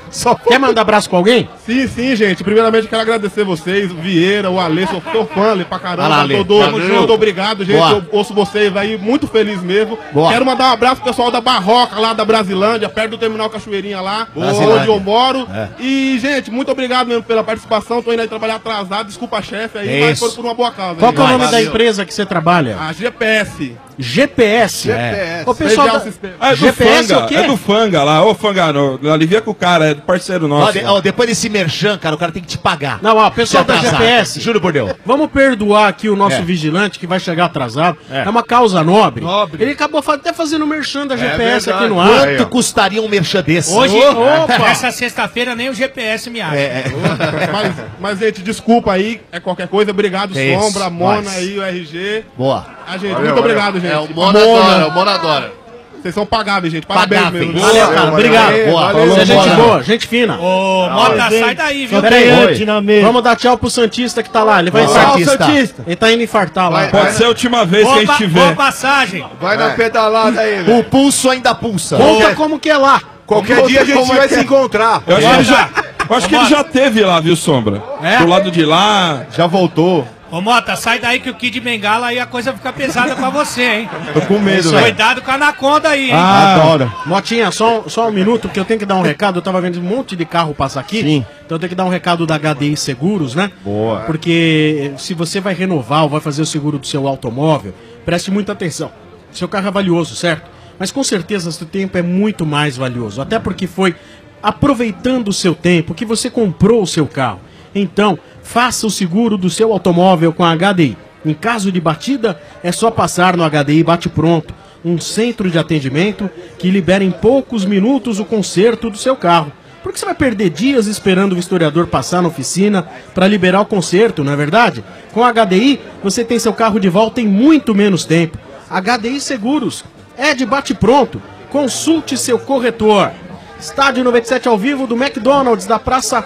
Só quer mandar abraço pra alguém? Sim, sim, gente. Primeiramente, eu quero agradecer vocês, o Vieira, o Ale, sou seu fã ali pra caramba. Vai lá, Ale. Todo, Tamo junto. todo obrigado, gente. Boa. Eu ouço vocês aí, muito feliz mesmo. Boa. Quero mandar um abraço pro pessoal da Barroca, lá da Brasilândia, perto do Terminal Cachoeirinha lá, Brasilândia. onde eu moro. É. E, gente, muito obrigado mesmo pela participação. Tô indo aí trabalhar atrasado, desculpa, chefe aí, mas Isso. foi por uma boa causa. Qual aí. que é o nome Valeu. da empresa que você trabalha? A G P S. G P S? É. O pessoal da... Ah, é do G P S Fanga, é o quê? é do Fanga lá. Ô, Fanga, não, não alivia com o cara, é do parceiro nosso. Ó, de- lá. ó, Depois desse merchan, cara, o cara tem que te pagar. Não, ó, pessoal Se da G atrasar. P S. Juro por Deus. Vamos perdoar aqui o nosso É. vigilante que vai chegar atrasado. É, É. uma causa nobre. Nobre. Ele acabou fa- até fazendo o merchan da É G P S aqui verdade. no ar. Quanto custaria um merchan desse? Hoje, Opa! essa sexta-feira, nem o G P S me acha. É, mas, mas, gente, desculpa aí, é qualquer coisa. Obrigado, Que isso, Sombra, Mona nós. aí, o R G. Boa. Ah, gente, Valeu, muito valeu. obrigado, gente. É, o Mona adora, o Mona adora. Vocês são pagáveis, gente. Parabéns Pagáveis. mesmo. Valeu, cara. Obrigado. Valeu, Boa. valeu, Você é gente Mona. boa, gente fina. Ô, Mota, sai daí, viu? Pera aí, Oi. oi. Vamos dar tchau pro Santista que tá lá. Ele vai Tchau, infartar. Santista. Ele tá indo infartar lá. Pode ser a última vez que a gente Boa tiver. passagem. Vai na pedalada aí, O velho. pulso ainda pulsa. Conta como que é lá. Qualquer dia a gente Como é vai que se é? encontrar. Eu acho que ele já, eu acho que ele já teve lá, viu, Sombra? É? Do lado de lá. Já voltou. Ô, Mota, sai daí que o Kid Bengala aí a coisa fica pesada pra você, hein? Tô com medo, velho. Cuidado com a anaconda aí, hein? Ah, Adoro. Motinha, só, só um minuto, porque eu tenho que dar um recado. Eu tava vendo um monte de carro passar aqui. Sim. Então eu tenho que dar um recado da H D I Seguros, né? Boa. Porque se você vai renovar ou vai fazer o seguro do seu automóvel, preste muita atenção. Seu carro é valioso, certo? Mas com certeza seu tempo é muito mais valioso. Até porque foi aproveitando o seu tempo que você comprou o seu carro. Então, faça o seguro do seu automóvel com a H D I. Em caso de batida, é só passar no H D I Bate Pronto, um centro de atendimento que libera em poucos minutos o conserto do seu carro. Porque você vai perder dias esperando o vistoriador passar na oficina para liberar o conserto, não é verdade? Com a H D I, você tem seu carro de volta em muito menos tempo. H D I Seguros é de Bate Pronto. Consulte seu corretor. Estádio noventa e sete ao vivo do McDonald's da Praça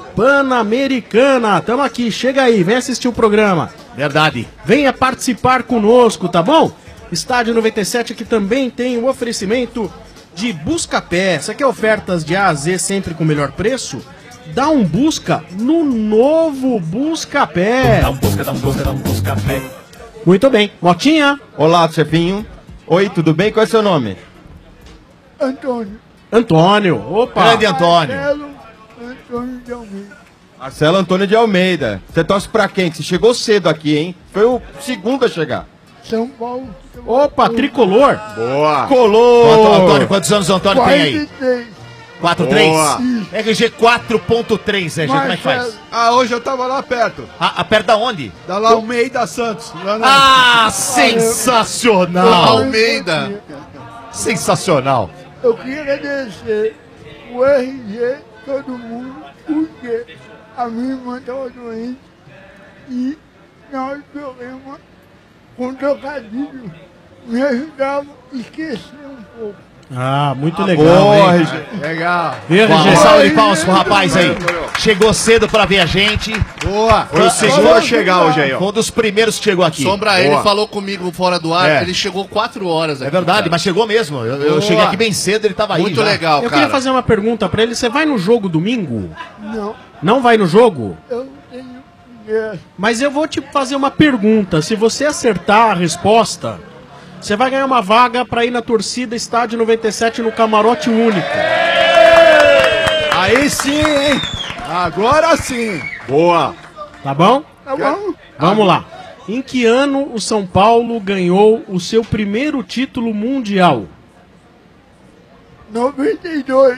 Pan-Americana. Tamo aqui, chega aí, vem assistir o programa. Verdade. Venha participar conosco, tá bom? Estádio noventa e sete que também tem o oferecimento de Buscapé. Você quer ofertas de A a Z sempre com o melhor preço? Dá um busca no novo Buscapé. Dá um busca, dá um busca, dá um Buscapé. Muito bem. Motinha. Olá, chefinho. Oi, tudo bem? Qual é o seu nome? Antônio. Antônio. Opa. Grande Antônio. Marcelo Antônio de Almeida. Marcelo Antônio de Almeida. Você torce pra quem? Você chegou cedo aqui, hein? Foi o segundo a chegar. São Paulo. Opa, tricolor. Boa. Colou. Quanto, Antônio, quantos anos o Antônio tem aí? quarenta e três. quatro três? Boa. R G quatro ponto três, R G, como é que faz? Marcelo. Ah, hoje eu tava lá perto. Ah, ah, perto da onde? Da lá Almeida Santos. Lá na... Ah, sensacional! Almeida. Sensacional. Eu queria agradecer o R G, todo mundo, porque a minha irmã estava doente e na hora do programa, com trocadilho, me ajudava a esquecer um pouco. Ah, muito Ah, legal, boa, hein? R G. Legal. Vê, Uma R G. salva de palmas pro rapaz aí. Chegou cedo pra ver a gente. Boa. Foi o segundo a chegar hoje aí, ó. Foi um dos primeiros que chegou aqui. Sombra, ele falou comigo fora do ar, É. ele chegou quatro horas aqui. É verdade, cara. mas chegou mesmo. Eu, eu Boa. cheguei aqui bem cedo, ele tava aí. Muito já. legal, Eu cara. queria fazer uma pergunta pra ele. Você vai no jogo domingo? Não, Não vai no jogo? eu tenho ingresso. Mas eu vou te fazer uma pergunta. Se você acertar a resposta, você vai ganhar uma vaga pra ir na torcida Estádio noventa e sete no camarote único. Aí sim, hein? Agora sim. Boa. Tá bom? Tá bom? Vamos lá. Em que ano o São Paulo ganhou o seu primeiro título mundial? noventa e dois.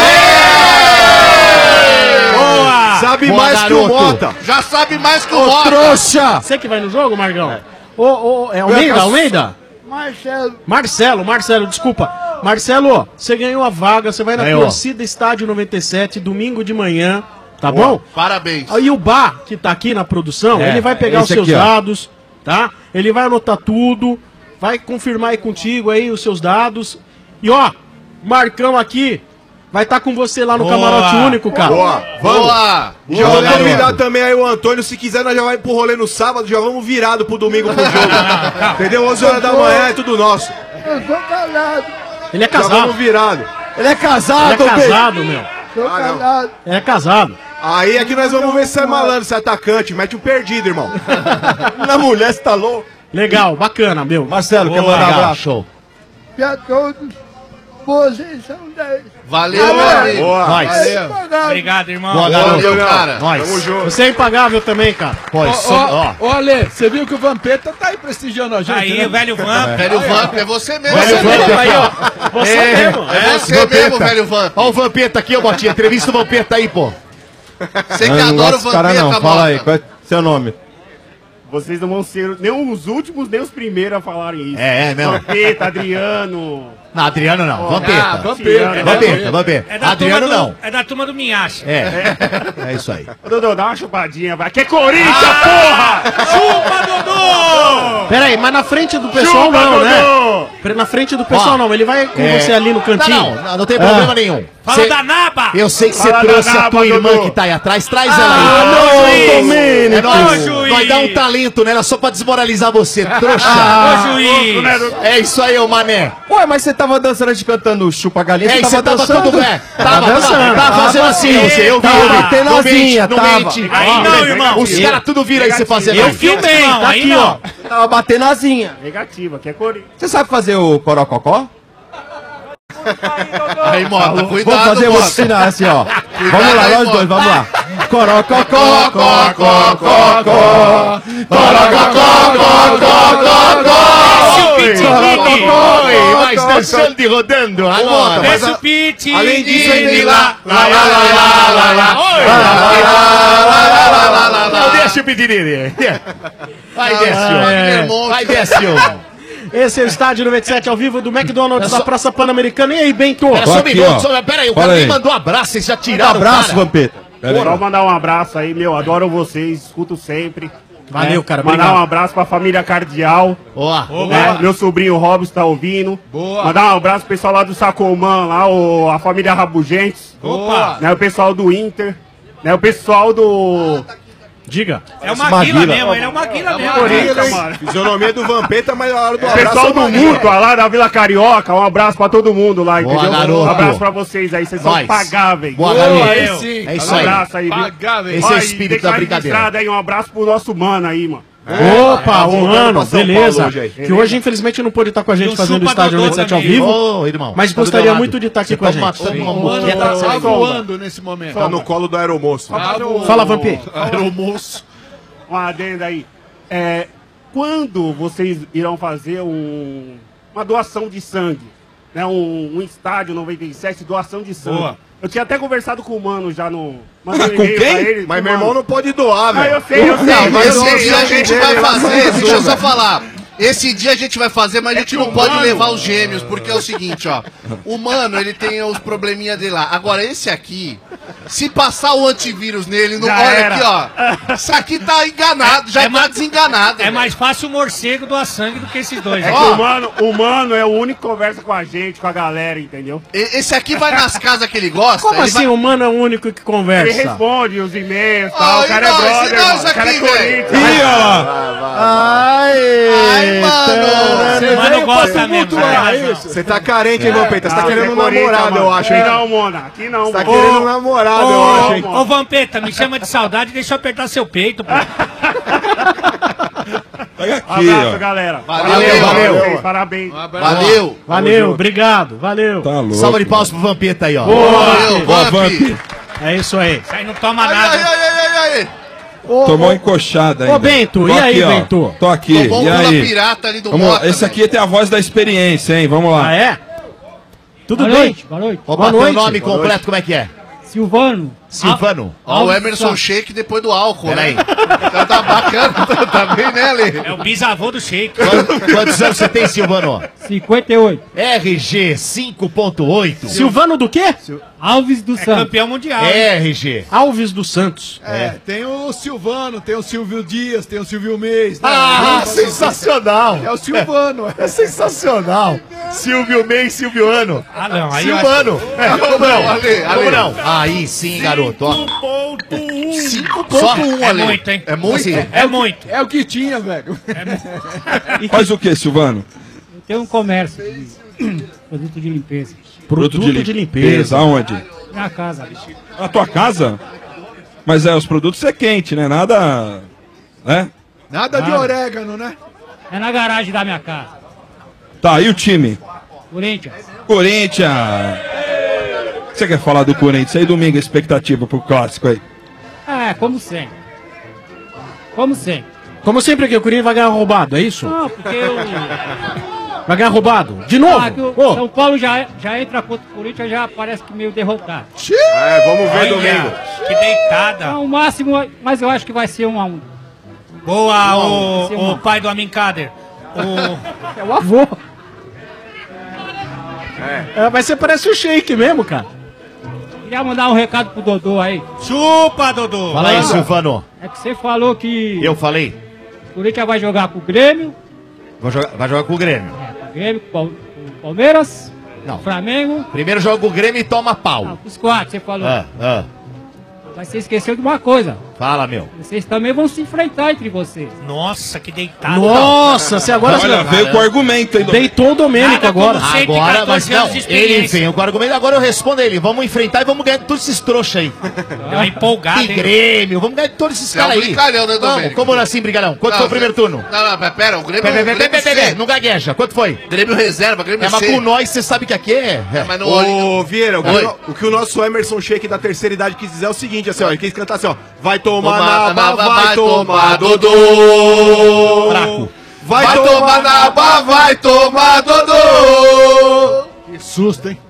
Boa! Sabe Boa, mais que o garoto. Mota. Já sabe mais que o Ô, Mota. trouxa! Você que vai no jogo, Margão? Ô, ô, é Almeida, Almeida? Marcelo. Marcelo, Marcelo, desculpa. Marcelo, você ganhou a vaga, você vai na Ganhou. torcida Estádio noventa e sete, domingo de manhã, tá Boa. bom? Parabéns. Aí o Bá, que tá aqui na produção, É, ele vai pegar os esse seus aqui, ó. dados, tá? Ele vai anotar tudo, vai confirmar aí contigo aí os seus dados. E ó, Marcão aqui vai estar com você lá no Boa. camarote único, cara. Boa. Vamos. Boa. E já Boa, vou convidar garoto. também aí o Antônio. Se quiser, nós já vamos pro rolê no sábado. Já vamos virado pro domingo pro jogo. Entendeu? onze horas da manhã é tudo nosso. Eu sou calado. Ele é Já casado. vamos virado. Ele é casado, Ele é Pedro. casado, meu. Sou Ah, não. casado. É casado. Aí é que nós vamos ver se é malandro, se é atacante. Mete um perdido, irmão. Na mulher, você tá louco. Legal, bacana, meu. Marcelo, quer Boa, mandar um legal. abraço? Show. E a todos, vocês são dez. Valeu, Valeu. meu amigo. Boa. Valeu. Nós. Obrigado, irmão. Boa, garoto. Valeu, cara. Nós. Tamo junto. Você é impagável também, cara. Ó, Pois, sou- ó, ó. ó, Ale, você viu que o Vampeta tá aí prestigiando a gente, Aí, né? o velho Vamp. Velho Vamp, é você mesmo. Velho Você Vamp, mesmo. aí, ó. Você É, mesmo. é você mesmo, velho Vamp. Ó o Vampeta aqui, ó, Botinha. Entrevista o Vampeta aí, pô. Você que Eu não adora o gosto desse cara, Vampeta, não. Fala aí, Mota. qual é seu nome? Vocês não vão ser nem os últimos, nem os primeiros a falarem isso. É, é mesmo. Vampeta, Adriano. Não, Adriano não. Ó, Vampeta. ah, Vampeta. Vampeta, Vampeta. É da Adriano turma do, não. É da turma do Minhacha. É. É isso aí. Ô, Dodô, dá uma chupadinha, vai. Que é Corinthians, Ah! porra! Chupa, Dodô! Pera aí, mas na frente do pessoal Chupa, não, Dodô! né? Pre- Na frente do pessoal Ó, não, ele vai com é. você ali no cantinho. Não, não, não tem problema Ah. nenhum. Fala Cê- da Naba! Eu sei que você Fala da trouxe a Naba, tua irmã Dodô. que tá aí atrás. Traz Ah, ela aí. não, juiz. Domênico. É nóis. Ô, juiz. Vai dar um talento nela só pra desmoralizar você, trouxa. Ô, juiz! É isso aí, ô mané. Ué, mas você tava dançando antes cantando Chupa Galinha? É, você tava dançando? tudo bem. Tava, Tava tava, dançando. tava fazendo assim, você. Eu vi, Tava eu vi. batendo Não asinha, mente, não tava. mente. Aí Ó, não, irmão. Os caras tudo viram aí você fazendo. Eu aí. filmei, Tá aí aqui, não. ó. Tava batendo asinha. Negativa, que é Corinthians. Você sabe fazer o corococó? Aí, Mota, cuidado, Vamos fazer, vou Mota. ensinar assim, ó. Cuidado Vamos lá, aí, nós Mota. dois, vamos lá. Corococó, cocó, cocó. Oi, mas dançando e rodando agora. Desce o pit. Além disso, ainda e ele lá. lá, lá, lá, lá, lá, lá, lá. Não deixa o pedir. Vai, desce, é. ó. Vai, desce, ó. Esse é o Estádio noventa e sete ao vivo do McDonald's da Praça Pan-Americana. E aí, Bento? Pera só um aqui, minuto, ó. só- pera aí, o Fala cara nem aí. mandou um abraço, vocês já Dá tiraram o abraço, cara. Vampeta. Pera aí. Só mandar um abraço aí, meu. Adoro vocês, escuto sempre. Valeu, né? cara, Mandar obrigado. um abraço pra família Cardial. Ó, Né? Meu sobrinho Robson tá ouvindo. Boa. Mandar um abraço pro pessoal lá do Sacomã, lá, o, a família Rabugentes. Opa. Né? O pessoal do Inter. Né? O pessoal do. Diga. É o Maguila mesmo, ele é o Maguila mesmo. Corinthians, mano. Fisionomia do Vampeta, mas na hora do O abraço. pessoal é do Maguila. Mutua lá da Vila Carioca, um abraço pra todo mundo lá, Boa, entendeu? garoto. Um abraço pra vocês aí, vocês são Nós. pagáveis. Boa, Boa, garoto. aí Aí sim. É isso um aí. abraço aí, viu? Pagável. Esse é o Ó, e espírito deixar da brincadeira. registrado aí, um abraço pro nosso mano aí, mano. Opa, É, um voltando ano, pra São beleza. Paulo hoje aí. Que hoje, infelizmente, não pôde estar com a gente E o fazendo o Chupa Estádio Dodô noventa e sete ao também. vivo. Ô, irmão. Mas tá do gostaria meu lado. muito de estar aqui Você com a tá gente. matando uma O moqueta. mano tá Sombra. voando nesse momento. Tá no colo do aeromoço. Tá voando. Fala, Vampir. Aeromoço. Uma adenda aí. É, quando vocês irão fazer um, uma doação de sangue? Né, um, um estádio noventa e sete, doação de sangue. Boa. Eu tinha até conversado com o mano já no. Mandei um Com e-mail quem? pra ele, Mas com meu o irmão mano. não pode doar, Ah, velho. eu sei, eu sei. Não, mas eu sei. esse dia a gente vai fazer, deixa eu só falar. Esse dia a gente vai fazer, mas a gente não pode levar os gêmeos, porque é o seguinte, ó. O mano, ele tem os probleminha dele lá. Agora, esse aqui, se passar o antivírus nele, não, Já olha era. aqui, ó. Isso aqui tá enganado, já É tá ma- desenganado. É velho. mais fácil o morcego doar sangue do que esses dois. É né? que o mano, o mano é o único que conversa com a gente, com a galera, entendeu? E- Esse aqui vai nas casas que ele gosta. Como ele assim vai- o mano é o único que Ele conversa? responde os e-mails e Ah, tal. e O cara é nós, e brother, nós mano. O cara é aqui, velho? Corinthians. Ih, ó lá. Ai, mano. Você Mano, veio gosta pra mesmo, tumultuar, vai, é isso? Você tá carente, hein, Vampeta? Você tá Ah, querendo um você é Corinthians, namorado, eu mano. acho, Aqui hein? não, Mona. Aqui não, Você tá mano. querendo um namorado, eu acho, hein? Ô, ô, Vampeta, me chama de saudade e deixa eu apertar seu peito, pô. Pega Um aqui, abraço, ó. galera. Valeu, valeu. valeu. Parabéns. Valeu. Valeu, obrigado, valeu. Tá louco. Salva de palmas pro Vampeta aí, ó. Valeu, Ó, Vamp. Vamp. É isso aí. Isso aí não toma Ai, nada. ai, ai, ai, ai, ai. Tomou uma encoxada ainda. Ô, Bento, Tô e aí, aqui, ó. Bento? Tô aqui, Tomou um e pula aí? pirata ali do Vamos lá. Mota, Esse velho. aqui tem a voz da experiência, hein? Vamos lá. Ah, é? Tudo Boa bem? noite, boa noite. Ó, Boa bateu o noite. nome Boa completo, como é que é? Silvano. Silvano. Ó, o Emerson Sheik depois do álcool, Peraí. né? Então tá bacana, tá bem, né, Ale? É o bisavô do Sheik. Quantos, quantos anos você tem, Silvano? cinquenta e oito. R G cinco ponto oito. Silvano do quê? Alves do É Santos. campeão mundial. R G. Alves dos Santos. É, tem o Silvano, tem o Silvio Dias, tem o Silvio Mês. Né? Ah, É, sensacional. É o Silvano. É sensacional. Silvio Mês, Silvio Ano. Ah, não. Aí Silvano. É, como não? Ale, Ale. Como não? Aí sim, garoto. Ó. cinco Só? ponto um, É Ale. muito, hein? É muito? Assim, É muito. É o que tinha, velho. Faz o que, Silvano? Eu tenho um comércio de produto de limpeza. Produto de limpeza. Aonde? Minha casa. Na tua casa? Mas é, os produtos é quente, né? Nada. Né? Nada de Nada. orégano, né? É na garagem da minha casa. Tá, e o time? Corinthians. Corinthians! O que você quer falar do Corinthians? Aí domingo, a expectativa pro clássico aí. É, como sempre. Como sempre. Como sempre que o Corinthians vai ganhar roubado, é isso? Não, porque eu... Vai ganhar roubado? De novo? Ah, que o Ô. São Paulo já, já entra contra o Corinthians, já parece que meio derrotado. É, vamos ver Olha, domingo. Que deitada. Não, o máximo, mas eu acho que vai ser um a um. Boa, Não, o, vai ser um a o um. pai do Amin Kader. O... É o avô. É, mas você parece o Sheik mesmo, cara. Queria mandar um recado pro Dodô aí. Chupa, Dodô! Fala aí, Silvano. É que você falou que Eu falei. o Corinthians vai jogar com o Grêmio, Vou jogar- vai jogar com o Grêmio. com o Grêmio, com o Pal- com o Palmeiras, Não. Flamengo. Primeiro joga com o Grêmio e toma pau. Os quatro, você falou. Ah, ah. Mas você esqueceu de uma coisa. Fala, meu. Vocês também vão se enfrentar entre vocês. Nossa, que deitado. Nossa, você agora... Olha, veio com argumento aí. Deitou o Domênico agora. Agora, mas não, ele vem com o argumento, agora eu respondo ele. Vamos enfrentar e vamos ganhar de todos esses trouxas aí. Deu uma empolgada, Que hein? Grêmio, vamos ganhar de todos esses Você é um caras aí. brincalhão, né, Vamos, Domênico? como assim, brincalhão? Quanto Não, foi o primeiro turno? Não, não, pera, pera, o Grêmio... Pera, pera, o Grêmio pera, pera, C. pera, não gagueja. Quanto foi? Grêmio reserva, Grêmio É, mas C. com nós, você sabe que aqui é... é. Mas não Ô, Vieira, o que, Oi. o, o que o nosso Emerson Sheik da terceira idade quis dizer é o seguinte, assim, ó, ele quis cantar assim, ó, vai tomar Toma, na ba, na- vai vai tomar tomar, Dodô. Fraco. Vai, Vai tomar tomar na ba, vai tomar Dodô. Que susto, hein?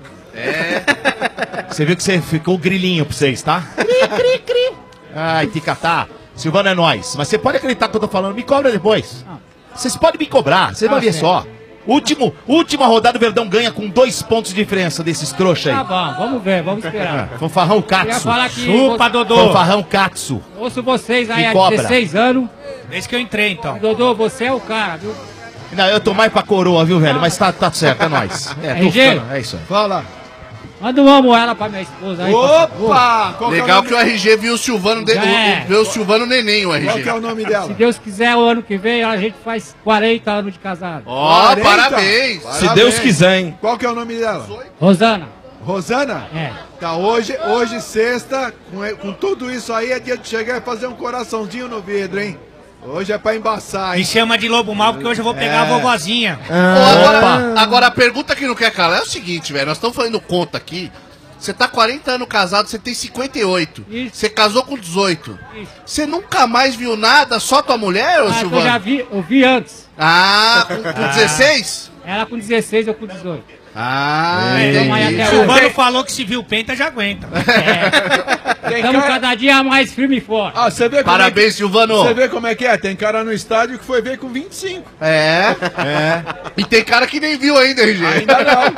Você viu que você ficou grilinho pra vocês, tá? Cri, cri, cri. Ai, Ticatá. Silvano é nós. Mas você pode acreditar que eu tô falando. Me cobra depois. Vocês podem me cobrar. Você vai ver só. Último, última rodada, o Verdão ganha com dois pontos de diferença desses trouxas Tá aí. bom, vamos ver, vamos esperar. Fanfarrão Queria Katsu. falar que Chupa, vo- Dodô. Fanfarrão Katsu. Ouço vocês aí Me há cobra. dezesseis anos. Desde que eu entrei, então. Dodô, você é o cara, viu? Não, eu tô mais pra coroa, viu, velho? Mas tá, tá certo, é nóis. É, tô R G? ficando- é isso aí. Fala. Manda uma moela pra minha esposa aí. Opa! Qual que é o Legal nome- que o R G viu o Silvano, de, Já é. o, viu o Silvano neném, o Qual que R G. é o nome dela? Se Deus quiser, o ano que vem a gente faz quarenta anos de casado. Ó, quarenta? parabéns. Se Parabéns. Deus quiser, hein? Qual que é o nome dela? Rosana. Rosana? É. Tá, hoje, hoje sexta, com, e- com tudo isso aí, é dia de chegar e fazer um coraçãozinho no vidro, hein? Hoje é pra embaçar, Me hein? chama de lobo mal porque hoje eu vou pegar É. a vovozinha. Ô, agora, agora a pergunta que não quer calar é o seguinte, velho. Nós estamos fazendo conta aqui. Você tá quarenta anos casado, você tem cinquenta e oito. Você casou com dezoito. Você nunca mais viu nada, só tua mulher, ô Ah, que eu Silvano? já vi, eu vi antes. Ah, com, com dezesseis? Ela com dezesseis, eu com dezoito. Ah, Ei. entendi. Mas até O Silvano hoje- falou que se viu penta, já aguenta. Estamos cada dia mais firme e forte. Ah, você vê como Parabéns, é que, Silvano. Você vê como é que é? Tem cara no estádio que foi ver com vinte e cinco. É. É. E tem cara que nem viu ainda, R G. Ainda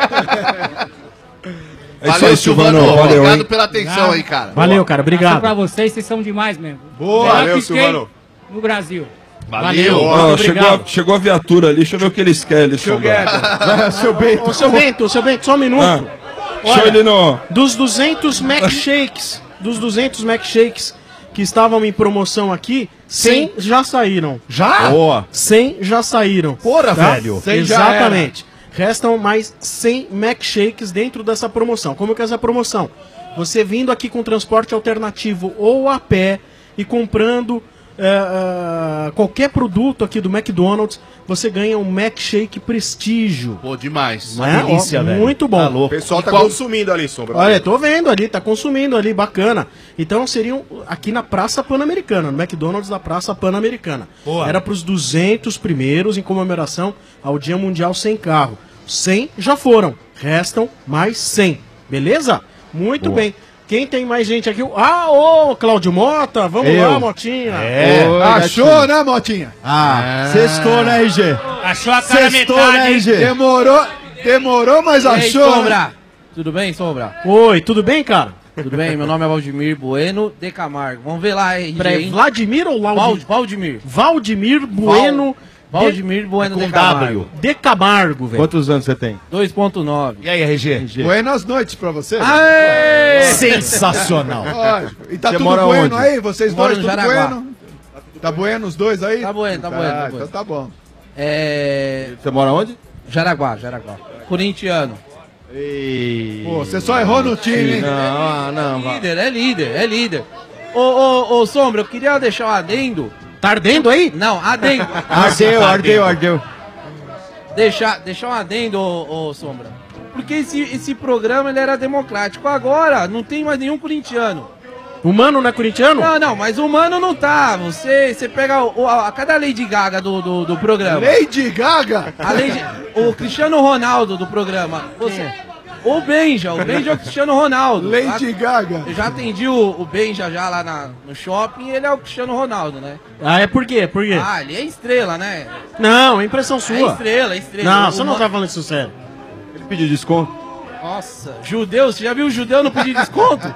não. É isso aí, Silvano. Valeu, Obrigado hein? pela atenção aí, cara. Valeu, cara. Abraço Obrigado. pra vocês, vocês são demais mesmo. Boa. Melhor Valeu, que quem Silvano. No Brasil. Valeu. Ó, Muito chegou, obrigado. a, chegou a viatura ali, deixa eu ver o que eles querem, eles são Seu Bento. Ô, seu Bento, seu Bento, só um minuto. Ah, deixa ele no... Dos duzentos Mac-Shakes, dos duzentos Mac-Shakes que estavam em promoção aqui, cem já saíram. Já? Boa. cem já saíram. Porra, Tá? velho. cem já Exatamente. Restam mais cem Mac-Shakes dentro dessa promoção. Como que é essa promoção? Você vindo aqui com transporte alternativo ou a pé e comprando é, é, qualquer produto aqui do McDonald's, você ganha um Mac-Shake Prestígio. Pô, demais. Não é? delícia, Ó, velho. muito bom. Tá O louco. pessoal tá qual- consumindo ali, Sombra. Olha, tô vendo ali, tá consumindo ali, bacana. Então seriam aqui na Praça Pan-Americana, no McDonald's da Praça Pan-Americana. Boa. Era pros duzentos primeiros em comemoração ao Dia Mundial Sem Carro. cem já foram, restam mais cem, beleza? Muito bem. Quem tem mais gente aqui? Ah, ô, Cláudio Mota, vamos Eu. lá, Motinha. É. Oi, Achou, né, Motinha? Ah, sextou, né, R G? Achou a cara Sextou, metade, né, hein? R G? Demorou, demorou, mas achou. né? Tudo bem, Sombra? Oi, tudo bem, cara? Tudo bem? Meu nome é Valdemir Bueno de Camargo. Vamos ver lá, R G, Peraí, hein? Vladimir ou Val- Laudimir? Valdemir. Valdimir Bueno Valdemir Bueno de Com Camargo. W. de Camargo, velho. Quantos anos você tem? dois ponto nove. E aí, R G? Buenas noites pra você. Sensacional. Lógico. E tá Você tudo mora bueno onde? aí? Vocês Moro dois, no tudo Jaraguá. bueno? Tá bueno os dois aí? Tá bueno, tá bueno, tá Ah, bueno. então tá bom. É... Você mora onde? Jaraguá, Jaraguá. Corintiano. Pô, você só errou no time, hein? Não, não, É líder, é líder, é líder. Ô, ô, ô, Sombra, eu queria deixar um adendo. Tá ardendo aí? Não, adendo. Ardeu, ardeu, ardeu. Deixar, deixar um adendo, ô, ô Sombra. Porque esse, esse programa ele era democrático. Agora não tem mais nenhum corintiano. O Mano não é corintiano? Não, não, mas o Mano não tá. Você, você pega o, a, a cada Lady Gaga do, do, do programa. Lady Gaga? A Lady, o Cristiano Ronaldo do programa. Você, o Benja, o Benja é o Cristiano Ronaldo. Lady Gaga. Eu já atendi o, o Benja já lá na, no shopping e ele é o Cristiano Ronaldo, né? Ah, é por quê? Por quê? Ah, ele é estrela, né? Não, é impressão sua. É estrela, é estrela. Não, O você não Ma- tá falando isso sério. Ele pediu desconto. Nossa, judeu, você já viu o judeu não pedir desconto?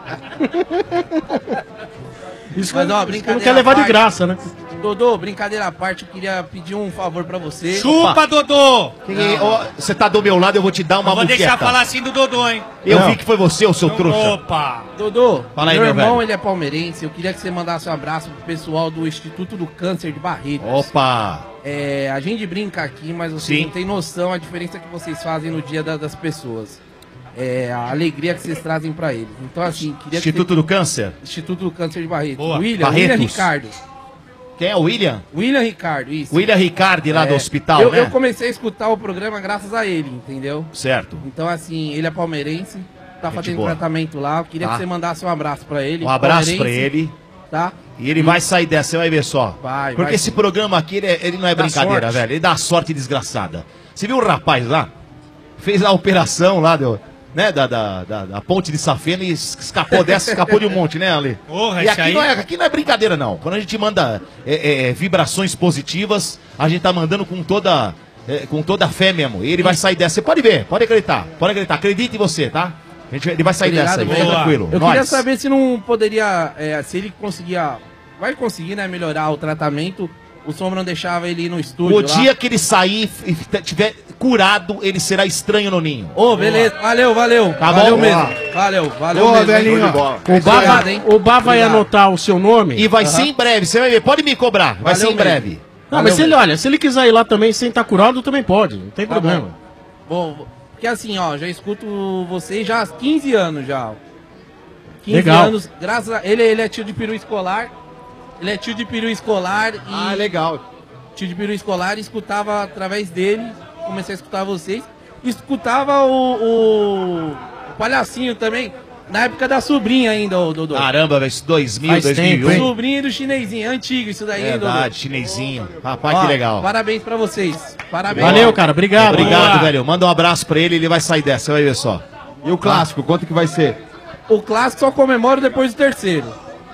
Isso Mas, ó, não brincadeira quer levar à de parte. graça, né? Dodô, brincadeira à parte, eu queria pedir um favor pra você. Chupa, Dodô! Quem- ó, Você tá do meu lado, eu vou te dar uma Não vou buqueta. deixar falar assim do Dodô, hein? Eu vi que foi você, o seu trouxa. Opa! Dodô, Fala aí, meu meu irmão, velho. ele é palmeirense. Eu queria que você mandasse um abraço pro pessoal do Instituto do Câncer de Barretos. Opa! É, a gente brinca aqui, mas vocês Sim. não tem noção a diferença que vocês fazem no dia da- das pessoas. É, a alegria que vocês trazem pra eles. Então, assim, queria Instituto que você... do Câncer? Instituto do Câncer de Barretos. Boa. William, Barretos. William Ricardo. Quem é o William? William Ricardo, isso. William Ricardo lá do É, hospital, eu, né? eu comecei a escutar o programa graças a ele, entendeu? Certo. Então, assim, ele é palmeirense, tá Gente fazendo boa. tratamento lá. Eu queria Tá. que você mandasse um abraço pra ele. Um abraço pra palmeirense, ele. Tá? E ele vai sair dessa, você vai ver só. Vai, Porque vai esse sim. programa aqui, ele, é- ele não é Dá brincadeira, sorte. velho. Ele dá sorte desgraçada. Você viu o rapaz lá? Fez a operação lá, do, né, da, da, da, da ponte de Safena e es- escapou dessa, escapou de um monte, né, Ale? Porra, e esse aqui, aí- não é, aqui não é brincadeira, não. Quando a gente manda é, é, vibrações positivas, a gente tá mandando com toda, é, com toda a fé mesmo. E ele vai sair dessa. Você pode ver, pode acreditar. Pode acreditar. Acredite em você, tá? A gente, ele vai sair dessa aí, fica Boa. tranquilo. Eu Nós. queria saber se não poderia, é, se ele conseguia, vai conseguir, né, melhorar o tratamento. O Sombra não deixava ele ir no estúdio O lá. dia que ele sair e t- tiver curado, ele será estranho no ninho. Ô, beleza, valeu, valeu. Tá valeu bom? mesmo. Boa. Valeu, valeu Boa, mesmo. velhinho. Show de bola. O Bá, vai, Obrigado, hein? o Bá vai Obrigado. anotar o seu nome. E vai ser em breve, você vai ver. Pode me cobrar, vai Valeu ser em mesmo. breve. Não, Valeu mas se ele, mesmo. olha, se ele quiser ir lá também sem estar curado, também pode. Não tem Tá problema. Bom, bom, porque assim, ó, já escuto vocês já há quinze anos já. quinze Legal. anos, graças a ele, ele é tio de peru escolar. Ele é tio de peru escolar e Ah, legal. tio de peru escolar e escutava através dele, comecei a escutar vocês. Escutava o, o, o palhacinho também, na época da sobrinha ainda, o Dodô. Caramba, velho, isso dois mil, Faz dois mil e tempo, um. hein? Sobrinho do chinesinho, é antigo isso daí, hein, Dodô. Verdade, chinesinho. Rapaz, Ó, que legal. Parabéns pra vocês. Parabéns. Valeu, cara. Obrigado. Obrigado, Boa. velho. Manda um abraço pra ele, ele vai sair dessa, você vai ver só. E o clássico, quanto que vai ser? O clássico só comemoro depois do terceiro.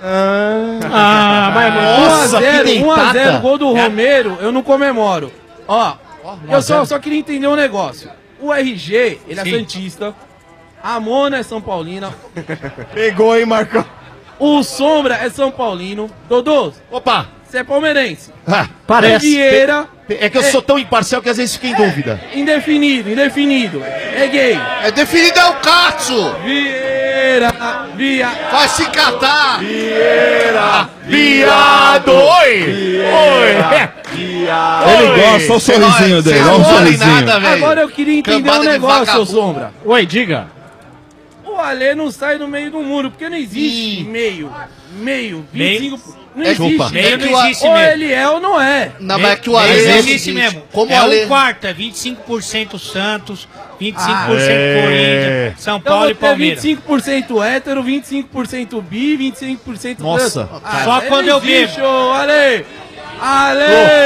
Ah, mas Nossa, que um a zero, deitada. gol do Romero, eu não comemoro. Ó, um eu só, só queria entender um negócio. O R G, ele é Sim. santista. A Mona é São Paulina. Pegou, hein, Marcão? O Sombra é São Paulino. Dodô, Opa! você é palmeirense. Ah, Parece. Vieira, É que eu sou tão imparcial que às vezes fico em dúvida. indefinido, indefinido. É gay. É definido, é o Katsu! Vieira, via. Vai se catar! Vieira, viado! Oi! Oi! Ele gosta, olha o sorrisinho dele, olha o sorrisinho. Agora eu queria entender Cambada um de negócio, seu vagabundo. Sombra. Oi, diga. O Alê não sai do meio do muro, porque não existe meio. Meio, vinte e cinco. Não Meio- existe. Chupa. Meio É que não o A- existe Ou mesmo. ele é ou não é. Não, mas é que o Meio Ale não é o existe seguinte, mesmo. como é o Ale... um quarto, é vinte e cinco por cento Santos, vinte e cinco por cento Ah, é. Corinthians, São Então Paulo e vou ter Palmeiras. vinte e cinco por cento hétero, vinte e cinco por cento bi, vinte e cinco por cento Nossa. branco. Só isso aí quando não eu bebo. existe, ô, Ale! Ale!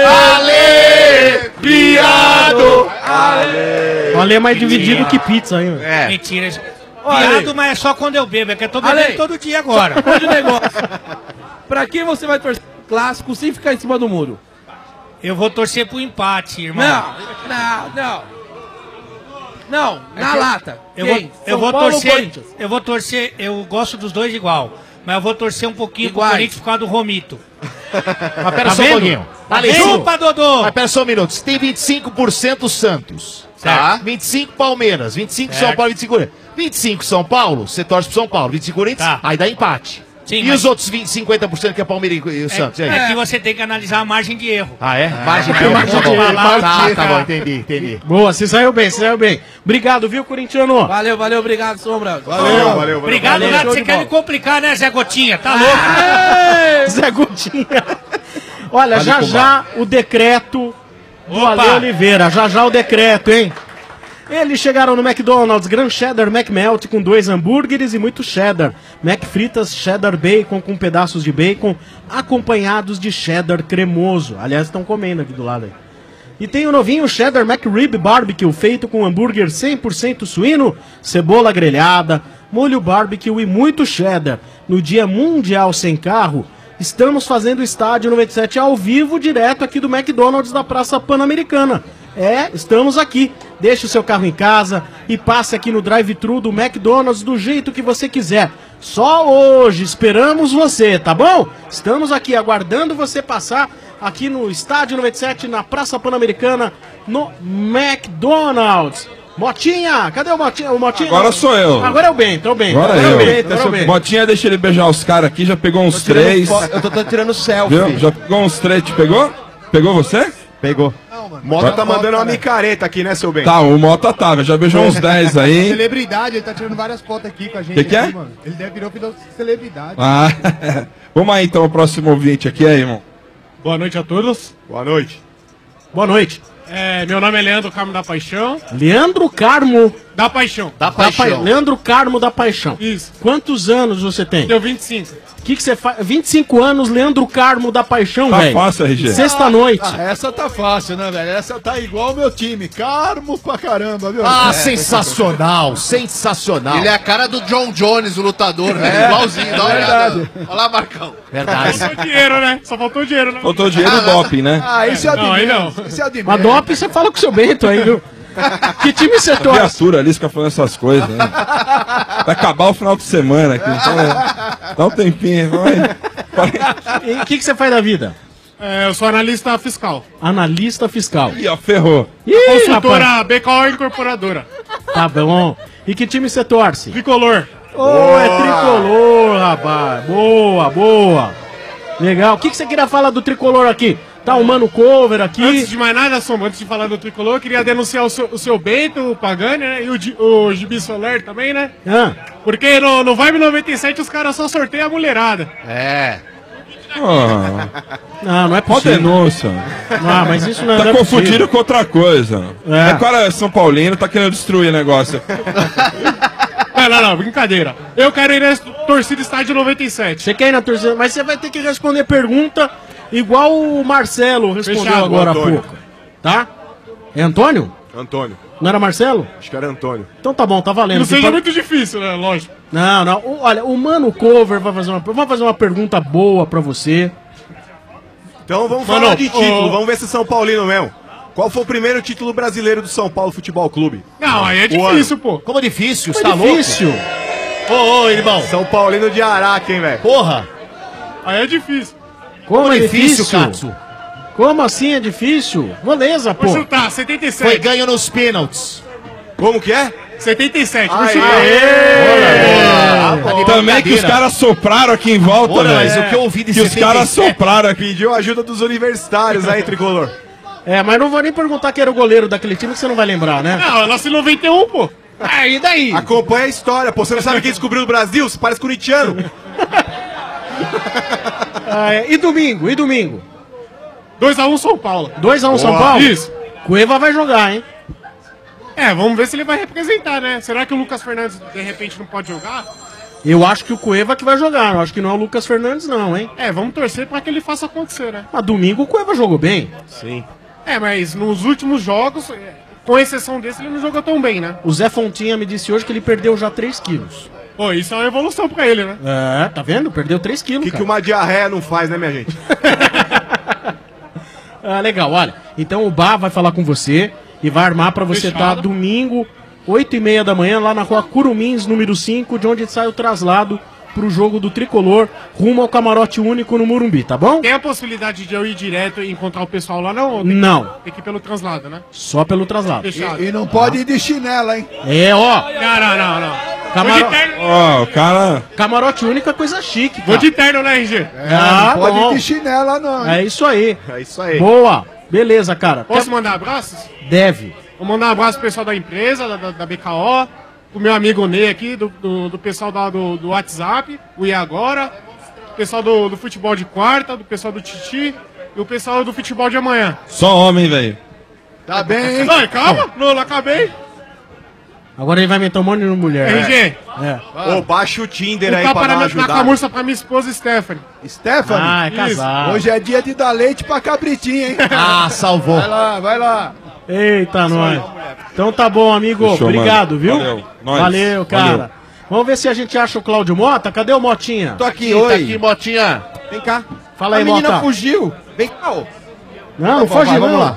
Ale! Viado! Olha, é mais dividido que pizza, hein? velho? É. Mentira. Olha aí. Viado, mas é só quando eu bebo, é que eu tô Ale. bebendo todo dia agora. Olha o negócio. Pra quem você vai torcer pro clássico sem ficar em cima do muro? Eu vou torcer pro empate, irmão. Não, não, não. Não, na lata. Eu Quem? vou, eu São vou Paulo ou torcer. Corinthians? Eu vou torcer, eu gosto dos dois igual. Mas eu vou torcer um pouquinho Iguais. pro Corinthians por causa do Romito. Mas pera Tá só um vendo? pouquinho. Tá Ale, Chupa, Dodô! Mas pera só um minuto. Você tem vinte e cinco por cento Santos. Tá. vinte e cinco Palmeiras, vinte e cinco São Certo. Paulo, vinte e cinco Corinthians. vinte e cinco São Paulo, você torce pro São Paulo. vinte e cinco Corinthians, Tá. aí dá empate. Sim, e mas- os outros vinte, cinquenta por cento que é Palmeiras e o Santos? E aí? É que você tem que analisar a margem de erro. Ah, é? Ah, Margem de é, erro. margem Tá de bom. erro, margem Tá, de tá erro. bom, entendi, entendi. Boa, você saiu bem, você saiu bem. Obrigado, viu, corintiano? Valeu, valeu, obrigado, Sombra. Valeu, valeu, Obrigado, Valeu, Nath. show Você de quer bola. me complicar, né, Zé Gotinha? Tá louco? Zé Gotinha. Olha, Vale já com já o decreto do Opa. Ale Oliveira. Já já o decreto, hein? Eles chegaram no McDonald's, Grand Cheddar McMelt com dois hambúrgueres e muito cheddar. McFritas Cheddar Bacon com pedaços de bacon, acompanhados de cheddar cremoso. Aliás, estão comendo aqui do lado aí. E tem o novinho Cheddar McRib Barbecue, feito com hambúrguer cem por cento suíno, cebola grelhada, molho barbecue e muito cheddar. No Dia Mundial Sem Carro, estamos fazendo o Estádio noventa e sete ao vivo, direto aqui do McDonald's da Praça Pan-Americana. É, estamos aqui. Deixe o seu carro em casa e passe aqui no drive-thru do McDonald's do jeito que você quiser. Só hoje esperamos você, tá bom? Estamos aqui aguardando você passar aqui no Estádio noventa e sete, na Praça Pan-Americana, no McDonald's. Motinha, cadê o Motinha? O Motinha Agora sou eu. Agora é o Bento, é o Bento. Agora é eu. o Bento, agora é o Bento. Botinha, deixa ele beijar os caras aqui, já pegou uns três. Eu tô, tô tirando selfie. Viu? Já pegou uns três, te pegou? Pegou você? Pegou. Mota tá mandando uma micareta aqui, né, seu bem? Tá, o Mota tava, já beijou uns dez aí. Celebridade, ele tá tirando várias fotos aqui com a gente. Que que é? aqui, mano. Ele deve virou filho de celebridade. Ah, vamos aí então, o próximo ouvinte aqui aí, irmão. Boa noite a todos. Boa noite. Boa noite. É, meu nome é Leandro Carmo da Paixão. Leandro Carmo Da Paixão. da Paixão. Leandro Carmo da Paixão. Isso. Quantos anos você tem? Deu vinte e cinco. O que que você faz? vinte e cinco anos, Leandro Carmo da Paixão, Tá velho. fácil, R G. Sexta-noite. Ah, essa tá fácil, né, velho? Essa tá igual o meu time. Carmo pra caramba, viu? Ah, É. sensacional, sensacional. Ele é a cara do John Jones, o lutador, né? É. Igualzinho, dá uma É olhada. verdade. Olha lá, Marcão. Verdade. Só faltou dinheiro, né? Só faltou dinheiro, né? Faltou dinheiro e doping, né? Ah, isso é o de Não, aí menos. não. Isso é o de Mas menos. doping você fala com o seu Bento aí, viu? Que time você A torce? viatura ali fica falando essas coisas, né? Vai acabar o final de semana aqui. Então, é, dá um tempinho, vai. E o que que você faz da vida? É, eu sou analista fiscal. Analista fiscal. Ih, ó, ferrou. Ih, Consultora rapaz. B K O Incorporadora. Tá bom. E que time você torce? Tricolor. Ô, é tricolor, rapaz. Boa, boa. Legal. O que que você queria falar do tricolor aqui? Tá o Mano Cover aqui. Antes de mais nada, Sombra, antes de falar do Tricolor, eu queria denunciar o seu, o seu Bento, o Pagani, né? E o, Di- o Gibi Soler também, né? Ah. Porque no, no Vibe noventa e sete os caras só sorteiam a mulherada. É. Ah, Não, não é Ó possível. denúncia. Ah, mas isso não é Tá não é confundido possível. com outra coisa. É. É. O cara é São Paulino, tá querendo destruir o negócio. Não, não, não, brincadeira. Eu quero ir na torcida estádio noventa e sete. Você quer ir na torcida? Mas você vai ter que responder pergunta igual o Marcelo respondeu Fechado, agora há Antônio. pouco. Tá? É Antônio? Antônio. Não era Marcelo? Acho que era Antônio. Então tá bom, tá valendo. Não seja Fica- muito difícil, né? Lógico. Não, não. O- olha, o Mano Cover vai fazer uma, vai fazer uma pergunta boa pra você. Então vamos Mano, falar de título, ô- vamos ver se é São Paulino mesmo. Qual foi o primeiro título brasileiro do São Paulo Futebol Clube? Não, aí é O ano. difícil, pô. Como difícil, É você tá difícil. louco? Ô, ô, irmão. São Paulino de Araque, hein, velho? Porra. Aí é difícil. Como, Como é difícil, difícil? Katsu. Como assim é difícil? Moleza, pô. Vou chutar, setenta e Foi sete. ganho nos pênaltis. Como que é? setenta e sete, vou Aê! chutar. Ah, tá de Também que os brincadeira. caras sopraram aqui em volta, Ora, velho. mas o que eu ouvi de Que os setenta e caras sete sopraram aqui. Pediu ajuda dos universitários aí, Tricolor. É, mas não vou nem perguntar quem era o goleiro daquele time que você não vai lembrar, né? Não, eu nasci em noventa e um, pô. Aí daí? Acompanha a história, pô. Você não sabe quem descobriu o Brasil? Você parece corintiano. Ah, é. E domingo? E domingo? dois a um São Paulo. dois a um São Boa. Paulo? Isso. Cueva vai jogar, hein? É, vamos ver se ele vai representar, né? Será que o Lucas Fernandes, de repente, não pode jogar? Eu acho que o Cueva que vai jogar. Eu acho que não é o Lucas Fernandes, não, hein? É, vamos torcer pra que ele faça acontecer, né? Mas domingo o Cueva jogou bem. Sim. É, mas nos últimos jogos, é, com exceção desse, ele não jogou tão bem, né? O Zé Fontinha me disse hoje que ele perdeu já três quilos. Pô, isso é uma evolução pra ele, né? É, tá vendo? Perdeu três O quilos, que, que cara. uma diarreia não faz, né, minha gente? Ah, legal, olha. Então o Bar vai falar com você e vai armar pra você estar Fechado. domingo, oito e meia da manhã, lá na rua Curumins, número cinco, de onde sai o traslado pro jogo do Tricolor, rumo ao camarote único no Morumbi, tá bom? Tem a possibilidade de eu ir direto e encontrar o pessoal lá, não? Ou tem Não. Que, tem que ir pelo translado, né? Só pelo traslado. Fechado. E não pode ir de chinela, hein? É, ó. Não, não, não, não. Camaro... Ó, o cara... Camarote única coisa chique, cara. Vou de terno, né, R G? É, ah, não pode bom. ir de chinela, não. hein? É isso aí. É isso aí. Boa. Beleza, cara. Posso Quer- mandar abraços? Deve. Vou mandar um abraço pro pessoal da empresa, da, da, da B K O, pro meu amigo Ney aqui, do, do, do pessoal da, do, do WhatsApp, o E Agora, o pessoal do, do futebol de quarta, do pessoal do Titi e o pessoal do futebol de amanhã. Só homem, velho. Tá bem, hein? Ai, calma, não, não acabei. Agora ele vai meter um monte de mulher. R G, É. Ô, baixa o Tinder um aí pra tapa dar na, uma na ajudada. camurça pra minha esposa Stephanie. Stephanie? Ah, é Isso. casado. Hoje é dia de dar leite pra cabritinha, hein? Ah, salvou. Vai lá, vai lá. Eita, nós. Então tá bom, amigo. Fechou, Obrigado, mano. viu? Valeu. Nós. Valeu, cara. Valeu. Vamos ver se a gente acha o Cláudio Mota. Cadê o Motinha? Tô aqui, Tá oi. aqui, Motinha. Vem cá. Fala aí, A menina Mota. fugiu. Vem cá, ô. Não, não Tá bom, foge vai, não. vamos lá.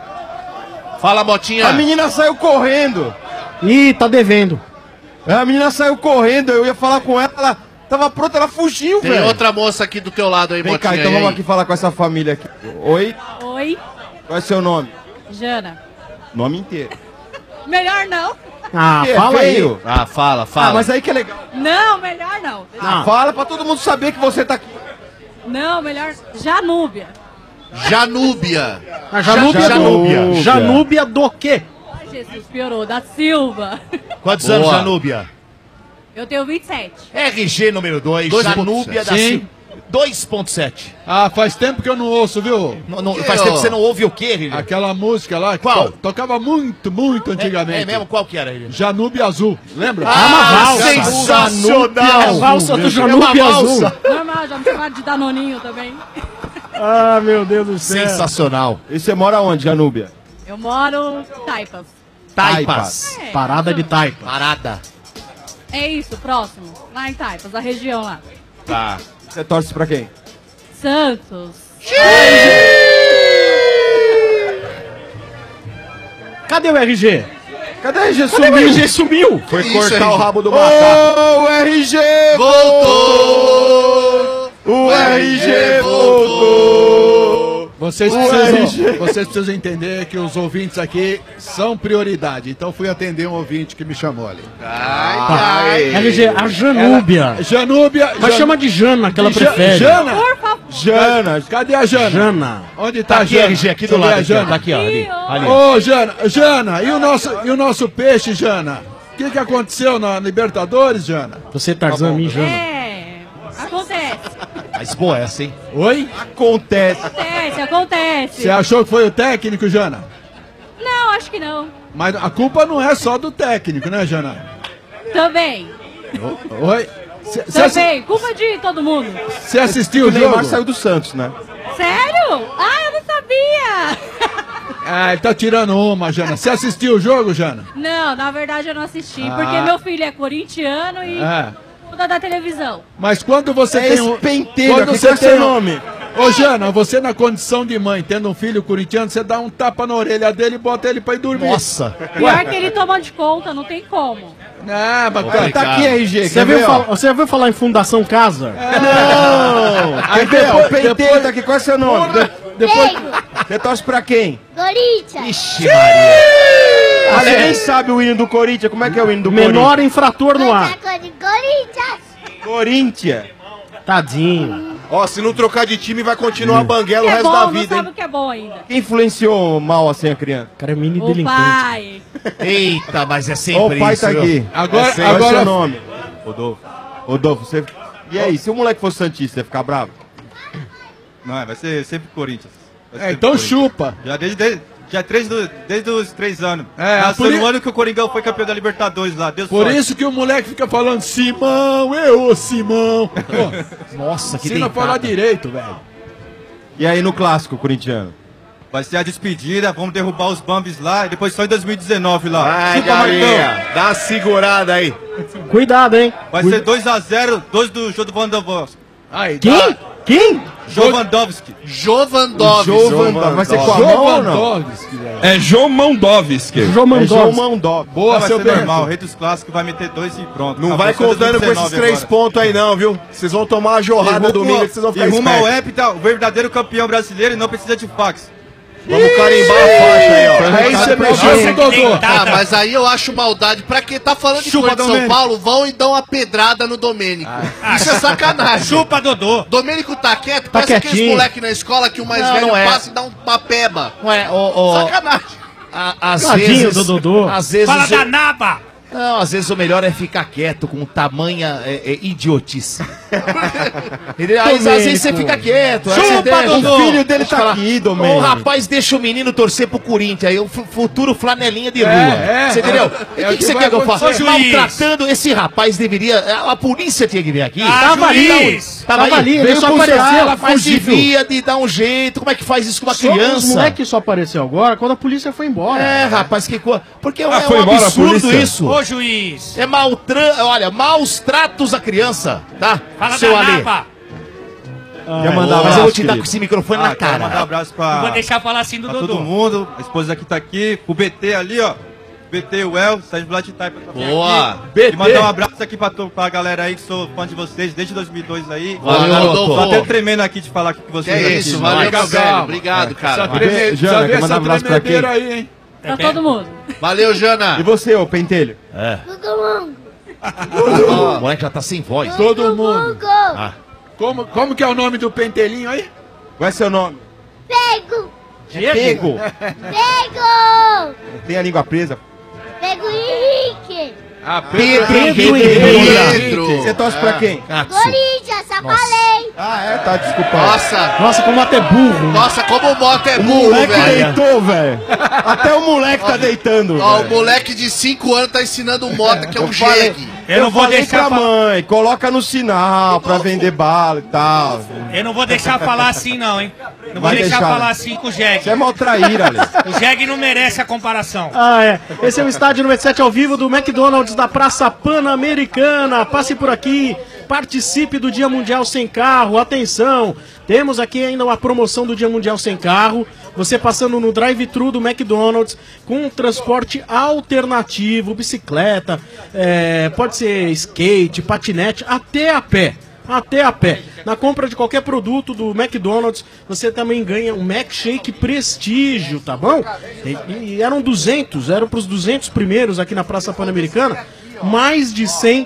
Fala, Motinha. A menina saiu correndo. Ih, tá devendo. A menina saiu correndo, eu ia falar com ela, ela tava pronta, ela fugiu, Tem velho. outra moça aqui do teu lado aí, Vem Motinha. cá, então e vamos aí? aqui falar com essa família aqui. Oi, Oi, qual é seu nome? Jana. Nome inteiro. Melhor não. Ah, Que é fala aí. feio? Ah, fala, fala. Ah, mas aí que é legal. Não, melhor não. Ah, fala pra todo mundo saber que você tá aqui. Não, melhor Janúbia. Janúbia. A Janúbia, Janúbia. do... Janúbia do quê? Ai, Jesus, piorou. Da Silva. Quantos Boa. anos, Janúbia? Eu tenho vinte e sete. R G número dois, Dois Janúbia da Sim. Silva. dois ponto sete. Ah, faz tempo que eu não ouço, viu? Não, não, Que, faz tempo ó? que você não ouve o quê, R G? Aquela música lá que Qual? to- tocava muito, muito antigamente. É, é mesmo? Qual que era, R G? Janúbia Azul, lembra? Ah, uma valsa. sensacional! A valsa do É Janúbia uma Azul. valsa. Normal, já me chamaram de Danoninho também. Ah, meu Deus do céu. Sensacional. E você mora onde, Janúbia? Eu moro em Taipas. Taipas. É. Parada de taipa. Parada. É isso, próximo. Lá em Taipas, a região lá. Tá. Você torce pra quem? Santos. Cadê o R G? Cadê o R G? Cadê o R G? Sumiu. Foi Isso, cortar R G. o rabo do macaco. Ô, o R G Voltou! O R G voltou! Vocês O precisam, R G. vocês precisam entender que os ouvintes aqui são prioridade. Então fui atender um ouvinte que me chamou ali. Ai, Tá. ai. R G, a Janúbia. Janúbia. Mas Jan- chama de Jana, que ela Ja- prefere. Jana? Por favor. Jana. Cadê a Jana? Jana. Onde tá, Tá a aqui, Jana? R G, aqui do Cadê lado. a Aqui, ó. Jana? Tá aqui, ó. Ali. ali. Ô, Jana, Jana, e o nosso, e o nosso peixe, Jana? O que, que aconteceu na Libertadores, Jana? Você, Tarzan, me Jana. É, acontece. Mas boa essa, hein? Oi? Acontece. Acontece, acontece. Você achou que foi o técnico, Jana? Não, acho que não. Mas a culpa não é só do técnico, né, Jana? Também. Oi? Você Também. Culpa de todo mundo. assistiu O o Neymar jogo? saiu do Santos, né? Sério? Ah, eu não sabia. Ah, ele tá tirando uma, Jana. Você assistiu o jogo, Jana? Não, na verdade eu não assisti. Ah. Porque meu filho é corintiano e É. muda da televisão. Mas quando você É tem esse um... penteiro quando aqui, você qual é tem seu um- nome? Ô, Jana, você na condição de mãe, tendo um filho corintiano, você dá um tapa na orelha dele e bota ele pra ir dormir. Nossa. Pior que ele toma de conta, não tem como. Ah, mas Ele tá aqui, R G. Você Quer viu, ver, fal- ó? você viu falar em Fundação Casa? Não! Aí Quer ver, ó? depois- O penteiro depois- tá aqui. Qual é seu nome? Depois... Você torce pra quem? Corinthians. Ixi, Maria. Ah, ninguém sabe o hino do Corinthians. Como é que é o hino do Menor infrator no ar. Corinthians. Corinthians? Tadinho. Ó, se não trocar de time, vai continuar banguela o É resto bom, da não vida, sabe hein? o que é bom ainda. Quem influenciou mal assim a criança? Cara, é mini O delinquente. pai. Eita, mas é Ó, sempre o pai isso. tá viu? aqui. Agora- É sempre- Qual é agora- seu nome? Rodolfo. Rodolfo, você... E aí, se o moleque fosse santista, você ia ficar bravo? Não, é, vai ser sempre Corinthians. Vai ser É, sempre então Corinthians. chupa. Já desde, desde, já três do, desde os três anos. É, Nasceu por no i- ano que o Coringão foi campeão da Libertadores lá. Deus Por sorte. isso que o moleque fica falando Simão, eu, Simão. Pô, Nossa, que ensina a falar deitada. direito, velho. E aí, no clássico corintiano? Vai ser a despedida, vamos derrubar os Bambis lá e depois só em dois mil e dezenove lá. Ai, Chupa, Marcão. galinha, dá uma segurada aí. Cuidado, hein? Vai ser dois a zero, dois do Jovandovski. Aí, Quem? Quem? Jovandovski. Jovandovski. Jovandovski. Vai ser com a mão ou não? Jovandovski, velho. É Jomandovski. João É João Mandovski. Mandovski. Boa, vai seu ser Bento. normal, o rei dos clássicos vai meter dois e pronto. Não Acabou, vai só contando com esses dois mil e dezenove três agora. pontos aí não, viu? Vocês vão tomar uma jorrada E rumo domingo ao- que vocês vão E ficar rumo ao espertos. Hepta, o verdadeiro campeão brasileiro e não precisa de fax. Vamos carimbar a faixa aí, ó. Aí você mexeu com o Dodô. Ah, mas aí eu acho maldade. Pra quem tá falando de Chupa, coisa de São Domênico. Paulo, vão e dão uma pedrada no Domênico. Isso é sacanagem. Chupa, Dodô. Domênico tá quieto, Tá parece aqueles quietinho. moleque na escola que o mais Não, velho não é. passa e dá um- uma peba. Não é, ô, ô, Sacanagem. a- às Tadinho vezes, do Dodô. Às vezes Fala o- da naba. Não, às vezes o melhor é ficar quieto com tamanha é, é, idiotice. Entendeu? Aí, às vezes você fica quieto. aí você Chupa, deixa- Dodô. O filho dele Deixa eu tá falar. aqui, O Domênico. rapaz deixa o menino torcer pro Corinthians, aí o fu- futuro flanelinha de rua. É, é. Você entendeu? É E o o que, que que você vai quer que eu faça? acontecer. Ô, juiz. Maltratando esse rapaz deveria. A, a polícia tinha que vir aqui. Ah, Tava ali, juiz. tava aí. ali, ele Veio só buscar, apareceu, mas fugível. devia de dar um jeito. Como é que faz isso com uma Só os criança? moleque só apareceu agora quando a polícia foi embora. É, rapaz, que coisa. Porque Ah, é foi um embora a absurdo polícia? isso. Ô, juiz. É maltra... Olha, maus tratos à criança, tá? Fala Seu da Ale. naba. Quer mandar um Mas eu vou abraço, te dar com querido? esse microfone Ah, na quero mandar um cara. abraço Não vou pra, deixar falar assim do pra todo Dodô. mundo. A esposa aqui tá aqui. O B T ali, ó. B T, o El, Sérgio Blattitay. Boa. E mandar um abraço aqui pra, to- pra galera aí que sou fã de vocês desde dois mil e dois aí. Valeu, Tô Rodolfo. até tremendo aqui de falar aqui com Que vocês. é aqui. isso, valeu, meu Calma. velho. Obrigado, cara. Essa, treme... Jana, Precisa ver quer mandar essa um abraço pra tremedeira quem? aí, hein? Pra todo mundo. Valeu, Jana. E você, ô Pentelho? É. Ó, O moleque já tá sem voz. Todo mundo. Ah. Como, como que é o nome do pentelinho aí? Qual é seu nome? Pego! Pego. Pego! Tem a língua presa. Pego Henrique! Ah, Pedro Pedro Henrique. Pedro. Você torce pra quem? Katsu. Corinthians, só falei! Ah, é? Tá, desculpa. Nossa, Nossa, como até burro. nossa, como o Mota é O burro, moleque velho. deitou, velho. Até o moleque tá deitando, Ó, o velho. moleque de cinco anos tá ensinando o Mota que é um Eu falei- jegue. Eu não vou falei deixar pra fa- mãe, coloca no sinal pra vender bala e tal. Eu não vou deixar falar assim, não, hein? Não vou Vai deixar deixar, falar né? assim com o Jeg. Você é mal traíra, Ale. O Jeg não merece a comparação. Ah, é. Esse é o Estádio noventa e sete ao vivo do McDonald's da Praça Pan-Americana. Passe por aqui, participe do Dia Mundial Sem Carro. Atenção, temos aqui ainda uma promoção do Dia Mundial Sem Carro. Você passando no drive-thru do McDonald's com um transporte alternativo, bicicleta, é, pode ser skate, patinete, até a pé. Até a pé. Na compra de qualquer produto do McDonald's, você também ganha um McShake Prestígio, tá bom? E, e eram duzentos, eram para os duzentos primeiros aqui na Praça Pan-Americana. Mais de cem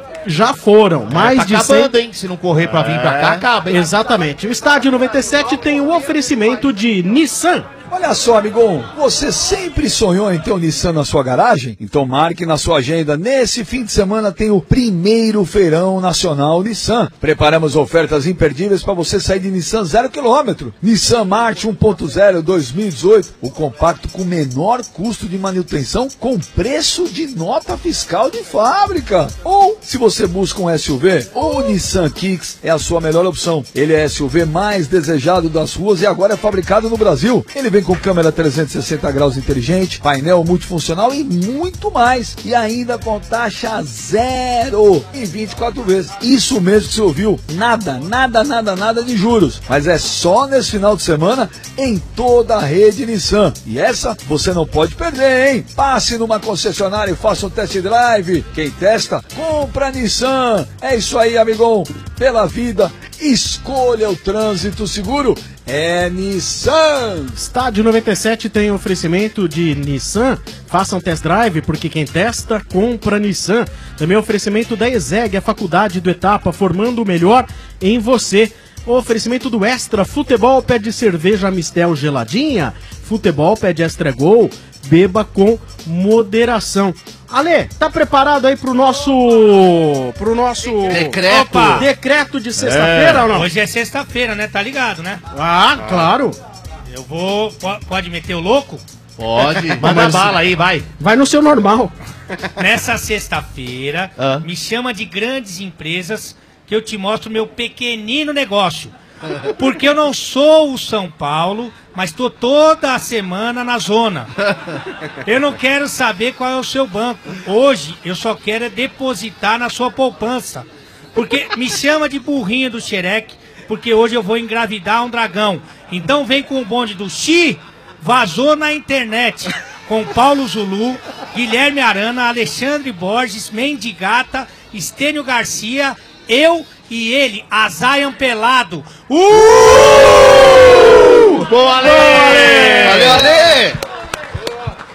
já foram. Mais tá de cem. acabando, hein? Se não correr pra vir pra cá, acaba, hein? Exatamente. O Estádio noventa e sete tem o oferecimento de Nissan. Olha só, amigão, você sempre sonhou em ter um Nissan na sua garagem? Então marque na sua agenda. Nesse fim de semana tem o primeiro feirão nacional Nissan. Preparamos ofertas imperdíveis para você sair de Nissan zero quilômetro. Nissan March um ponto zero dois mil e dezoito, o compacto com menor custo de manutenção com preço de nota fiscal de fábrica. Ou, se você busca um S U V, o Nissan Kicks é a sua melhor opção. Ele é S U V mais desejado das ruas e agora é fabricado no Brasil. Ele vem com câmera trezentos e sessenta graus inteligente, painel multifuncional e muito mais. E ainda com taxa zero em vinte e quatro vezes. Isso mesmo que você ouviu. Nada, nada, nada, nada de juros. Mas é só nesse final de semana em toda a rede Nissan. E essa você não pode perder, hein? Passe numa concessionária e faça um test drive. Quem testa, compra Nissan. É isso aí, amigão. Pela vida, escolha o trânsito seguro. É Nissan. Estádio noventa e sete tem oferecimento de Nissan. Faça um test drive, porque quem testa, compra Nissan. Também oferecimento da ESEG, a faculdade do Etapa, formando o melhor em você. O oferecimento do Extra Futebol, pede cerveja Mistel geladinha. Futebol, pede Extra Gol. Beba com moderação. Ale, tá preparado aí pro nosso... pro nosso... Decreto. Opa. Decreto de sexta-feira ou não? Hoje é sexta-feira, né? Tá ligado, né? Ah, claro. Eu vou... po- Pode meter o louco? Pode. Manda bala aí, vai. Vai no seu normal. Nessa sexta-feira, Ah. me chama de grandes empresas que eu te mostro meu pequenino negócio. Porque eu não sou o São Paulo, mas tô toda a semana na zona. Eu não quero saber qual é o seu banco. Hoje eu só quero é depositar na sua poupança. Porque me chama de burrinho do xereque, porque hoje eu vou engravidar um dragão. Então vem com o bonde do Xi, vazou na internet. Com Paulo Zulu, Guilherme Arana, Alexandre Borges, Mendigata, Estênio Garcia, eu e ele, a Zion Pelado. Uh! Boa, Ale!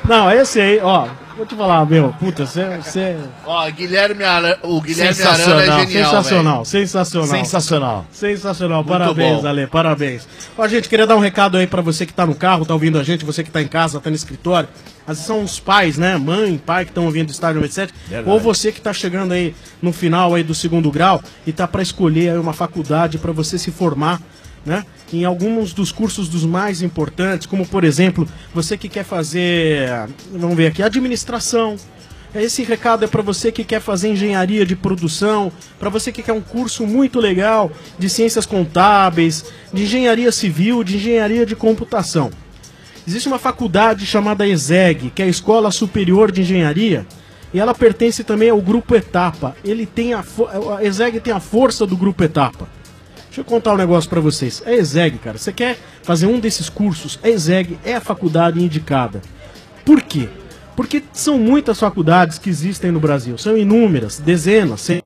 Não, esse aí, ó, vou te falar, meu, puta, você... você... Ó, Guilherme Arana, o Guilherme Sensacional, Arana é genial, sensacional, velho. sensacional. Sensacional. Sensacional, Muito parabéns, bom. Ale, parabéns. Ó, gente, queria dar um recado aí pra você que tá no carro, tá ouvindo a gente, você que tá em casa, tá no escritório. Às vezes são os pais, né, mãe, pai que estão ouvindo o Estádio noventa e sete, Verdade. ou você que tá chegando aí no final aí do segundo grau e tá pra escolher aí uma faculdade pra você se formar, né, em alguns dos cursos dos mais importantes, como por exemplo, você que quer fazer, vamos ver aqui, administração. Esse recado é para você que quer fazer engenharia de produção, para você que quer um curso muito legal de ciências contábeis, de engenharia civil, de engenharia de computação. Existe uma faculdade chamada ESEG, que é a Escola Superior de Engenharia, e ela pertence também ao Grupo Etapa. Ele tem a, fo- a ESEG tem a força do Grupo Etapa. Deixa eu contar um negócio pra vocês. A ESEG, cara, você quer fazer um desses cursos, a ESEG é a faculdade indicada. Por quê? Porque são muitas faculdades que existem no Brasil. São inúmeras, dezenas, centenas.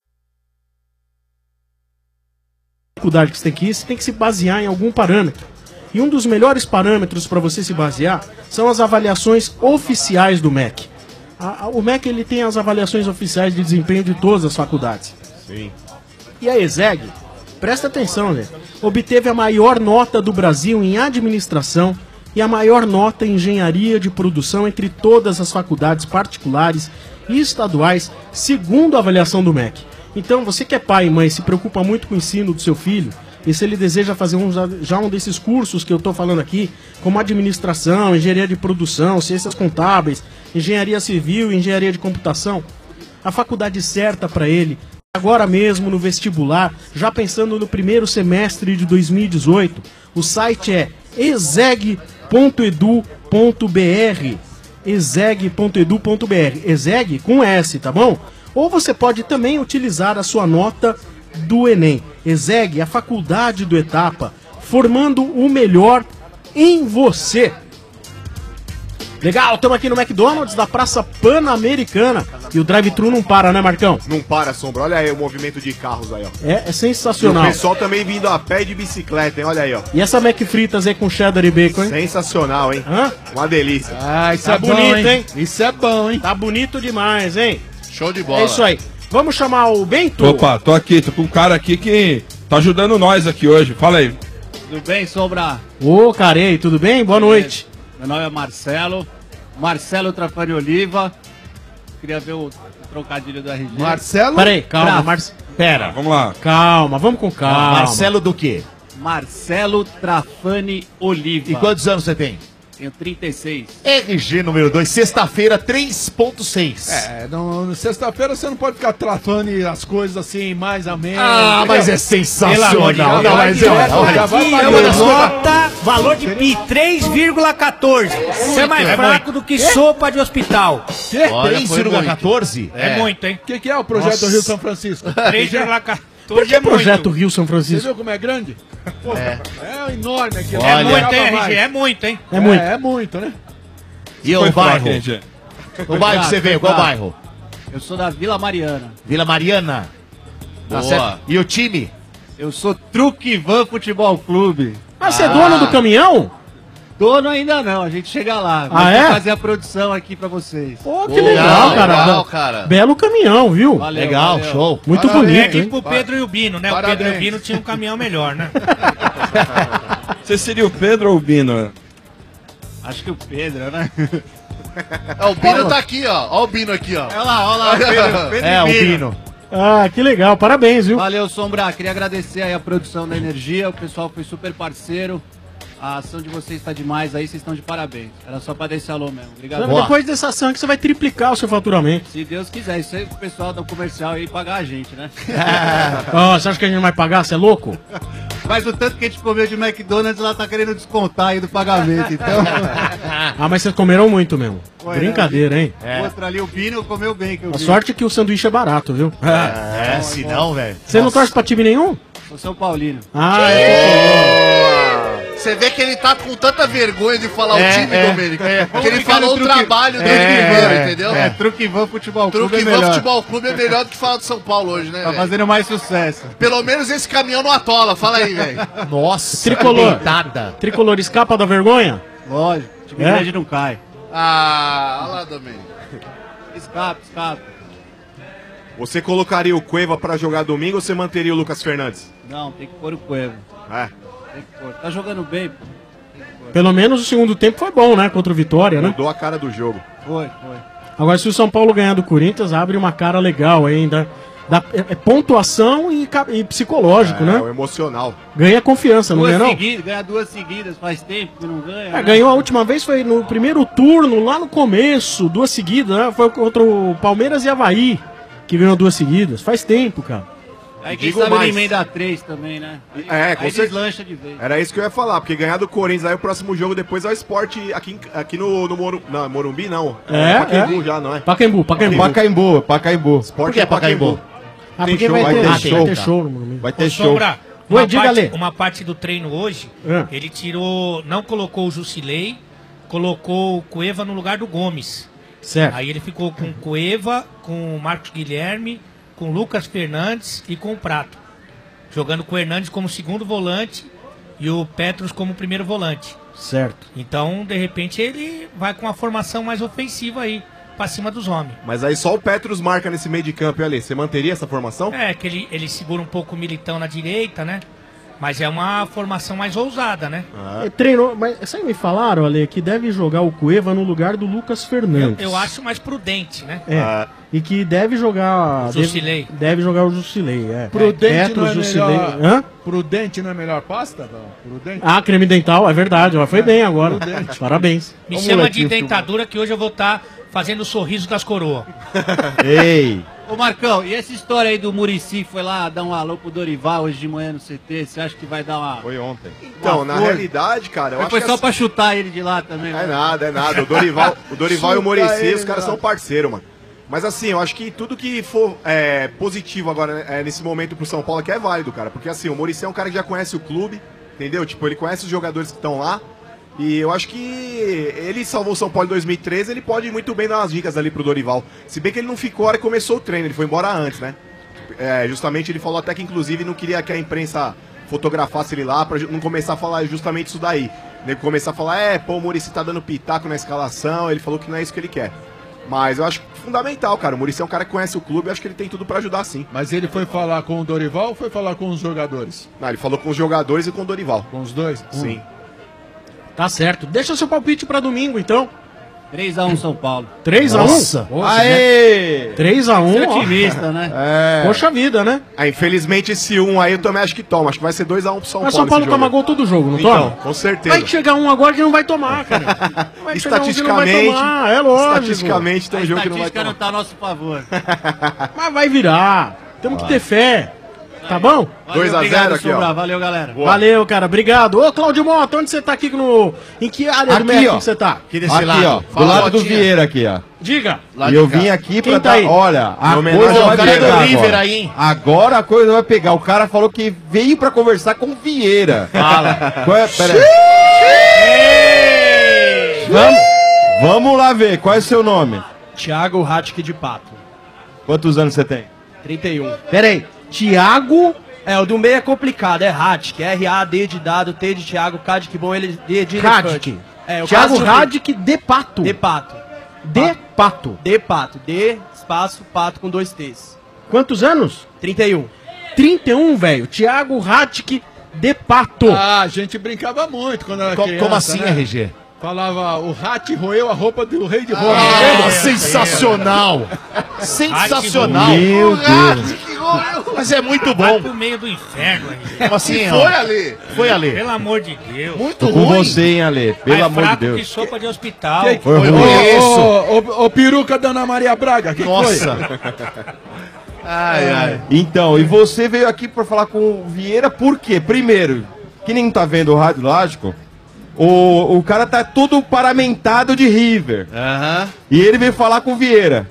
A faculdade que você tem que ir, você tem que se basear em algum parâmetro. E um dos melhores parâmetros para você se basear são as avaliações oficiais do M E C. A- a- o M E C ele tem as avaliações oficiais de desempenho de todas as faculdades. Sim. E a ESEG, presta atenção, né? Obteve a maior nota do Brasil em administração e a maior nota em engenharia de produção entre todas as faculdades particulares e estaduais, segundo a avaliação do M E C. Então, você que é pai e mãe, se preocupa muito com o ensino do seu filho, e se ele deseja fazer um, já um desses cursos que eu estou falando aqui, como administração, engenharia de produção, ciências contábeis, engenharia civil, engenharia de computação, a faculdade certa para ele, agora mesmo no vestibular, já pensando no primeiro semestre de dois mil e dezoito, o site é exeg ponto edu ponto br, exeg ponto edu ponto br, exeg com S, tá bom? Ou você pode também utilizar a sua nota do Enem. ESEG, a faculdade do Etapa, formando o melhor em você. Legal, estamos aqui no McDonald's da Praça Pan-Americana. E o drive-thru não para, né, Marcão? Não para, Sombra. Olha aí o movimento de carros aí, ó. É, é E sensacional. o pessoal também vindo a pé e de bicicleta, hein? Olha aí, ó. E essa McFritas aí com cheddar e bacon, hein? Sensacional, hein? Hã? Uma delícia. Ah, isso Tá é bonito, bom, hein? hein? Isso é bom, hein? Tá bonito demais, hein? Show de bola. É isso aí. Vamos chamar o Bento? Opa, tô aqui, tô com um cara aqui que tá ajudando nós aqui hoje. Fala aí. Tudo bem, Sombra? Ô, Carei, tudo bem? Boa noite. Meu nome é Marcelo. Marcelo Trafani Oliva. Queria ver o trocadilho do R G. Marcelo? Peraí, calma, Traf- Marcelo. Pera. Vamos lá. Calma, vamos com calma. Marcelo do quê? Marcelo Trafani Oliva. E quantos anos você tem? Tenho trinta e seis. R G número dois, sexta-feira, três ponto seis. É, não, sexta-feira você não pode ficar tratando as coisas assim, mais ou menos. Ah, mas é sensacional. Pelo amor de Deus. Não, mas é- olha, Já vai Aqui pagar é uma as coisas. nota, valor de pi, três vírgula quatorze. Isso é mais É fraco do que sopa de hospital. Que? três vírgula quatorze? É, muito, hein? O que, que é o projeto Nossa. do Rio São Francisco? três vírgula quatorze Por que é projeto muito. Rio São Você Francisco? viu como é grande? Pô, é. enorme aqui. É muito, hein, R G? É muito, hein? É muito. É, é muito, né? E o Foi bairro? fraco, hein, Gê? O bairro que você veio, qual bairro? Eu sou da Vila Mariana. Vila Mariana. Tá Boa. certo? E o time? Eu sou Truque Van Futebol Clube. Ah, você é dono do caminhão? Dono ainda não, a gente chega lá. Ah, Mas é? vou fazer a produção aqui pra vocês. Pô, que legal, cara. legal, cara. Belo caminhão, viu? Valeu, Legal, valeu. show. Muito É bonito, hein? tipo o Pedro e o Bino, né? O Pedro e Parabéns. o Bino tinham um caminhão melhor, né? Você seria o Pedro ou o Bino? Acho que o Pedro, né? É, o Bino tá aqui, ó. Ó o Bino aqui, ó. Olha lá, olha lá, Pedro, Pedro É, e o Bino. Bino. Ah, que legal. Parabéns, viu? Valeu, Sombra. Queria agradecer aí a produção da Energia. O pessoal foi super parceiro. A ação de vocês tá demais aí, vocês estão de parabéns. Era só pra dar esse alô mesmo. Obrigado. Boa. Depois dessa ação aqui, você vai triplicar o seu faturamento. Se Deus quiser, isso aí pro pessoal do comercial aí pagar a gente, né? Ó, você acha que a gente não vai pagar? Você é louco? Mas o tanto que a gente comeu de McDonald's, ela tá querendo descontar aí do pagamento, então. Ah, mas vocês comeram muito mesmo. Foi, Brincadeira, hein? O outro ali, o Bino, comeu bem. Que eu A vi. sorte é que o sanduíche é barato, viu? É, se não, velho. Você não torce pra time nenhum? Sou São Paulino. Ah, é. Você vê que ele tá com tanta vergonha de falar É, o time, é, Domênico. é. Que ele ficar falou no o truque. trabalho do É, Truque Van, é, entendeu? É, Truque Van Futebol Clube Truque é Van melhor. Futebol Clube é melhor do que falar do São Paulo hoje, né, Tá velho? fazendo mais sucesso. Pelo menos esse caminhão não atola. Fala aí, velho. Nossa, Tricolor. deitada. Tricolor escapa da vergonha? Lógico, time É? grande não cai. Ah, olha lá, Domênico. Escape, escape. Você colocaria o Cueva pra jogar domingo ou você manteria o Lucas Fernandes? Não, tem que pôr o Cueva. É. Tem que pôr. Tá jogando bem. Pelo menos o segundo tempo foi bom, né? Contra o Vitória, né? Mudou a cara do jogo. Foi, foi. Agora, se o São Paulo ganhar do Corinthians, abre uma cara legal ainda. Dá, é, é pontuação e, ca- e psicológico, É, né? o emocional. Ganha confiança, não Duas ganha não? seguidas, ganha duas seguidas, faz tempo que não ganha. É, né? ganhou a última vez, foi no primeiro turno, lá no começo, duas seguidas, né? Foi contra o Palmeiras e Avaí, que ganhou duas seguidas. Faz tempo, cara. Aí quem Digo sabe mais. ele emenda três também, né? Aí, É, com aí certeza. deslancha de vez. Era isso que eu ia falar, porque ganhar do Corinthians, aí o próximo jogo depois é o Sport aqui, em- aqui no, no Moru- não, Morumbi, não. É, Pacaembu é. já, não é? Pacaembu, Pacaembu. Pacaembu, Pacaembu. Sport Por que é Pacaembu? Ah, Tem porque show, vai vai ter, ter ah, show, vai ter cara. show no Morumbi. Vai ter Ô, show. Sombra, Oi, uma, diga, parte, Lê. uma parte do treino hoje, É. ele tirou, não colocou o Jusilei, colocou o Cueva no lugar do Gomes. Certo. Aí ele ficou com o Cueva, com o Marcos Guilherme, com o Lucas Fernandes e com o Prato. Jogando com o Hernandes como segundo volante e o Petros como primeiro volante. Certo. Então, de repente, ele vai com uma formação mais ofensiva aí, pra cima dos homens. Mas aí só o Petros marca nesse meio de campo, e ali, você manteria essa formação? É, que ele, ele segura um pouco o Militão na direita, né? Mas é uma formação mais ousada, né? É, treinou, mas vocês me falaram, Ale, que deve jogar o Cueva no lugar do Lucas Eu, Fernandes. eu acho mais prudente, né? É. E que deve jogar. Jusilei. Deve, deve jogar o Jusilei, é. Prudente não é Jusilei. melhor. Hã? Prudente não é melhor pasta? Não. Prudente. Ah, creme dental, é verdade. Ela foi bem agora. Prudente. Parabéns. Me Ô, chama molequinho, de dentadura que hoje eu vou estar fazendo o sorriso das coroas. Ei! Ô Marcão, e essa história aí do Muricy foi lá dar um alô pro Dorival hoje de manhã no C T, você acha que vai dar uma... Foi ontem. Então, Uma na força? realidade, cara, eu Mas acho foi que só essa- pra chutar ele de lá também. É né? nada, é nada. O Dorival, o Dorival e o Chuta Muricy, ele, os caras não. são parceiros, mano. Mas assim, eu acho que tudo que for é, positivo agora, é, nesse momento pro São Paulo aqui é válido, cara. Porque assim, o Muricy é um cara que já conhece o clube, entendeu? Tipo, ele conhece os jogadores que estão lá. E eu acho que ele salvou o São Paulo em dois mil e treze, ele pode muito bem dar umas dicas ali pro Dorival. Se bem que ele não ficou a hora que começou o treino, ele foi embora antes, né? É, justamente ele falou até que inclusive não queria que a imprensa fotografasse ele lá pra ju- não começar a falar justamente isso daí. Ele começar a falar, é, pô, o Muricy tá dando pitaco na escalação, ele falou que não é isso que ele quer. Mas eu acho fundamental, cara. O Muricy é um cara que conhece o clube, eu acho que ele tem tudo pra ajudar sim. Mas ele foi falar com o Dorival ou foi falar com os jogadores? Não, ele falou com os jogadores e com o Dorival. Com os dois? Sim. Tá certo. Deixa seu palpite pra domingo, então. três a um São Paulo. três a um? Nossa. Aê! três a um, Você é ó. otimista, né? É. Poxa vida, né? Ah, infelizmente esse um aí eu também acho que toma. Acho que vai ser dois a um pro São Mas Paulo. São Paulo esse toma jogo. gol todo jogo, não Então, toma? com certeza. Vai chegar um agora que não vai tomar, cara. Vai chegar um que não vai Estatisticamente, tomar, é lógico. estatisticamente tem um A jogo que não vai estatística não tomar. tá a nosso favor. Mas vai virar. Temos que ter fé. Tá bom? dois a zero aqui, ó. Valeu, galera. Boa. Valeu, cara. Obrigado. Ô, Claudio Mota, onde você tá aqui no... Em que área do Aqui, México ó. que você tá? Aqui desse Aqui, lado. ó. Do Fala, lado do Botinha. Vieira aqui, ó. Diga. Lá E de eu cá. vim aqui Quem pra tá dar. aí? Olha, a homenagem coisa ao vai cara do pegar River agora. aí, hein? Agora a coisa vai pegar. O cara falou que veio pra conversar com o Vieira. Fala. Qual é? Pera aí. Vamos, vamos lá ver. Qual é o seu nome? Thiago Hatke de Pato. Quantos anos você tem? trinta e um. Pera aí. Thiago... É, o do meio é complicado, é Hatke. R A D de dado, T de Thiago, K de que bom, ele D de elefante. Radke. É, o Thiago caso- Radke de Pato. De Pato. De Pato. De Pato. D, espaço, Pato com dois T's. Quantos anos? trinta e um. trinta e um, velho. Thiago Radke de Pato. Ah, a gente brincava muito quando era Co- criança, como assim, né? R G? Falava, o Rat roeu a roupa do rei de Roma. Ah, sensacional! Sensacional! Meu Deus. Mas é muito Vai bom. pro meio do inferno aí. Como assim, Foi ó? ali. Foi ali. Pelo amor de Deus. Muito Tô com ruim. você, hein, Ale? Pelo Mais amor de fraco que Deus. sopa de hospital. Que- Foi Ô, ruim. Isso. ô, ô, ô, peruca da Ana Maria Braga, que Nossa. foi? Ai, ai. Então, e você veio aqui pra falar com o Vieira por quê? Primeiro, que nem tá vendo o rádio, lógico, o, o cara tá todo paramentado de River. Aham. E ele veio falar com o Vieira.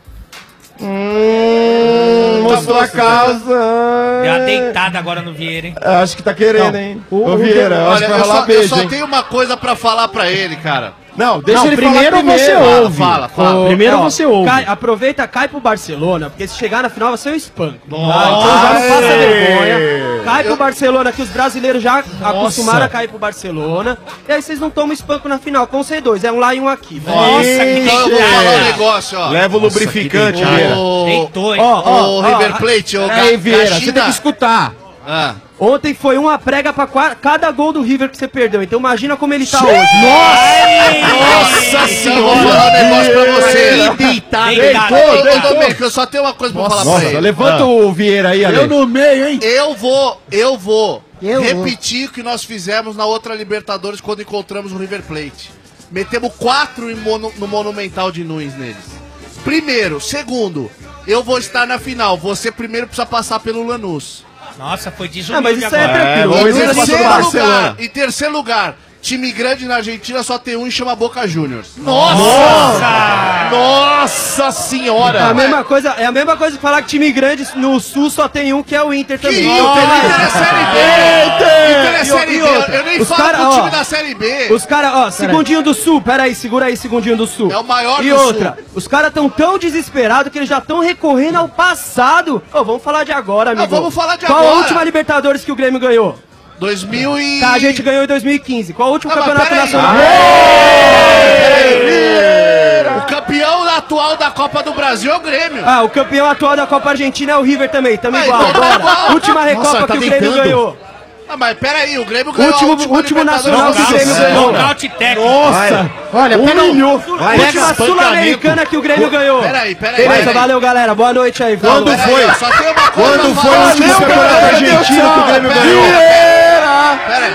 Hum, mostrou a casa. Deu uma deitada agora no Vieira, hein? Acho que tá querendo, Não. hein? O- Ô, o- Vieira, eu acho Olha, que vai eu rolar só, beijo, eu só hein? tenho uma coisa pra falar pra ele, cara. Não, deixa Não, ele primeiro falar você primeiro. ouve. Fala, fala. Ô, primeiro É, ó, você ouve. cai- aproveita, cai pro Barcelona, porque se chegar na final vai ser um espanco. Nossa. Tá? Então já não passa vergonha. Cai pro Barcelona, que os brasileiros já Nossa. acostumaram a cair pro Barcelona. E aí vocês não tomam espanco na final, com C dois. É um lá e um aqui. Nossa, então eu vou falar um negócio, ó. Leva o lubrificante, Vieira. Deitou, hein? Ó, ó, Ô, ó, River Plate, ô, Aí, Ga- Vieira, Gachina. você tem que escutar. Ah. Ontem foi uma prega pra qua- cada gol do River que você perdeu. Então imagina como ele tá hoje. Nossa senhora! Eu vou falar um negócio pra você. Deitado. Deitado. Deitou, Ô, deitou. Domênico, eu só tenho uma coisa pra falar pra Nossa, ele. levanta Ah. o Vieira aí, Ale. Eu no meio, hein? Eu vou, eu vou Eu vou. repetir o que nós fizemos na outra Libertadores quando encontramos o River Plate. Metemos quatro em mono- no Monumental de Nunes neles. Primeiro. Segundo, eu vou estar na final. Você primeiro precisa passar pelo Lanús. Nossa, foi Ah, desumilde mas isso aí é agora. tranquilo. Em Vamos ver se terceiro passa do lugar, Barcelona. em terceiro lugar, time grande na Argentina só tem um e chama Boca Juniors. Nossa! Nossa senhora! É a mesma coisa, é a mesma coisa que falar que time grande no Sul só tem um que é o Inter Que também. Inter? Inter é Série B! Inter é E- Série e B! outra, Eu nem os falo cara, pro ó, time da Série B! Os caras, ó, segundinho do Sul, pera aí, segura aí, segundinho do Sul. É o maior E do outra, os caras tão tão desesperados que eles já estão recorrendo ao passado. Ô, vamos falar de agora, amigo. vamos falar de Qual agora. a última Libertadores que o Grêmio ganhou? dois mil e... Tá, a gente ganhou em dois mil e quinze. Qual o último Ah, mas campeonato peraí. nacional? O campeão atual da Copa do Brasil é o Grêmio. Ah, o campeão atual da Copa Argentina é o River também, tamo Ah, igual. então tá Bora. igual. Última Recopa Nossa, tá que o Grêmio deitando. ganhou. Ah, mas peraí, o Grêmio ganhou Último- a última último Libertadores. nacional que o Grêmio ganhou. Nocaute técnico. Nossa! Olha, pega Humilhou. um... Vai, pega Última espancamento. Sul-Americana que o Grêmio ganhou. Peraí, peraí, Beleza, peraí. valeu, galera. Boa noite aí. Não, Quando peraí, foi? ó, só tem uma coisa Quando pra foi o falar. último campeonato argentino que o Grêmio ganhou? Peraí.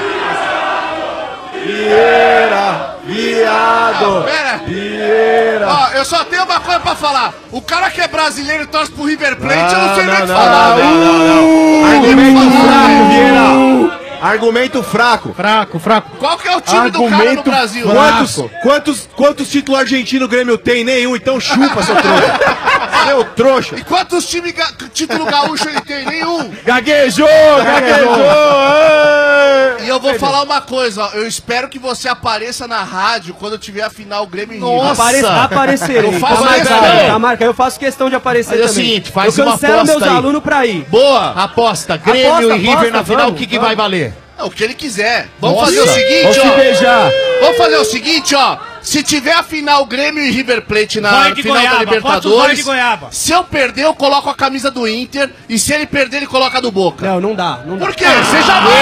Vieira, viado. Pera. Vieira. Ó, eu só tenho uma coisa pra falar. O cara que é brasileiro e torce pro River Plate, eu não sei Não, nem o não, que não, falar. não, não, não, não. Argumento fraco, Vieira. Argumento fraco. Fraco, fraco. Qual que é o time do cara no Brasil? Quantos, quantos, quantos títulos argentinos o Grêmio tem? Nenhum, então chupa, seu trouxa. Seu trouxa. E quantos time ga título gaúcho ele tem? Nenhum. Gaguejou, gaguejou. E eu vou falar uma coisa, ó. Eu espero que você apareça na rádio quando tiver a final Grêmio e River. Apare aparecerei. Eu faço Tá questão. marcado, tá marcado. Eu faço questão de aparecer Mas é o também. seguinte, faz eu uma cancelo aposta meus aí. alunos pra ir. Boa! Aposta, Grêmio Aposta, e River aposta, na final, o vamos, que, que vamos. vai valer? É o que ele quiser. Vamos Nossa. fazer o seguinte, Vamos ó. se beijar. Vamos fazer o seguinte, ó. Se tiver a final Grêmio e River Plate na Zóio de final goiaba, da bota o zóio Libertadores, de goiaba. se eu perder, eu coloco a camisa do Inter. E se ele perder, ele coloca a do Boca. Não, não dá. Não dá. Por quê? Você já viu.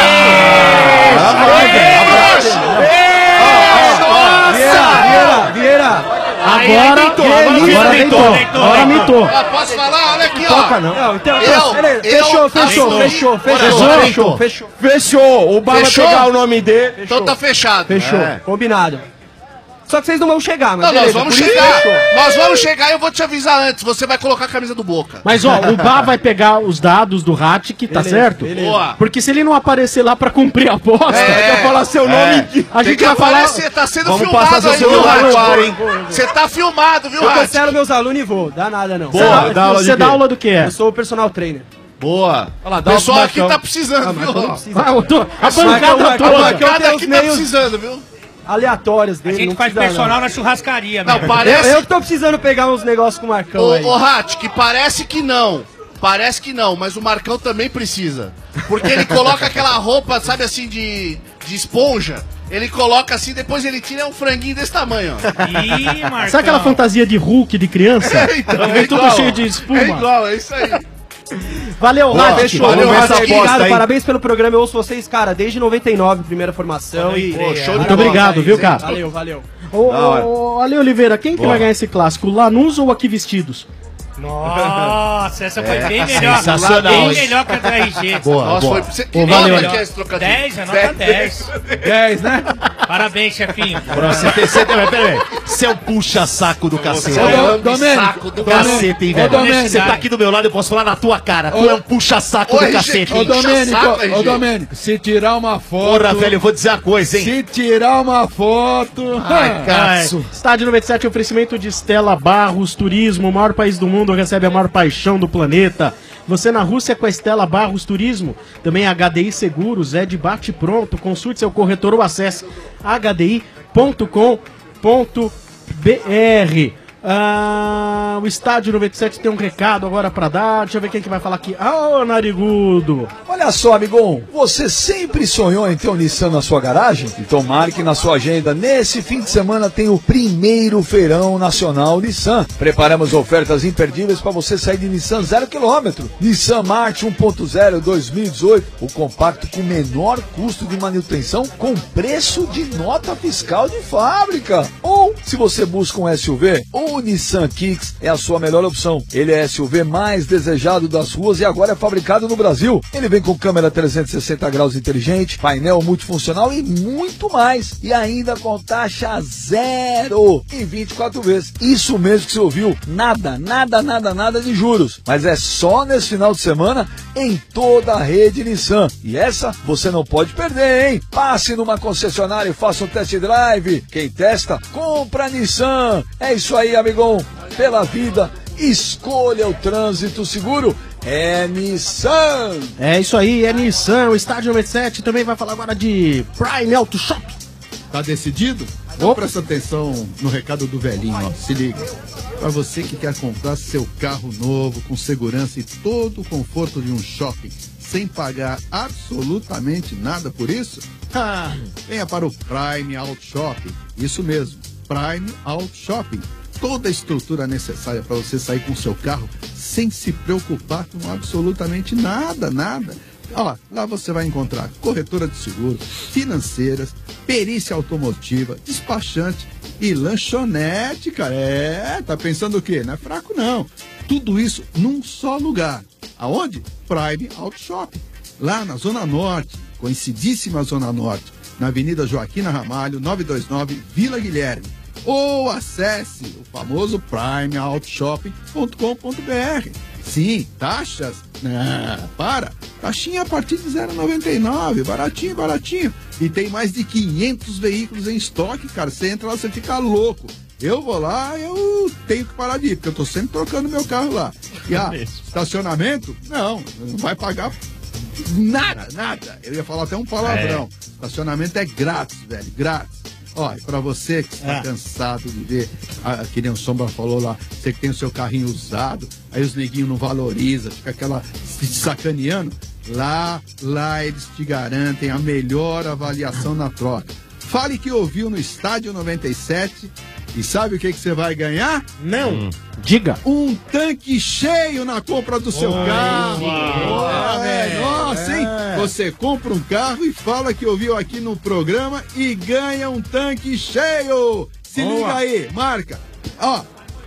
Vieira, Vieira. Agora, deitou, agora, agora agora deitou, deitou. deitou, Agora deitou. mitou. Ah, posso falar? Olha aqui, ó. Toca não. Não, então, Eu- beleza. eu Fechou, fechou, assumi- fechou, fechou, Agora, fechou, fechou. Fechou. O Bar vai Fechou? pegar o nome dele. Então tá fechado. Fechou, É. combinado. Só que vocês não vão chegar, mas Não, beleza. nós vamos por isso chegar. fechou. Nós vamos chegar e eu vou te avisar antes. Você vai colocar a camisa do Boca. Mas ó, o Bar vai pegar os dados do Ratic, tá Beleza, certo? beleza. Boa. Porque se ele não aparecer lá pra cumprir a aposta, É. vai falar seu nome. A Tem gente que vai falar. aparecer, tá sendo Vamos filmado passar seu aí, celular viu, no ar, Rádio? hein? Você tá filmado, viu, Eu Rádio? cancelo meus alunos e vou. Dá nada não. Você Boa, dá, dá aula de você dá quê? aula do que é? Eu sou o personal trainer. Boa. O pessoal aqui tá precisando, viu? Não precisa. Ah, eu tô- a Marcão, bancada Marcão, toda. Marcão. Cada tem aqui os tá meios- precisando, viu? Aleatórios A dele. gente não faz precisa, personal não. na churrascaria, Não, velho. parece... Eu, eu que tô precisando pegar uns negócios com o Marcão aí. Ô, ô Rat, que parece que não. Parece que não, mas o Marcão também precisa. Porque ele coloca aquela roupa, sabe assim, de, de esponja. Ele coloca assim, depois ele tira um franguinho desse tamanho, ó. Ih, Marcão. Sabe aquela fantasia de Hulk de criança? É, então, Vem é tudo igual, cheio ó. de espuma. É igual, é isso aí. Valeu, Boa, Ratic. fechou. Valeu, Vamos ver essa Rafa, aposta obrigado, aí. parabéns pelo programa. Eu ouço vocês, cara, desde noventa e nove, primeira formação. E... Pô, show de Muito bola. obrigado, viu, cara? Valeu, valeu. Ô, Da hora. ô, Ale Oliveira, quem que Boa. vai ganhar esse clássico? Lanús ou Aqui Vestidos? Nossa, essa foi É, bem melhor. sensacional, Bem hein? melhor que a do R G. Boa, Nossa, boa. foi... Você, Pô, que valeu. nota que é esse trocadilho? dez, a nota dez. dez, né? Parabéns, chefinho. Pra você ter certeza, pera aí. Seu puxa-saco do cacete. Ô, É um Domênico, saco do Domênico, cacete, hein, ô, velho. Domênico. Você tá aqui do meu lado, eu posso falar na tua cara. Tu é um puxa-saco Ô, do R G, cacete. ô, hein? Domênico, Domênico, R G. ô Domênico, se tirar uma foto. Porra, velho, eu vou dizer uma coisa, hein. Se tirar uma foto. Ai, caço. Estádio noventa e sete, oferecimento de Stella Barros Turismo, o maior país do mundo, recebe a maior paixão do planeta. Você na Rússia com a Stella Barros Turismo. Também H D I Seguros, é de bate pronto. Consulte seu corretor ou acesse h d i ponto com ponto b r. Ah, o Estádio noventa e sete tem um recado agora pra dar. Deixa eu ver quem que vai falar aqui. Ah, ô Narigudo. Olha Olha só, amigão, você sempre sonhou em ter um Nissan na sua garagem? Então marque na sua agenda. Nesse fim de semana tem o primeiro feirão nacional Nissan. Preparamos ofertas imperdíveis para você sair de Nissan zero quilômetro. Nissan March um ponto zero dois mil e dezoito, o compacto com menor custo de manutenção com preço de nota fiscal de fábrica. Ou, se você busca um S U V, o Nissan Kicks é a sua melhor opção. Ele é S U V mais desejado das ruas e agora é fabricado no Brasil. Ele vem com câmera trezentos e sessenta graus inteligente, painel multifuncional e muito mais. E ainda com taxa zero em vinte e quatro vezes. Isso mesmo que você ouviu. Nada, nada, nada, nada de juros. Mas é só nesse final de semana em toda a rede Nissan. E essa você não pode perder, hein? Passe numa concessionária e faça um test drive. Quem testa, compra Nissan. É isso aí, amigão. Pela vida, escolha o trânsito seguro. É Nissan. É isso aí, é Nissan. O Estádio noventa e sete também vai falar agora de Prime Auto Shop. Tá decidido? Então presta atenção no recado do velhinho, ó. Se liga. Para você que quer comprar seu carro novo, com segurança e todo o conforto de um shopping, sem pagar absolutamente nada por isso, ah, venha para o Prime Auto Shopping. Isso mesmo, Prime Auto Shopping. Toda a estrutura necessária para você sair com seu carro sem se preocupar com absolutamente nada, nada. Ó, lá você vai encontrar corretora de seguro, financeiras, perícia automotiva, despachante e lanchonete, cara. É, tá pensando o quê? Não é fraco, não. Tudo isso num só lugar. Aonde? Prime Auto Shopping. Lá na Zona Norte, conhecidíssima Zona Norte, na Avenida Joaquina Ramalho, novecentos e vinte e nove, Vila Guilherme. Ou acesse o famoso prime auto shopping ponto com ponto br. Sim, taxas? Não, para. Taxinha a partir de zero vírgula noventa e nove, baratinho, baratinho. E tem mais de quinhentos veículos em estoque, cara. Você entra lá, você fica louco. Eu vou lá, eu tenho que parar de ir, porque eu tô sempre trocando meu carro lá. E ah, estacionamento? Não, não vai pagar nada, nada. Eu ia falar até um palavrão. É. Estacionamento é grátis, velho, grátis. Ó, e pra você que está ah. cansado de ver, ah, que nem o Sombra falou lá, você que tem o seu carrinho usado, aí os neguinhos não valorizam, fica aquela se sacaneando, lá, lá eles te garantem a melhor avaliação na troca. Fale que ouviu no Estádio noventa e sete e sabe o que que você vai ganhar? Não. Hum. Diga. Um tanque cheio na compra do seu Oi, carro. Oh, é, nossa, hein? É. Você compra um carro e fala que ouviu aqui no programa e ganha um tanque cheio. Se Boa. liga aí, marca. Ó,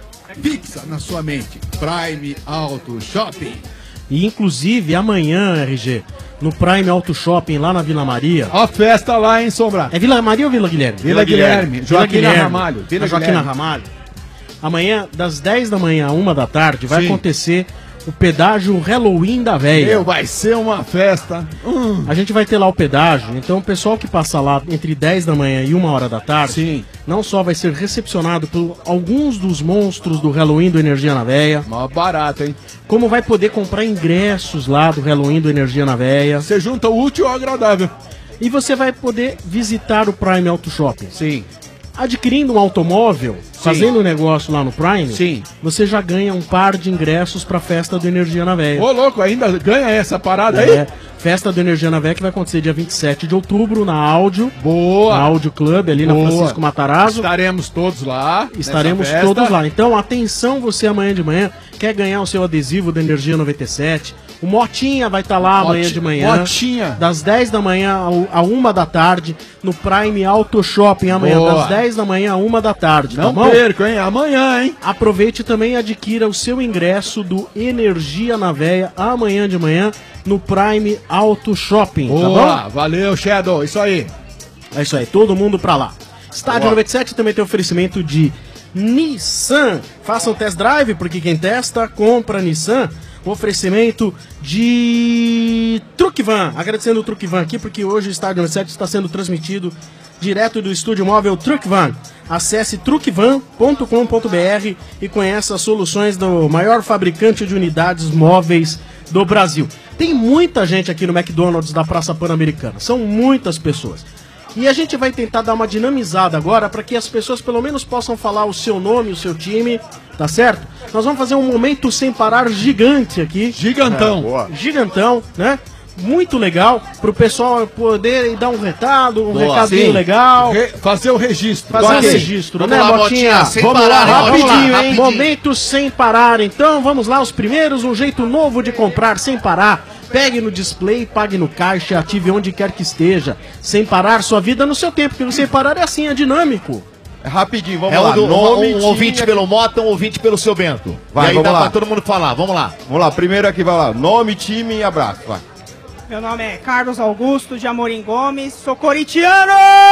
fixa na sua mente. Prime Auto Shopping. E inclusive amanhã, R G, no Prime Auto Shopping, lá na Vila Maria. Ó, festa lá, hein, Sombra? É Vila Maria ou Vila Guilherme? Vila, Vila Guilherme. Guilherme. Joaquina Ramalho. Vila Joaquina Ramalho. Amanhã, das dez da manhã a uma da tarde, vai Sim. acontecer o pedágio Halloween da Véia. Meu, vai ser uma festa. Hum. A gente vai ter lá o pedágio, então o pessoal que passa lá entre dez da manhã e uma hora da tarde, Sim. não só vai ser recepcionado por alguns dos monstros do Halloween do Energia na Véia. Mó barato, hein? Como vai poder comprar ingressos lá do Halloween do Energia na Véia. Você junta o útil ao agradável. E você vai poder visitar o Prime Auto Shopping. Sim. Adquirindo um automóvel, Sim. fazendo um negócio lá no Prime, Sim. você já ganha um par de ingressos pra festa do Energia na Véia. Ô, louco, ainda ganha essa parada é, aí? Festa do Energia na Véia que vai acontecer dia vinte e sete de outubro na Áudio. Boa! Na Áudio Club, ali Boa. na Francisco Matarazzo. Estaremos todos lá. Estaremos todos lá. Então, atenção você amanhã de manhã, quer ganhar o seu adesivo da Energia noventa e sete. O Motinha vai estar tá lá Mot... amanhã de manhã. Motinha. Das dez da manhã a uma da tarde, no Prime Auto Shopping, amanhã, Boa. das dez da manhã a uma da tarde. Não tá perco, hein? Amanhã, hein? Aproveite também e adquira o seu ingresso do Energia na Véia amanhã de manhã no Prime Auto Shopping. Boa, tá bom? Valeu, Shadow. Isso aí. É isso aí, todo mundo pra lá. Estádio Boa. noventa e sete também tem oferecimento de Nissan. Faça um test drive, porque quem testa, compra Nissan. O oferecimento de Truck Van. Agradecendo o Truck Van aqui, porque hoje o Estádio noventa e sete está sendo transmitido direto do estúdio móvel Truck Van. Acesse truck van ponto com ponto br e conheça as soluções do maior fabricante de unidades móveis do Brasil. Tem muita gente aqui no McDonald's da Praça Pan-Americana. São muitas pessoas. E a gente vai tentar dar uma dinamizada agora para que as pessoas pelo menos possam falar o seu nome, o seu time, tá certo? Nós vamos fazer um momento sem parar gigante aqui. Gigantão. É, gigantão, né? muito legal pro pessoal poder dar um recado, um Boa. recadinho Sim. legal. Re- fazer o registro. Fazer Vai. o registro, Vamos né, lá, Motinha? Motinha, sem Vamos parar, lá, hein, rapidinho, Motinha? hein? Rapidinho. Momento sem parar. Então, vamos lá, os primeiros, um jeito novo de comprar sem parar. Pegue no display, pague no caixa e ative onde quer que esteja. Sem parar sua vida no seu tempo, porque no sem parar é assim, é dinâmico. É rapidinho, vamos É lá. um, do, Nome, um, um time, ouvinte pelo Mota, um ouvinte pelo seu Bento. Vai, e aí vamos dá lá. pra todo mundo falar, vamos lá. Vamos lá, primeiro aqui, vai lá. Nome, time e abraço, vai. Meu nome é Carlos Augusto de Amorim Gomes, sou corintiano!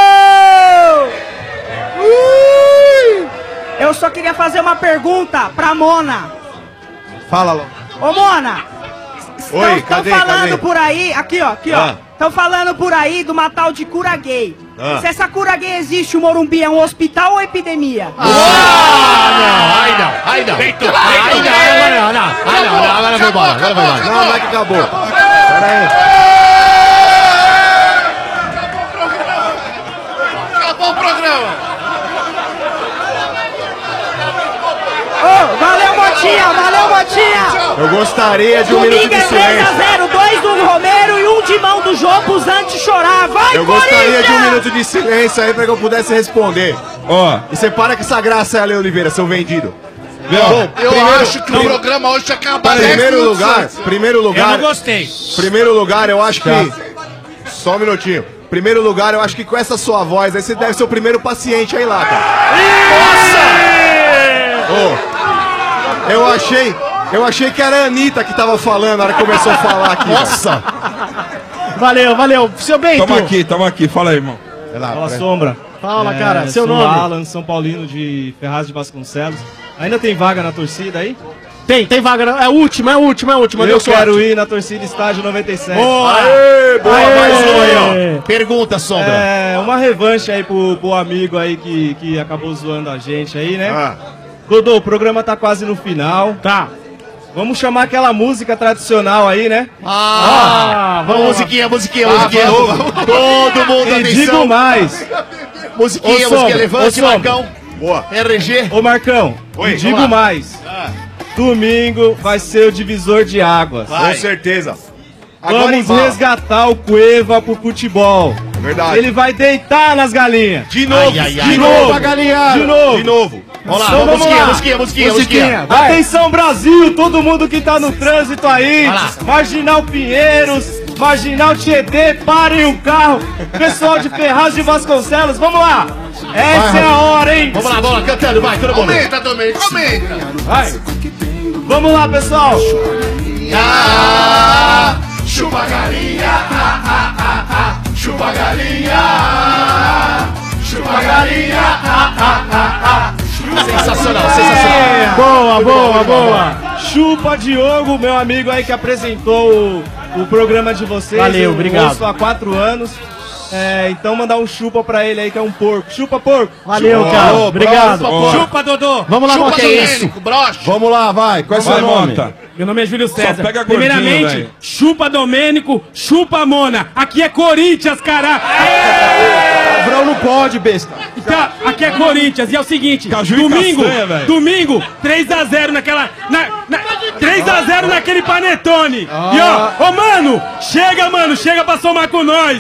Ui! Eu só queria fazer uma pergunta pra Mona. Fala logo. Ô Mona, Oi, estão cadê, falando cadê? por aí, aqui ó, aqui Ah. ó. Estão falando por aí de uma tal de cura gay. Ah. Se essa cura gay existe, o Morumbi é um hospital ou epidemia? Ai não, ai não. Ai não, ai não, não. Ai não, não, agora vai embora, agora vai embora. Não, não é que acabou. Pera aí. Acabou o programa. Ô, valeu Motinha, valeu Motinha! Eu gostaria de um minuto Domingo de é três a silêncio. zero, dois do Romero e um de mão do Jô pros antes chorar. Vai, Eu gostaria de um Corinthians! minuto de silêncio aí pra que eu pudesse responder. Ó, e você para com essa graça, Ale Oliveira, seu vendido. Bom, Eu primeiro- acho que o programa hoje tinha acabado. Primeiro lugar, primeiro lugar. Eu não gostei. Primeiro lugar, eu acho que. Só um minutinho. Primeiro lugar, eu acho que com essa sua voz aí você deve ser o primeiro paciente aí lá, cara. Nossa! Eu achei. Eu achei que era a Anitta que tava falando na hora que começou a falar aqui. Nossa! Valeu, valeu. Seu Bento. Tamo aqui, tamo aqui. Fala aí, irmão. Fala, Sombra. Fala, É, cara, seu sou nome? Alan, São Paulino de Ferraz de Vasconcelos. Ainda tem vaga na torcida aí? Tem, tem vaga. É a última, é a última, é a última. Eu deu sorte. quero ir na torcida Estádio noventa e sete. Boa! Aê, boa, mais um aí, ó. Pergunta, Sombra. É, uma revanche aí pro, pro amigo aí que, que acabou zoando a gente aí, né? Ah. Dodô, o programa tá quase no final. Tá. Vamos chamar aquela música tradicional aí, né? Ah, vamos, musiquinha, musiquinha, musiquinha. Todo mundo, E atenção. digo mais. Musiquinha, Ô, musiquinha, Sombra, levante, ô, Sombra. Marcão. Boa. R G. Ô, Marcão, Oi, e digo vamos lá. mais. Domingo vai ser o divisor de águas. Com certeza. Agora Vamos embala. resgatar o Cueva pro futebol. Verdade. Ele vai deitar nas galinhas. De novo, Ai, ai, de ai. novo. Pra galinhar. De novo. De novo. Vamos lá, Então, vamos musiquinha, lá. musiquinha, musiquinha, musiquinha. Vai. Atenção, Brasil, todo mundo que tá no trânsito aí. Vai lá. Marginal Pinheiros, Marginal Tietê, parem o carro. Pessoal de Ferraz de Vasconcelos, vamos lá. Essa Vai, é a hora, hein? Vamos lá, vamos lá, cantando, vai, todo mundo. Comenta também, comenta. Vai. Vamos lá, pessoal. Ah, chupa galinha, ah, ah, ah, ah, chupa galinha, chupa galinha, ah, ah, ah, ah. Sensacional, sensacional. Boa, boa, boa. Chupa Diogo, meu amigo aí que apresentou o, o programa de vocês. Valeu, Eu obrigado. ouço há quatro anos. É, então mandar um chupa pra ele aí que é um porco. Chupa, porco. Valeu, Chupa. cara. Ô, Obrigado. próximo, porco. Chupa, Dodô. Vamos lá, Chupa Mota. do Que é isso? Domênico, broche. Vamos lá, vai. Qual é seu Vai, nome? Mota. Meu nome é Júlio César. pega gordinho, Primeiramente, velho. chupa Domênico, chupa Mona. Aqui é Corinthians, cara. Abrão não pode, besta. Então, aqui é Corinthians. E é o seguinte, Caju e domingo, castanha, velho. domingo, três a zero naquela... Na, na, três a zero naquele panetone. E ó, ô mano, chega, mano, chega pra somar com nós.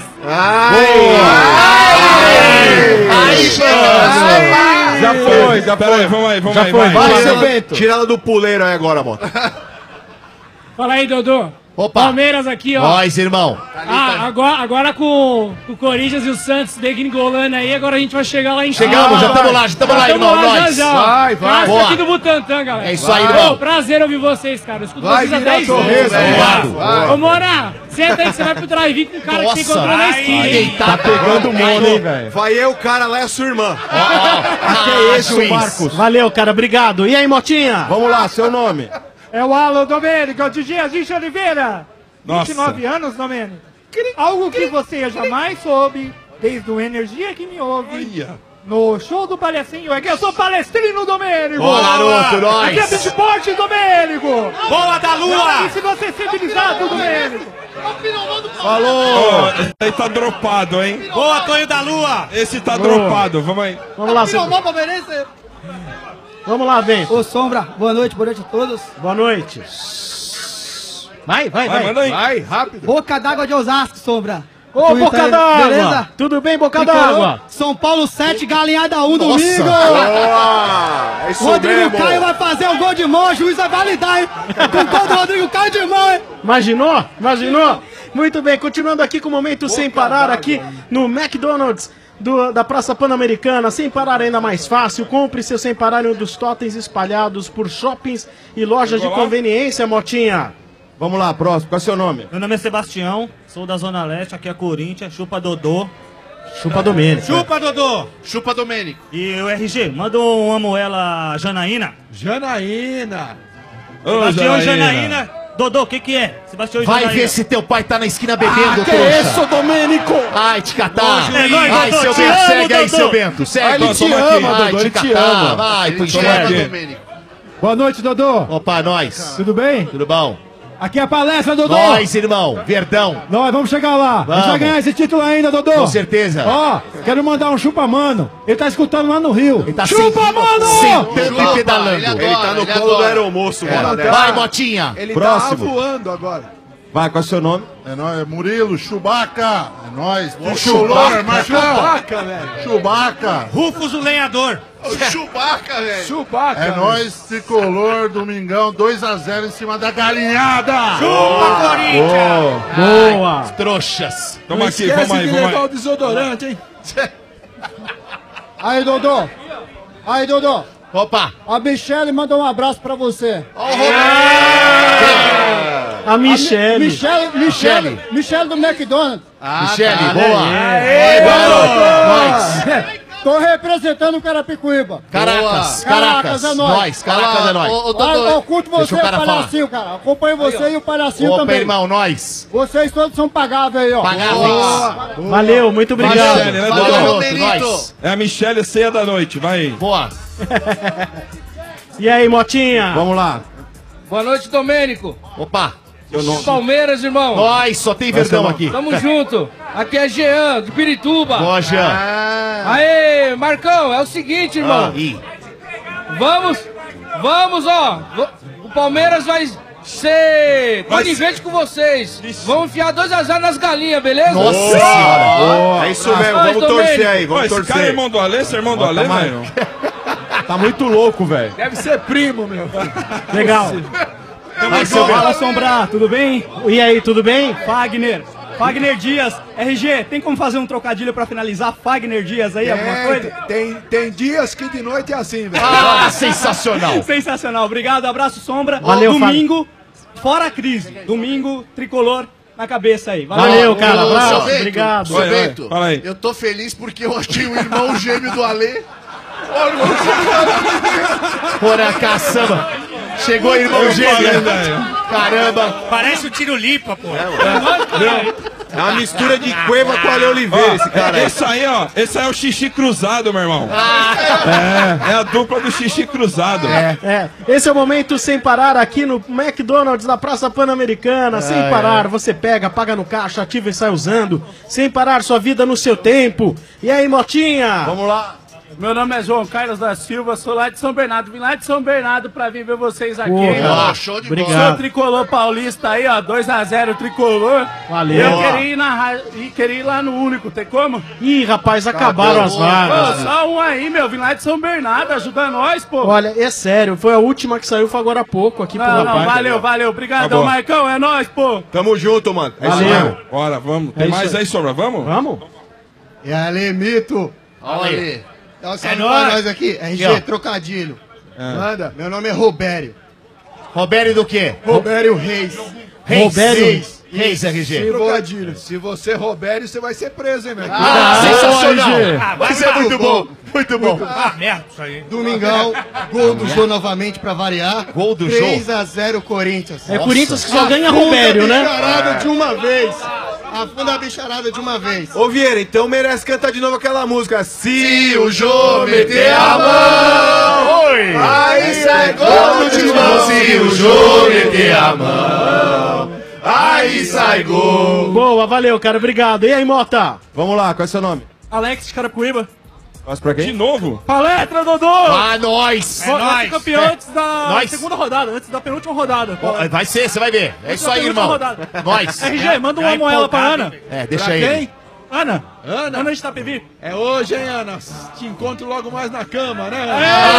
Aí, chegou. Já foi, já Pera foi. aí, vamos aí, vamos Já aí. foi. vai. Vai, seu Bento. Tira ela do puleiro aí agora, Mota. Fala aí, Dodô. Opa. Palmeiras aqui, ó. Nós, irmão. Ah, agora, agora com, com o Corinthians e o Santos degringolando aí, agora a gente vai chegar lá em Chegamos, já estamos lá, já estamos lá, irmão. já, Nós. já. Vai, vai. Clássico Boa. aqui do Butantan, galera. É isso aí, Ô, irmão. prazer ouvir vocês, cara. Eu escuto Vai vocês há virar dez anos. torresmo, Obrigado. vai. Ô, Mora, senta aí que você vai pro drive com o cara que você Nossa. encontrou na Ai, esquina, hein? tá Pegando o Caiu. mundo, hein, velho? Vai eu, o cara lá é a sua irmã. Que é isso, Marcos? Valeu, cara. Obrigado. E aí, Motinha? Vamos lá, seu nome. É o Alan Domênico, de Dias de Oliveira. Nossa. vinte e nove anos, Domênico. Algo que você jamais soube, desde o Energia que me ouve. No show do Palhacinho, é que eu sou palestrino, Domênico! Boa, garoto, nós. Aqui é Beatport, Domênico! Boa da Lua! E se você é civilizado, Domênico! Falou! Esse aí tá dropado, hein? Boa, Tonho da Lua! Esse tá Boa. dropado, vamos aí. Vamos lá, seu... Vamos lá, Bento. Ô Sombra, boa noite, boa noite a todos. Boa noite. Vai, vai, vai. manda aí. Vai, rápido. Boca d'água de Osasco, Sombra. Ô, Twitter, Boca d'Água! beleza? Tudo bem, Boca Tricolor, d'Água? São Paulo sete, Galinhada um, Nossa. domingo! Boa! É isso Rodrigo mesmo. Caio vai fazer o gol de mão, o juiz vai validar, hein? Com gol do Rodrigo Caio de mão, hein? Imaginou? Imaginou? Muito bem, continuando aqui com o Momento Sem Parar, aqui no McDonald's do- da Praça Pan-Americana. Sem Parar ainda mais fácil. Compre seu Sem Parar em um dos totens espalhados por shoppings e lojas de conveniência, Motinha. Vamos lá, próximo. Qual é o seu nome? Meu nome é Sebastião, sou da Zona Leste, aqui é Corinthians, chupa Dodô. Chupa Domênico. Chupa, Dodô! Chupa Domênico. E o R G, manda um amo ela Janaína. Janaína. Sebastião e Janaína. Dodô, o que que é? Sebastião e Vai Janaína. ver se teu pai tá na esquina bebendo, Ah, que trouxa. isso, Domênico? Ai, te catar. É nóis, Vai, Dodô, seu te Bento, amo, segue aí, Dodô. seu Bento. Segue. Ah, ele te Toma ama, aqui. Dodô, Vai, ele te te catar. ama. Vai, Ele tu te te ama, ama. Domênico. Boa noite, Dodô. Opa, nós. Tudo bem? Tudo bom? Aqui é a palestra, Dodô. Nós, irmão. Verdão. Nós vamos chegar lá. A Vamos. gente vai ganhar esse título ainda, Dodô. Com certeza. Ó, quero mandar um chupa, mano. Ele tá escutando lá no Rio. Ele tá chupa, sentando- mano! sentando e pedalando. Ele, Ele tá no colo do aeromoço, mano. Vai, Motinha. Ele Próximo. tá voando agora. Vai, qual é o seu nome? É nóis, Murilo, Chubaca. É nóis. Chubaca. Tricolor, Marcão. Chubaca, velho. Chubaca. Rufus o lenhador. Chubaca, velho. Chubaca. É nóis, Tricolor, Domingão, dois a zero em cima da galinhada. Chupa, Corinthians! Boa. Ai, trouxas. Toma Não aqui, esquece vamos aí, de vamos levar aí. o desodorante, hein? Aí, Dodô. Aí, Dodô. Opa. A Michelle mandou um abraço pra você. A Michelle. Michelle, Michelle, Michelle do McDonald's. Ah, Michele, tá. boa. Aê, Nós. Tô representando o Carapicuíba. Caracas, Caracas, Caracas. é nóis. Nós, Caracas é nós. Ô, ô, Ah, Dodô, eu curto Deixa você o e o cara palhacinho, cara. Acompanho você e o palhacinho Opa, também. irmão, nós. Vocês todos são pagáveis aí, ó. Pagáveis. Valeu, muito obrigado. Michele, né, Valeu, Dodô? Romerito. Nós. É a Michelle Ceia da Noite, vai aí. Boa. E aí, Motinha? Vamos lá. Boa noite, Domênico. Opa. Palmeiras, irmão. Nós, só tem verdão aqui. Tamo junto. Aqui é Jean, de Pirituba. Boa, Jean. Aê, Marcão, é o seguinte, irmão. Ah, ih. Vamos, vamos, ó. V- O Palmeiras vai ser Vai conivente com vocês. Vamos enfiar dois a zero nas galinhas, beleza? Nossa senhora. É isso mesmo, Nós, vamos torcer Domênico. aí, Ó, vamos esse cara é torcer. irmão do Alê, esse é irmão do Ó, Alê, tá mais- velho? Tá muito louco, velho. Deve ser primo, meu. Legal. Vai, seu Fala, Bento. Sombra, tudo bem? E aí, tudo bem? Fagner. Fagner Dias. R G, tem como fazer um trocadilho pra finalizar? Fagner Dias aí, alguma coisa? Tem, tem dias que de noite é assim, velho. Ah, sensacional. Sensacional. Obrigado, abraço, Sombra. Valeu, Domingo, fora a crise. Domingo, tricolor na cabeça aí. Valeu, cara. Ô, Abraço. seu Bento, Obrigado. Seu Vai, vai, Bento, fala aí. eu tô feliz porque eu achei o irmão gêmeo do Alê. Olha, o irmão gêmeo. Porra, caçamba. Chegou o irmão Eu gêmeo. falei, velho. Caramba. Parece o Tiro-Lipa, pô. É uma mistura de Cueva com Ale Oliveira, esse cara aí. Esse aí, ó, esse aí é o xixi cruzado, meu irmão. É, é a dupla do xixi cruzado. É, esse é o momento sem parar aqui no McDonald's da Praça Pan-Americana. Sem parar, você pega, paga no caixa, ativa e sai usando. Sem parar, sua vida no seu tempo. E aí, Motinha? Vamos lá. Meu nome é João Carlos da Silva, sou lá de São Bernardo. Vim lá de São Bernardo pra vir ver vocês aqui. Porra. hein? Ah, show de bola. Obrigado. Sou tricolor paulista aí, ó, dois a zero tricolor. Valeu. Eu queria ir, na, ra- e queria ir lá no único, tem como? Ih, rapaz, acabaram as Pô, vagas. só um aí, meu, vim lá de São Bernardo, ajuda nós, pô. Olha, é sério, foi a última que saiu, foi agora há pouco aqui pro Não, não, rapaz. valeu, valeu, obrigadão, Tá bom. Marcão, é nóis, pô. Tamo junto, mano. É isso Valeu. mesmo. Bora, vamos. Tem É mais isso aí, Sombra, vamos? Vamos? E aí, mito. Olha aí. Dá um É salve nóis. pra nós aqui. R G, Aqui, ó. trocadilho. Manda. Meu nome é Robério. Robério do quê? Robério Reis. Reis. Robério. Reis. Reis, R G. Trocadilho. Se você Robério, você vai ser preso, hein, meu? Ah, sensacional. Ah, vai Isso é lá. muito bom. Muito bom. Ah, merda isso aí. Domingão, gol do Jô novamente pra variar. Gol do Jô. três a zero Corinthians. É Corinthians que só ganha Afunda Robério, a né? bicharada de uma vez. Afunda a bicharada de uma vez. Ô, Vieira, então merece cantar de novo aquela música. Se o Jô meter a mão, Oi. aí sai gol de mão. Se o Jô meter a mão, aí sai gol. Boa, valeu, cara, obrigado. E aí, Mota? Vamos lá, qual é o seu nome? Alex de Carapuíba. Mas pra quem? De novo? Palestra, Dodô! Ah, nós! É Vai ser campeão antes da Nós. segunda rodada, antes da penúltima rodada. Ó, vai ser, você vai ver. É Antes isso da aí, penúltima irmão. rodada. Nós. R G, manda uma Tá moela pra empolgado, Ana. hein? É, deixa Pra ele. quem? Ana. Ana? Ana de Itapevi. É hoje, hein, Ana? Te encontro logo mais na cama, né?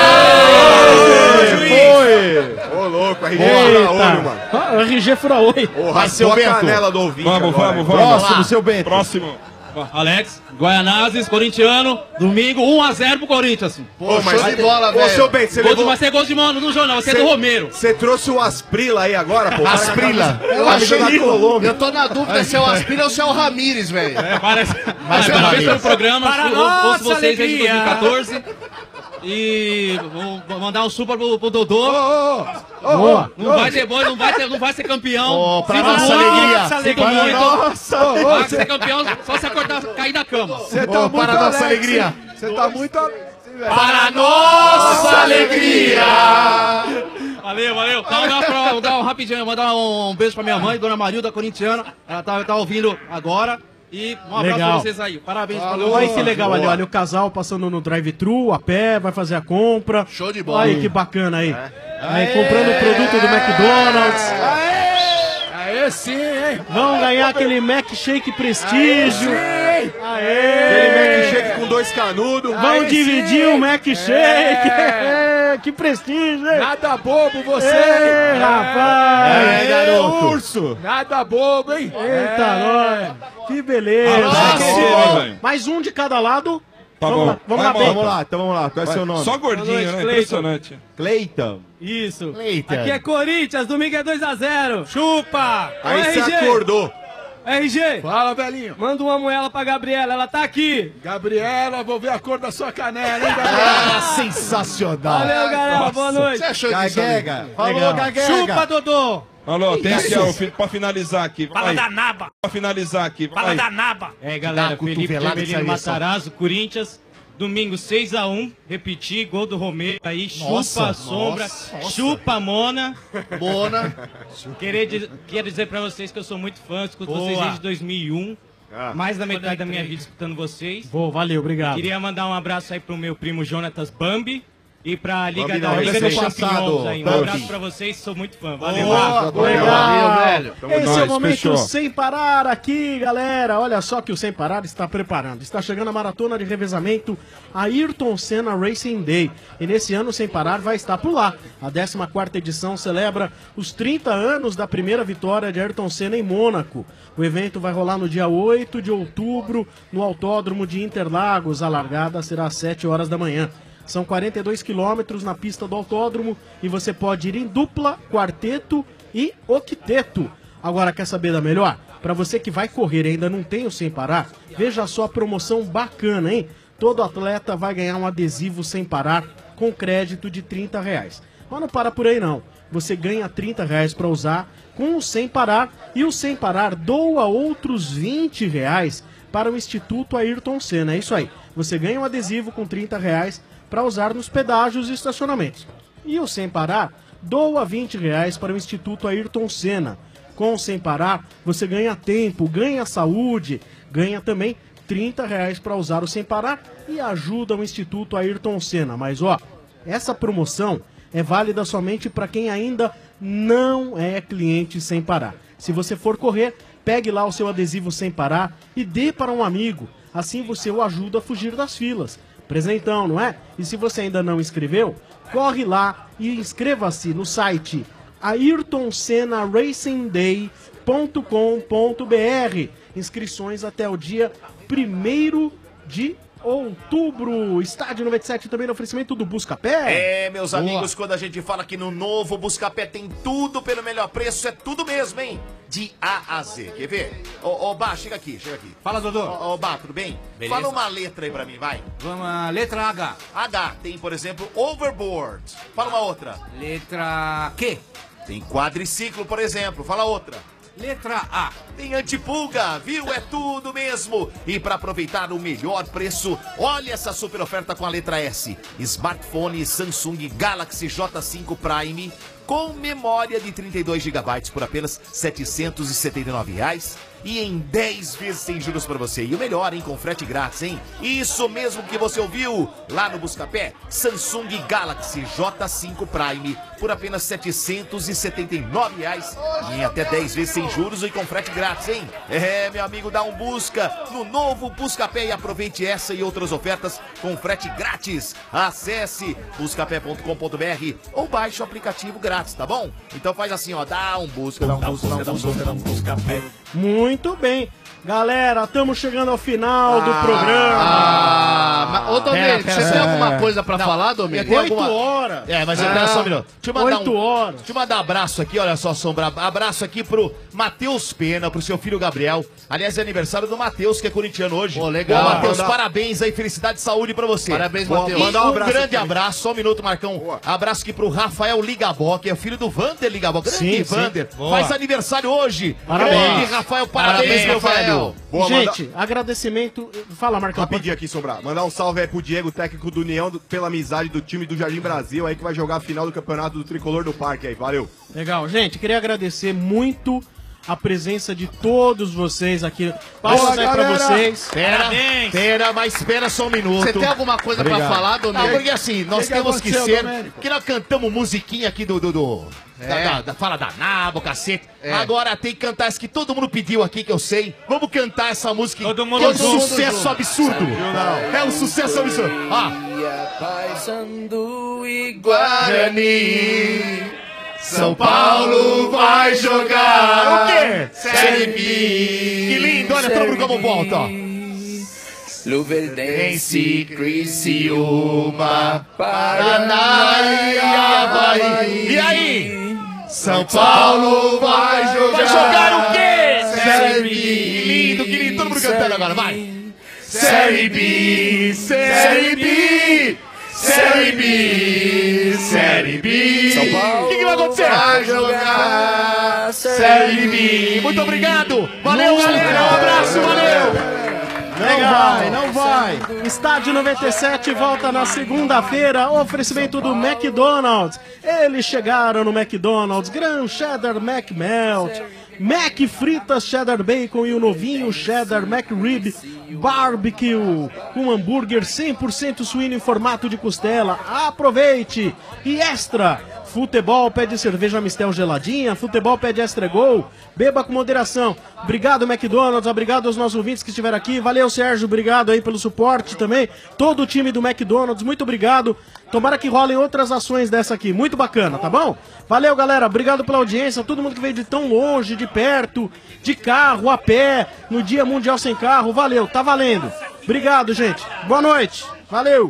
Foi! Ô, louco, R G fura olho, mano. Ah, o R G fura oi. Vai ser o canela do ouvinte Vamos, agora, vamos, hein? vamos. Próximo, seu Bento. Próximo. Alex, Guaianazes, corintiano, domingo, um a zero pro Corinthians. Pô, mas show de bola, velho. Ô, seu Bento, você Gol de- levou... Vai ser gol de mano no jornal, vai ser Cê- do Romero. Você trouxe o Asprila aí agora, pô? Asprila. Eu achei Eu tô na dúvida se é o Aspira ou se é o Ramires, velho. É, parece. Mas Parabéns Ramires. pelo programa, Para eu, eu nossa ouço vocês desde alegria. dois mil e catorze. E vou vou mandar um super pro, pro Dodô. Boa. Não vai ter boi, não vai, ter, não vai ser campeão. Ô, pra Sinto nossa muito, alegria. Sinto Para muito. nossa, ô, ô, Vai cê- ser campeão só se acordar, cair da cama. Você tá Ô, muito para nossa Alex, alegria. hein? Você tá muito Alex, hein, velho? Para nossa alegria. Valeu, valeu. Então, vou dar, pra, vou dar um rapidinho, mandar um beijo pra minha mãe, Dona Marilda, corintiana. Ela tá, tá ouvindo agora. E um abraço Legal. pra vocês aí. Parabéns pelo Olha aí que legal ali, olha o casal passando no drive-thru, a pé, vai fazer a compra. Show de bola. Aí que bacana aí. Aí comprando o produto do McDonald's. Aê, sim, hein? Vão ganhar aquele Mac Shake Prestígio. Sim. Aê! Mac Shake com dois canudos. Vão Aí dividir sim. o Mac Shake. É, que prestígio, hein? Nada bobo você, Ei, hein? rapaz! É, garoto. urso. Nada bobo, hein? Eita, É. nós! Que beleza! Nossa, Que- velho. Mais um de cada lado. Tá vamos bom. lá, vamos Vai, lá, Bento. Vamos lá, então vamos lá. Qual é o seu nome? Só gordinho, Boa noite, né? Cleiton. Impressionante. Cleiton. Isso. Eita. Aqui é Corinthians, domingo é dois a zero. Chupa! Aí Ô, você R G. acordou. R G, Fala, velhinho. manda uma moela pra Gabriela, ela tá aqui. Gabriela, vou ver a cor da sua canela, hein, Gabriela? Ah, sensacional. Valeu, galera, boa noite. Você achou disso, amigo? Gaguega. Falou, Legal. Gaguega. Chupa, Dodô! Alô, tem aqui, ó, fi- pra finalizar aqui. Fala Vai. da naba! Pra finalizar aqui. Fala Vai. da naba! É, Dá galera, uma Felipe cotovelada que Temerino sai só. Matarazzo, Corinthians. Domingo seis a um, repetir, gol do Romero aí, chupa Nossa, a sombra, nossa. chupa a Mona. Mona. Querer dizer, quero dizer pra vocês que eu sou muito fã, escuto Boa. vocês desde dois mil e um. Mais da metade da minha vida escutando vocês. Boa, valeu, obrigado. Queria mandar um abraço aí pro meu primo Jonatas Bambi. E pra Liga Bambi da não, Liga esse dos é Champignons passado, aí. Um Bambi. abraço pra vocês, sou muito fã. Valeu. Boa, Boa, legal. Valeu, velho. Tamo Esse é nós, o momento fechou. Sem Parar aqui, galera. Olha só que o Sem Parar está preparando. Está chegando a maratona de revezamento Ayrton Senna Racing Day. E nesse ano o Sem Parar vai estar por lá. A décima quarta edição celebra os trinta anos da primeira vitória de Ayrton Senna em Mônaco. O evento vai rolar no dia oito de outubro no Autódromo de Interlagos. A largada será às sete horas da manhã. São quarenta e dois quilômetros na pista do autódromo e você pode ir em dupla, quarteto e octeto. Agora, quer saber da melhor? Para você que vai correr e ainda não tem o Sem Parar, veja só a promoção bacana, hein? Todo atleta vai ganhar um adesivo Sem Parar com crédito de trinta reais. Mas não para por aí não. Você ganha trinta reais para usar com o Sem Parar e o Sem Parar doa outros vinte reais para o Instituto Ayrton Senna. É isso aí. Você ganha um adesivo com trinta reais para usar nos pedágios e estacionamentos. E o Sem Parar doa vinte reais para o Instituto Ayrton Senna. Com o Sem Parar, você ganha tempo, ganha saúde, ganha também trinta reais para usar o Sem Parar e ajuda o Instituto Ayrton Senna. Mas ó, essa promoção é válida somente para quem ainda não é cliente Sem Parar. Se você for correr, pegue lá o seu adesivo Sem Parar e dê para um amigo. Assim você o ajuda a fugir das filas. Presentão, não é? E se você ainda não inscreveu, corre lá e inscreva-se no site ayrton senna racing day ponto com ponto br. Inscrições até o dia primeiro de outubro. Estádio noventa e sete também no oferecimento do Buscapé. É, meus Boa. amigos, quando a gente fala que no novo Buscapé tem tudo pelo melhor preço, é tudo mesmo, hein? De A a Z. Quer ver? Ô, ô, Bá, chega aqui, chega aqui. Fala, Dodô. Ô, ô, Bá, tudo bem? Beleza. Fala uma letra aí pra mim, vai. Vamos a letra H. H. Tem, por exemplo, overboard. Fala uma outra. Letra Q. Tem quadriciclo, por exemplo. Fala outra. Letra A. Tem antipulga, viu? É tudo mesmo. E para aproveitar o melhor preço, olha essa super oferta com a letra S. Smartphone Samsung Galaxy J cinco Prime com memória de trinta e dois gigabytes por apenas setecentos e setenta e nove reais. E em dez vezes sem juros para você. E o melhor, hein? Com frete grátis, hein? Isso mesmo que você ouviu lá no Buscapé. Samsung Galaxy J cinco Prime por apenas setecentos e setenta e nove reais. E em até dez vezes sem juros e com frete grátis, hein? É, meu amigo, dá um busca no novo Buscapé e aproveite essa e outras ofertas com frete grátis. Acesse buscapé ponto com ponto br ou baixe o aplicativo grátis, tá bom? Então faz assim, ó. Dá um busca, dá um busca, dá um busca, dá um Buscapé. Muito bem. Galera, estamos chegando ao final do Ah, programa. mas, ô, Domênico, Pera, você pera, tem pera. alguma coisa pra Não, falar, Domênico? Oito horas. É, mas eu Ah, quero só um minuto. Deixa eu mandar oito um, horas. Deixa eu mandar um abraço aqui, olha só, Sombra. Abraço aqui pro Matheus Pena, pro seu filho Gabriel. Aliás, é aniversário do Matheus, que é corintiano hoje. Pô, legal. Ô, Matheus, Mandar- parabéns aí, felicidade e saúde pra você. Parabéns, Boa, Matheus. E Mandar um um, abraço grande aqui. abraço, só um minuto, Marcão. Abraço aqui pro Rafael Ligabó, que é filho do Vander Ligabó. Grande Sim, sim. Vander. Boa. Faz aniversário hoje. Parabéns. Grande Rafael, parabéns, Parabéns, meu Rafael. velho. Boa, Gente, agradecimento. Fala, Marcão. Rapidinho aqui, Sombra. Mandar um salve aí pro Diego, técnico do União, do- pela amizade do time do Jardim Brasil, aí que vai jogar a final do campeonato do Tricolor do Parque aí. Valeu. Legal, gente, queria agradecer muito a presença de todos vocês aqui. Palmas Boa, aí pra galera. vocês. Pera, Parabéns. pera, mas espera só um minuto. Você tem alguma coisa pra Obrigado. falar, Domênico? Não, porque assim, nós Que que temos que aconteceu, ser. Domênico? Que nós cantamos musiquinha aqui do. do, do da, É. da- da- fala da Nabo, cacete. É. Agora tem que cantar essa que todo mundo pediu aqui, que eu sei. Vamos cantar essa música. Todo que mundo é um junto. sucesso absurdo. É um sucesso absurdo. Ó. Paissandu e Guarani, São Paulo vai jogar. O quê? Série B. Que lindo, olha todo mundo como volta, ó. Luverdense, Criciúma, Paraná e Havaí. E aí? São Paulo vai jogar. Vai jogar o quê? Série B. Que lindo, que lindo. Todo mundo cantando agora, vai. Série B, Série B, Série B, Série B. São Paulo. O que, que vai acontecer? vai jogar Série B. Muito obrigado. Valeu, galera. Um abraço, valeu. Não Legal. vai, não vai. Estádio noventa e sete volta na segunda-feira. Oferecimento do McDonald's. Eles chegaram no McDonald's. Gran Cheddar McMelt. Mac Fritas Cheddar Bacon e o novinho Cheddar McRib Barbecue com hambúrguer cem por cento suíno em formato de costela. Aproveite! E Extra! Futebol pede cerveja Mistel geladinha, futebol pede Extra Gol. Beba com moderação. Obrigado, McDonald's, obrigado aos nossos ouvintes que estiveram aqui. Valeu, Sérgio, obrigado aí pelo suporte também. Todo o time do McDonald's, muito obrigado. Tomara que rolem outras ações dessa aqui, muito bacana, tá bom? Valeu, galera, obrigado pela audiência, todo mundo que veio de tão longe, de perto, de carro, a pé, no Dia Mundial Sem Carro, valeu, tá valendo. Obrigado, gente, boa noite, valeu.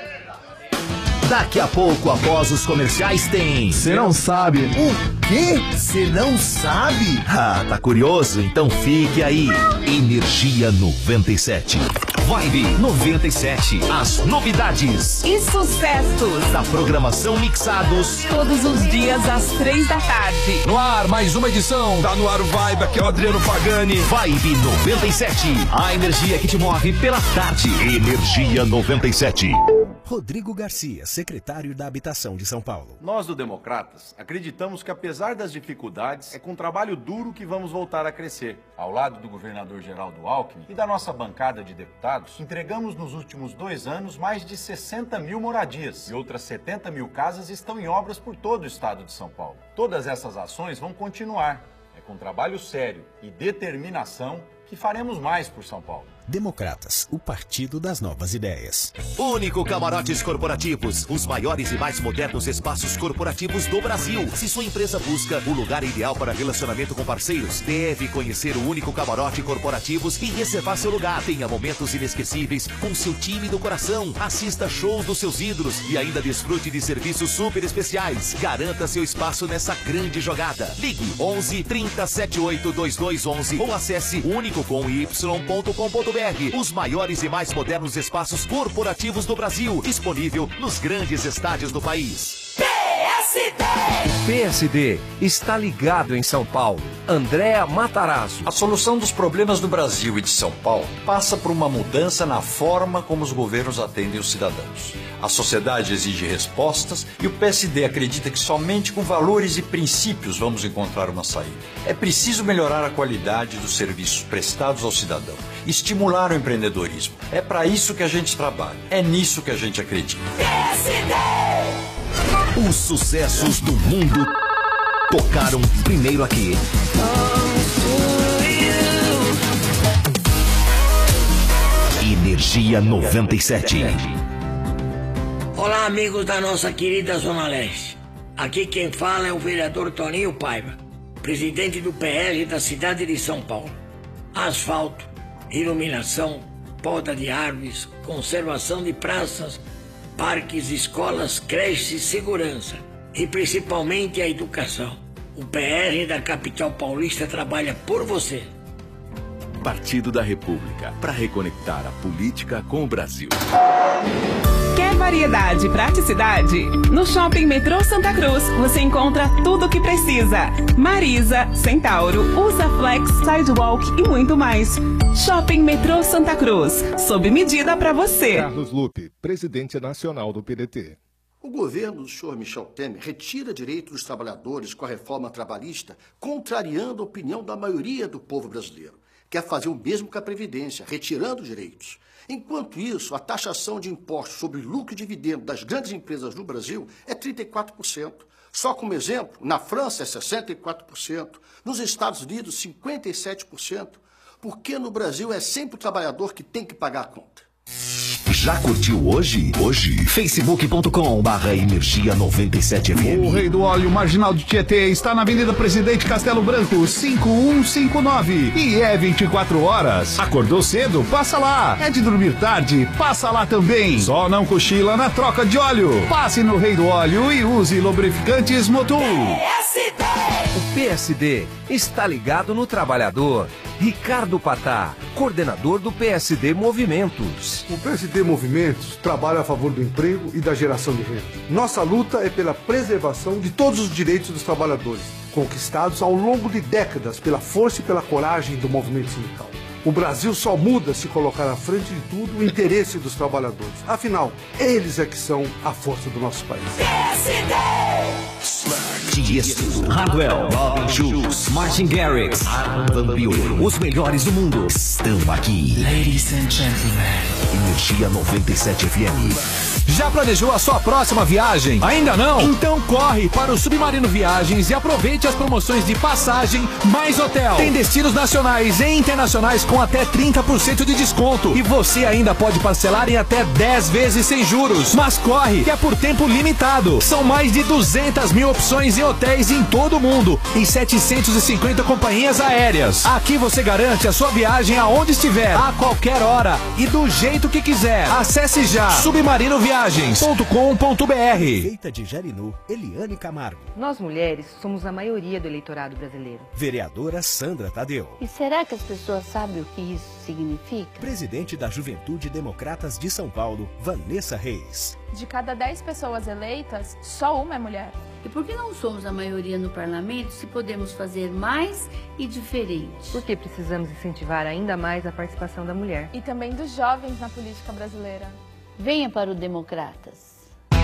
Daqui a pouco, após os comerciais, tem... Você não sabe. O quê? Você não sabe? Ah, tá curioso? Então fique aí. Energia noventa e sete. Vibe noventa e sete. As novidades E sucessos! da programação mixados. Todos os dias às três da tarde. No ar, mais uma edição. Tá no ar o Vibe, aqui é o Adriano Pagani. Vibe noventa e sete. A energia que te move pela tarde. Energia noventa e sete. Rodrigo Garcia, secretário da Habitação de São Paulo. Nós do Democratas acreditamos que apesar das dificuldades, é com trabalho duro que vamos voltar a crescer. Ao lado do governador Geraldo Alckmin e da nossa bancada de deputados, entregamos nos últimos dois anos mais de sessenta mil moradias e outras setenta mil casas estão em obras por todo o estado de São Paulo. Todas essas ações vão continuar. É com trabalho sério e determinação que faremos mais por São Paulo. Democratas, o partido das novas ideias. Único Camarotes Corporativos, os maiores e mais modernos espaços corporativos do Brasil. Se sua empresa busca o lugar ideal para relacionamento com parceiros, deve conhecer o Único Camarote Corporativos e reservar seu lugar. Tenha momentos inesquecíveis com seu time do coração. Assista shows dos seus ídolos e ainda desfrute de serviços super especiais. Garanta seu espaço nessa grande jogada. Ligue onze, trinta, setenta e oito, vinte e dois onze ou acesse único com y ponto com ponto br. Os maiores e mais modernos espaços corporativos do Brasil, disponível nos grandes estádios do país. P S O P S D está ligado em São Paulo. Andréa Matarazzo. A solução dos problemas do Brasil e de São Paulo passa por uma mudança na forma como os governos atendem os cidadãos. A sociedade exige respostas e o P S D acredita que somente com valores e princípios vamos encontrar uma saída. É preciso melhorar a qualidade dos serviços prestados ao cidadão, estimular o empreendedorismo. É para isso que a gente trabalha, é nisso que a gente acredita. P S D! Os sucessos do mundo tocaram primeiro aqui. Energia noventa e sete. Olá, amigos da nossa querida Zona Leste. Aqui quem fala é o vereador Toninho Paiva, presidente do P L da cidade de São Paulo. Asfalto, iluminação, poda de árvores, conservação de praças, parques, escolas, creches, segurança e principalmente a educação. O P R da capital paulista trabalha por você. Partido da República, para reconectar a política com o Brasil. Quer variedade e praticidade? No Shopping Metrô Santa Cruz, você encontra tudo o que precisa. Marisa, Centauro, Usaflex, Sidewalk e muito mais. Shopping Metrô Santa Cruz, sob medida para você. Carlos Lupe, presidente nacional do P D T. O governo do senhor Michel Temer retira direitos dos trabalhadores com a reforma trabalhista, contrariando a opinião da maioria do povo brasileiro. Quer fazer o mesmo com a Previdência, retirando direitos. Enquanto isso, a taxação de impostos sobre lucro e dividendo das grandes empresas no Brasil é trinta e quatro por cento. Só como exemplo, na França é sessenta e quatro por cento, nos Estados Unidos cinquenta e sete por cento. Porque no Brasil é sempre o trabalhador que tem que pagar a conta. Já curtiu hoje? Hoje. facebook ponto com barra energia noventa e sete F M. O Rei do Óleo Marginal de Tietê está na Avenida Presidente Castelo Branco, cinco um cinco nove. E é vinte e quatro horas. Acordou cedo? Passa lá. É de dormir tarde? Passa lá também. Só não cochila na troca de óleo. Passe no Rei do Óleo e use lubrificantes Motul. O P S D está ligado no trabalhador. Ricardo Patá, coordenador do P S D Movimentos. O P S D Movimentos trabalha a favor do emprego e da geração de renda. Nossa luta é pela preservação de todos os direitos dos trabalhadores, conquistados ao longo de décadas pela força e pela coragem do movimento sindical. O Brasil só muda se colocar à frente de tudo o interesse dos trabalhadores. Afinal, eles é que são a força do nosso país. P S D! Tiesto, Hardwell, Robin Schulz, Martin Garrix, Armin Van Buuren. Os melhores do mundo estão aqui. Ladies and gentlemen. Energia noventa e sete F M. Já planejou a sua próxima viagem? Ainda não? Então corre para o Submarino Viagens e aproveite as promoções de passagem mais hotel. Tem destinos nacionais e internacionais com até trinta por cento de desconto. E você ainda pode parcelar em até dez vezes sem juros. Mas corre, que é por tempo limitado. São mais de duzentas mil opções em hotéis em todo o mundo e setecentas e cinquenta companhias aéreas. Aqui você garante a sua viagem aonde estiver, a qualquer hora e do jeito que quiser. Acesse já submarino viagens ponto com ponto b r. Prefeita de Jarinu, Eliane Camargo. Nós mulheres somos a maioria do eleitorado brasileiro. Vereadora Sandra Tadeu. E será que as pessoas sabem o que isso significa? Presidente da Juventude Democratas de São Paulo, Vanessa Reis. De cada dez pessoas eleitas, só uma é mulher. E por que não somos a maioria no parlamento se podemos fazer mais e diferente? Porque precisamos incentivar ainda mais a participação da mulher. E também dos jovens na política brasileira. Venha para o Democratas.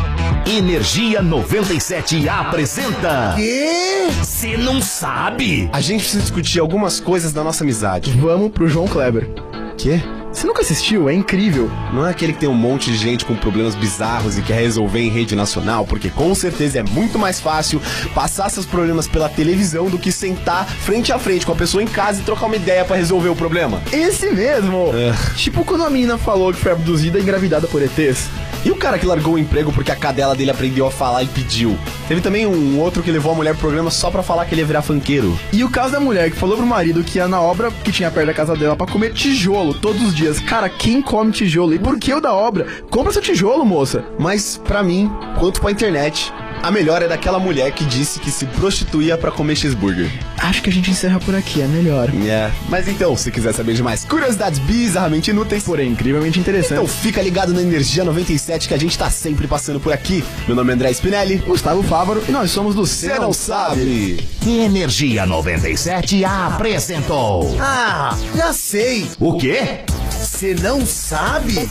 Energia noventa e sete apresenta. Quê? Você não sabe? A gente precisa discutir algumas coisas da nossa amizade. Vamos pro João Kleber. Quê? Você nunca assistiu? É incrível. Não é aquele que tem um monte de gente com problemas bizarros e quer resolver em rede nacional, porque com certeza é muito mais fácil passar seus problemas pela televisão do que sentar frente a frente com a pessoa em casa e trocar uma ideia pra resolver o problema. Esse mesmo! É. Tipo quando a menina falou que foi abduzida e engravidada por E Tês. E o cara que largou o emprego porque a cadela dele aprendeu a falar e pediu. Teve também um outro que levou a mulher pro programa só pra falar que ele ia virar funkeiro. E o caso da mulher que falou pro marido que ia na obra que tinha perto da casa dela pra comer tijolo todos os dias. Cara, quem come tijolo? E por que o da obra? Compra seu tijolo, moça. Mas, pra mim, quanto pra internet, A melhor é daquela mulher que disse que se prostituía pra comer cheeseburger. Acho que a gente encerra por aqui, é melhor. É. Mas então, se quiser saber de mais curiosidades bizarramente inúteis, porém incrivelmente interessantes, então fica ligado na Energia noventa e sete que a gente tá sempre passando por aqui. Meu nome é André Spinelli, Gustavo Fávaro e nós somos do Cê Não Sabe. Energia noventa e sete apresentou. Ah, já sei. O quê? Você não sabe?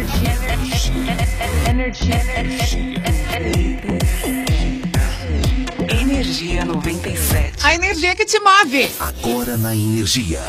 Energia noventa e sete. A energia que te move. Agora na Energia.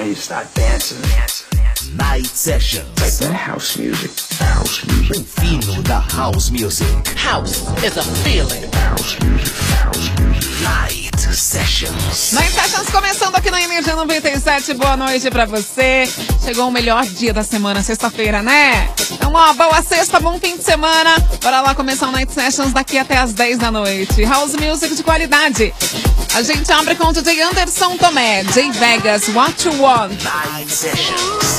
Night Sessions. Like that house music. House music. O fino da House Music. House is a feeling. House music. House music. Night Sessions. Night Sessions começando aqui na Energia noventa e sete. Boa noite pra você. Chegou o melhor dia da semana, sexta-feira, né? Então, ó, boa sexta, bom fim de semana. Bora lá começar o Night Sessions daqui até as dez da noite. House Music de qualidade. A gente abre com o D J Anderson Tomé, J Vegas, What You Want. Night Sessions.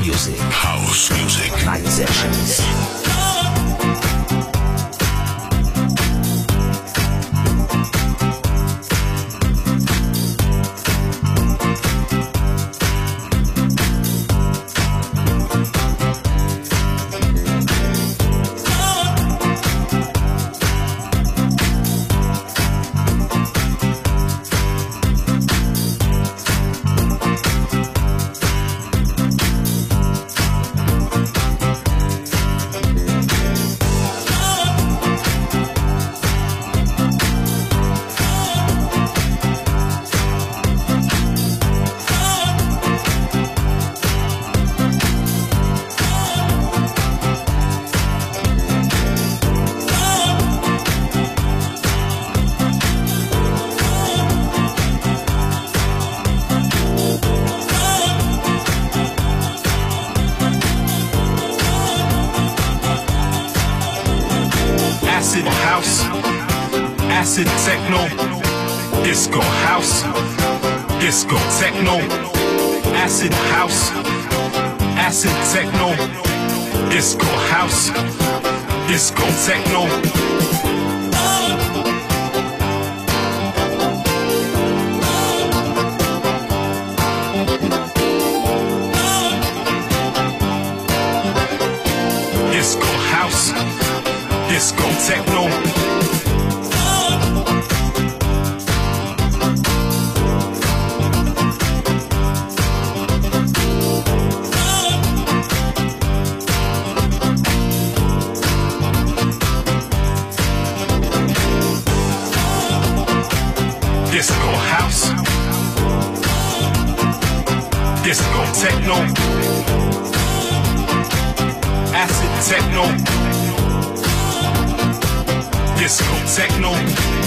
music. House music. Night sessions. Acid house, acid techno, disco house, disco techno, acid house, acid techno, disco house, disco techno. Disco house, disco techno. Disco house, disco techno, acid techno, disco techno.